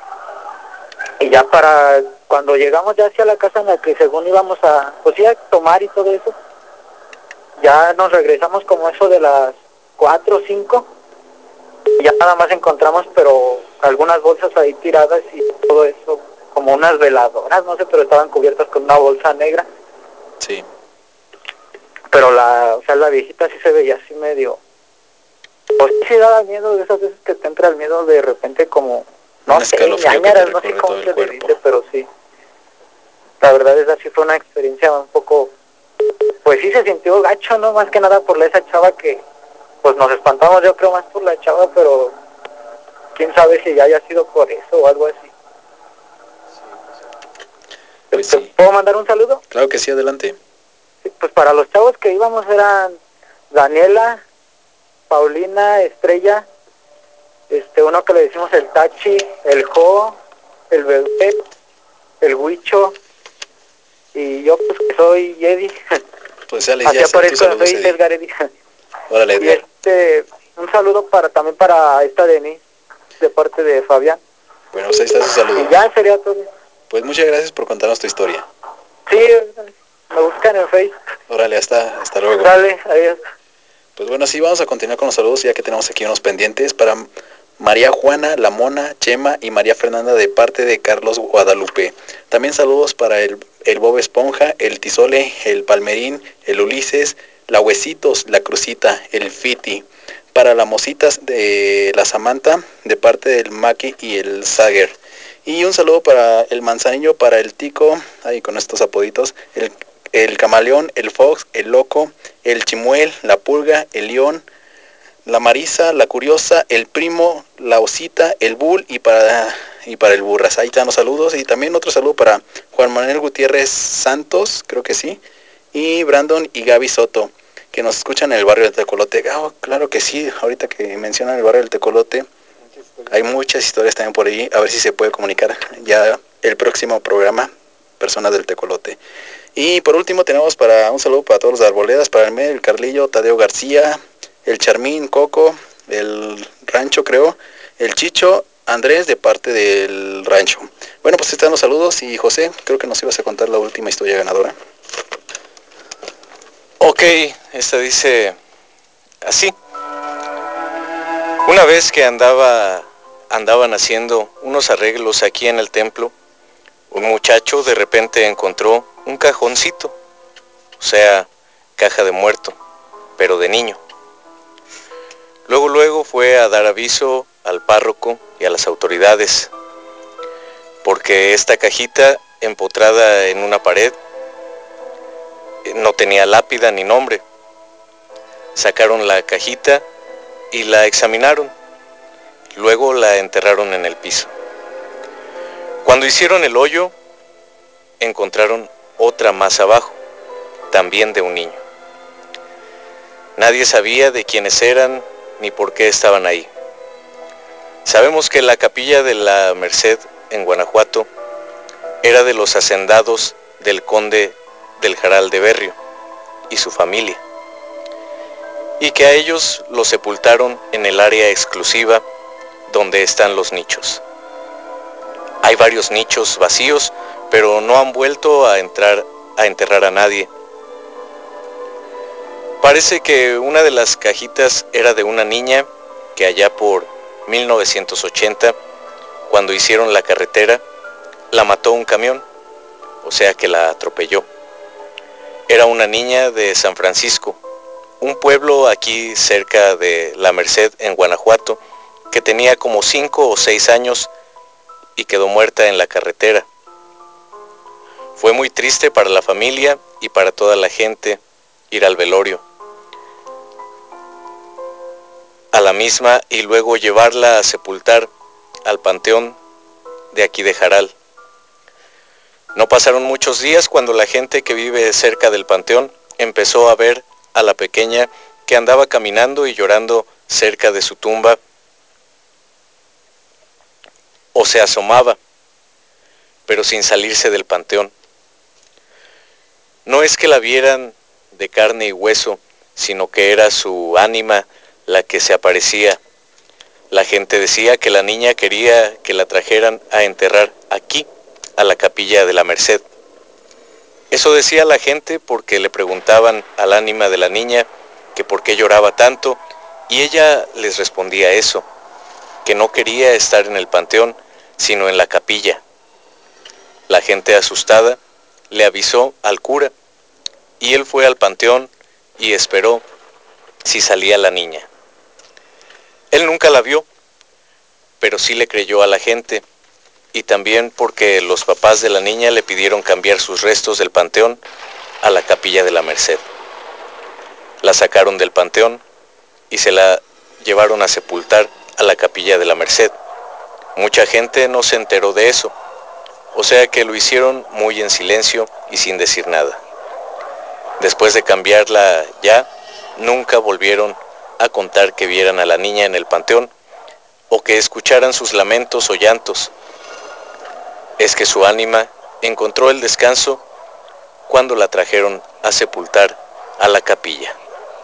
Y ya para cuando llegamos ya hacia la casa en la que según íbamos a, pues sí, a tomar y todo eso, ya nos regresamos como eso de las cuatro o cinco, y ya nada más encontramos pero algunas bolsas ahí tiradas y todo eso, como unas veladoras, no sé, pero estaban cubiertas con una bolsa negra.
Sí.
Pero la, o sea, la viejita sí se veía así medio, pues sí daba miedo, de esas veces que te entra el miedo de repente como, no
un
sé,
ñañaras,
no sé cómo se le dice, pero sí. La verdad es así, fue una experiencia un poco, pues sí se sintió gacho, ¿no? Más que nada por esa chava que, pues nos espantamos yo creo más por la chava, pero quién sabe si ya haya sido por eso o algo así.
Pues
¿Te
sí.
puedo mandar un saludo?
Claro que sí, adelante.
Sí, pues para los chavos que íbamos eran Daniela, Paulina, Estrella, este uno que le decimos el Tachi, el Jo, el Bebé, el Huicho, y yo pues que soy Eddie.
Pues ya les
Así
ya
aparezco,
saludos,
soy
Eddie.
Edgar Eddie.
Órale, Edgar.
Y este, un saludo para también para esta Denise, de parte de Fabián.
Bueno, pues ahí está su saludo.
Y ya sería todo.
Pues muchas gracias por contarnos tu historia.
Sí, me buscan en Facebook.
Órale, hasta, hasta luego.
Dale, adiós.
Pues bueno, sí, vamos a continuar con los saludos ya que tenemos aquí unos pendientes para María Juana, La Mona, Chema y María Fernanda de parte de Carlos Guadalupe. También saludos para el, el Bob Esponja, el Tizole, el Palmerín, el Ulises, la Huesitos, la Crucita, el Fiti. Para las Mositas de la Samantha de parte del Maki y el Sager. Y un saludo para el Manzanillo, para el Tico, ahí con estos apoditos, el, el Camaleón, el Fox, el Loco, el Chimuel, la Pulga, el León, la Marisa, la Curiosa, el Primo, la Osita, el Bull y para, y para el Burras. Ahí están los saludos. Y también otro saludo para Juan Manuel Gutiérrez Santos, creo que sí, y Brandon y Gaby Soto, que nos escuchan en el barrio del Tecolote. Oh, claro que sí, ahorita que mencionan el barrio del Tecolote, hay muchas historias también por ahí, a ver si se puede comunicar ya el próximo programa, Personas del Tecolote. Y por último tenemos para un saludo para todos los de Arboledas, para el Mel, el Carlillo, Tadeo García, el Charmín, Coco, el Rancho creo, el Chicho, Andrés de parte del Rancho. Bueno, pues están los saludos y José, creo que nos ibas a contar la última historia ganadora.
Ok, esta dice así. Una vez que andaba, andaban haciendo unos arreglos aquí en el templo, un muchacho de repente encontró un cajoncito, o sea, caja de muerto, pero de niño. Luego, luego fue a dar aviso al párroco y a las autoridades, porque esta cajita empotrada en una pared no tenía lápida ni nombre. Sacaron la cajita y la examinaron, luego la enterraron en el piso. Cuando hicieron el hoyo, encontraron otra más abajo, también de un niño. Nadie sabía de quiénes eran ni por qué estaban ahí. Sabemos que la capilla de la Merced en Guanajuato era de los hacendados del conde del Jaral de Berrio y su familia, y que a ellos los sepultaron en el área exclusiva donde están los nichos. Hay varios nichos vacíos, pero no han vuelto a entrar a enterrar a nadie. Parece que una de las cajitas era de una niña que allá por mil novecientos ochenta, cuando hicieron la carretera, la mató un camión, o sea que la atropelló. Era una niña de San Francisco, un pueblo aquí cerca de La Merced en Guanajuato, que tenía como cinco o seis años y quedó muerta en la carretera. Fue muy triste para la familia y para toda la gente ir al velorio, a la misma, y luego llevarla a sepultar al panteón de aquí de Jaral. No pasaron muchos días cuando la gente que vive cerca del panteón empezó a ver a la pequeña que andaba caminando y llorando cerca de su tumba, o se asomaba, pero sin salirse del panteón. No es que la vieran de carne y hueso, sino que era su ánima la que se aparecía. La gente decía que la niña quería que la trajeran a enterrar aquí, a la capilla de la Merced. Eso decía la gente porque le preguntaban al ánima de la niña que por qué lloraba tanto, y ella les respondía eso, que no quería estar en el panteón, sino en la capilla. La gente asustada le avisó al cura, y él fue al panteón y esperó si salía la niña. Él nunca la vio, pero sí le creyó a la gente, y también porque los papás de la niña le pidieron cambiar sus restos del panteón a la capilla de la Merced. La sacaron del panteón y se la llevaron a sepultar a la capilla de la Merced. Mucha gente no se enteró de eso, o sea que lo hicieron muy en silencio y sin decir nada. Después de cambiarla ya, nunca volvieron a contar que vieran a la niña en el panteón o que escucharan sus lamentos o llantos. Es que su ánima encontró el descanso cuando la trajeron a sepultar a la capilla.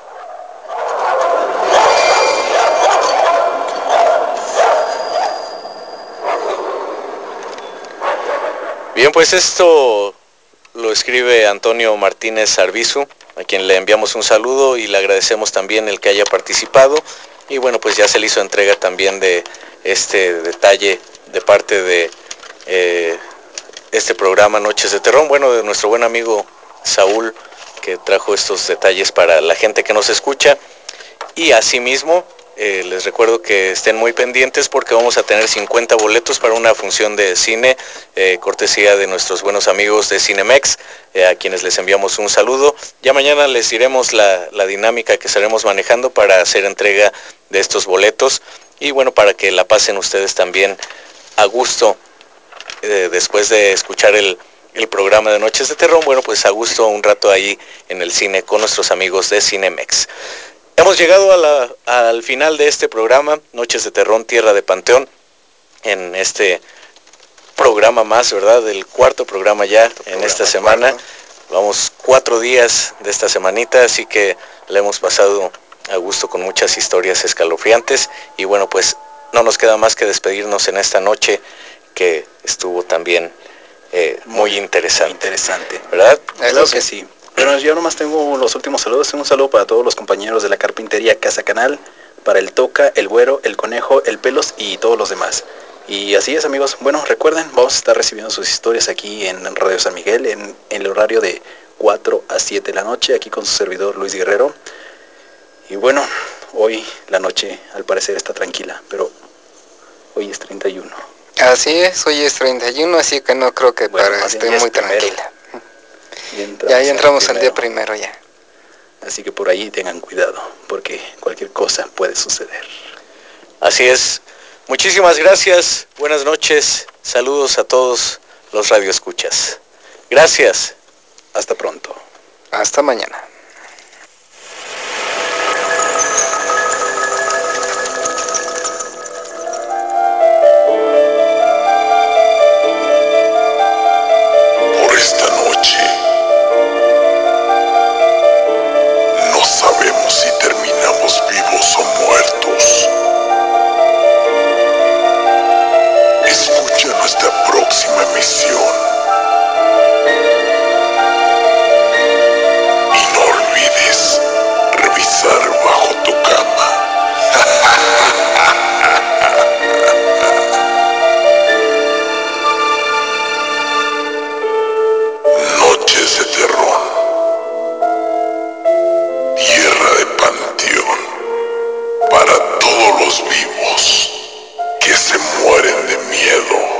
Bien, pues esto lo escribe Antonio Martínez Arbizu, a quien le enviamos un saludo y le agradecemos también el que haya participado. Y bueno, pues ya se le hizo entrega también de este detalle de parte de eh, este programa Noches de Terrón, bueno, de nuestro buen amigo Saúl, que trajo estos detalles para la gente que nos escucha. Y asimismo, eh, les recuerdo que estén muy pendientes porque vamos a tener cincuenta boletos para una función de cine, eh, cortesía de nuestros buenos amigos de Cinemex, eh, a quienes les enviamos un saludo. Ya mañana les diremos la, la dinámica que estaremos manejando para hacer entrega de estos boletos y bueno, para que la pasen ustedes también a gusto eh, después de escuchar el, el programa de Noches de Terror. Bueno, pues a gusto un rato ahí en el cine con nuestros amigos de Cinemex. Hemos llegado a la, al final de este programa, Noches de Terrón, Tierra de Panteón, en este programa más, ¿verdad? El cuarto programa ya cuarto en programa, esta semana. Cuarto. Vamos cuatro días de esta semanita, así que la hemos pasado a gusto con muchas historias escalofriantes. Y bueno, pues no nos queda más que despedirnos en esta noche que estuvo también eh, muy, muy interesante. Muy interesante, ¿verdad?
Claro que sí. Bueno, yo nomás tengo los últimos saludos. Un saludo para todos los compañeros de la carpintería Casa Canal, para el Toca, el Güero, el Conejo, el Pelos y todos los demás. Y así es, amigos. Bueno, recuerden, vamos a estar recibiendo sus historias aquí en Radio San Miguel en, en el horario de cuatro a siete de la noche, aquí con su servidor Luis Guerrero. Y bueno, hoy la noche al parecer está tranquila, pero hoy es treinta y uno.
Así es, hoy es treinta y uno, así que no creo que bueno, para esté muy tranquila. Ya, ya entramos al día primero ya.
Así que por ahí tengan cuidado, porque cualquier cosa puede suceder.
Así es. Muchísimas gracias, buenas noches, saludos a todos los radioescuchas. Gracias.
Hasta pronto.
Hasta mañana.
los vivos que se mueren de miedo.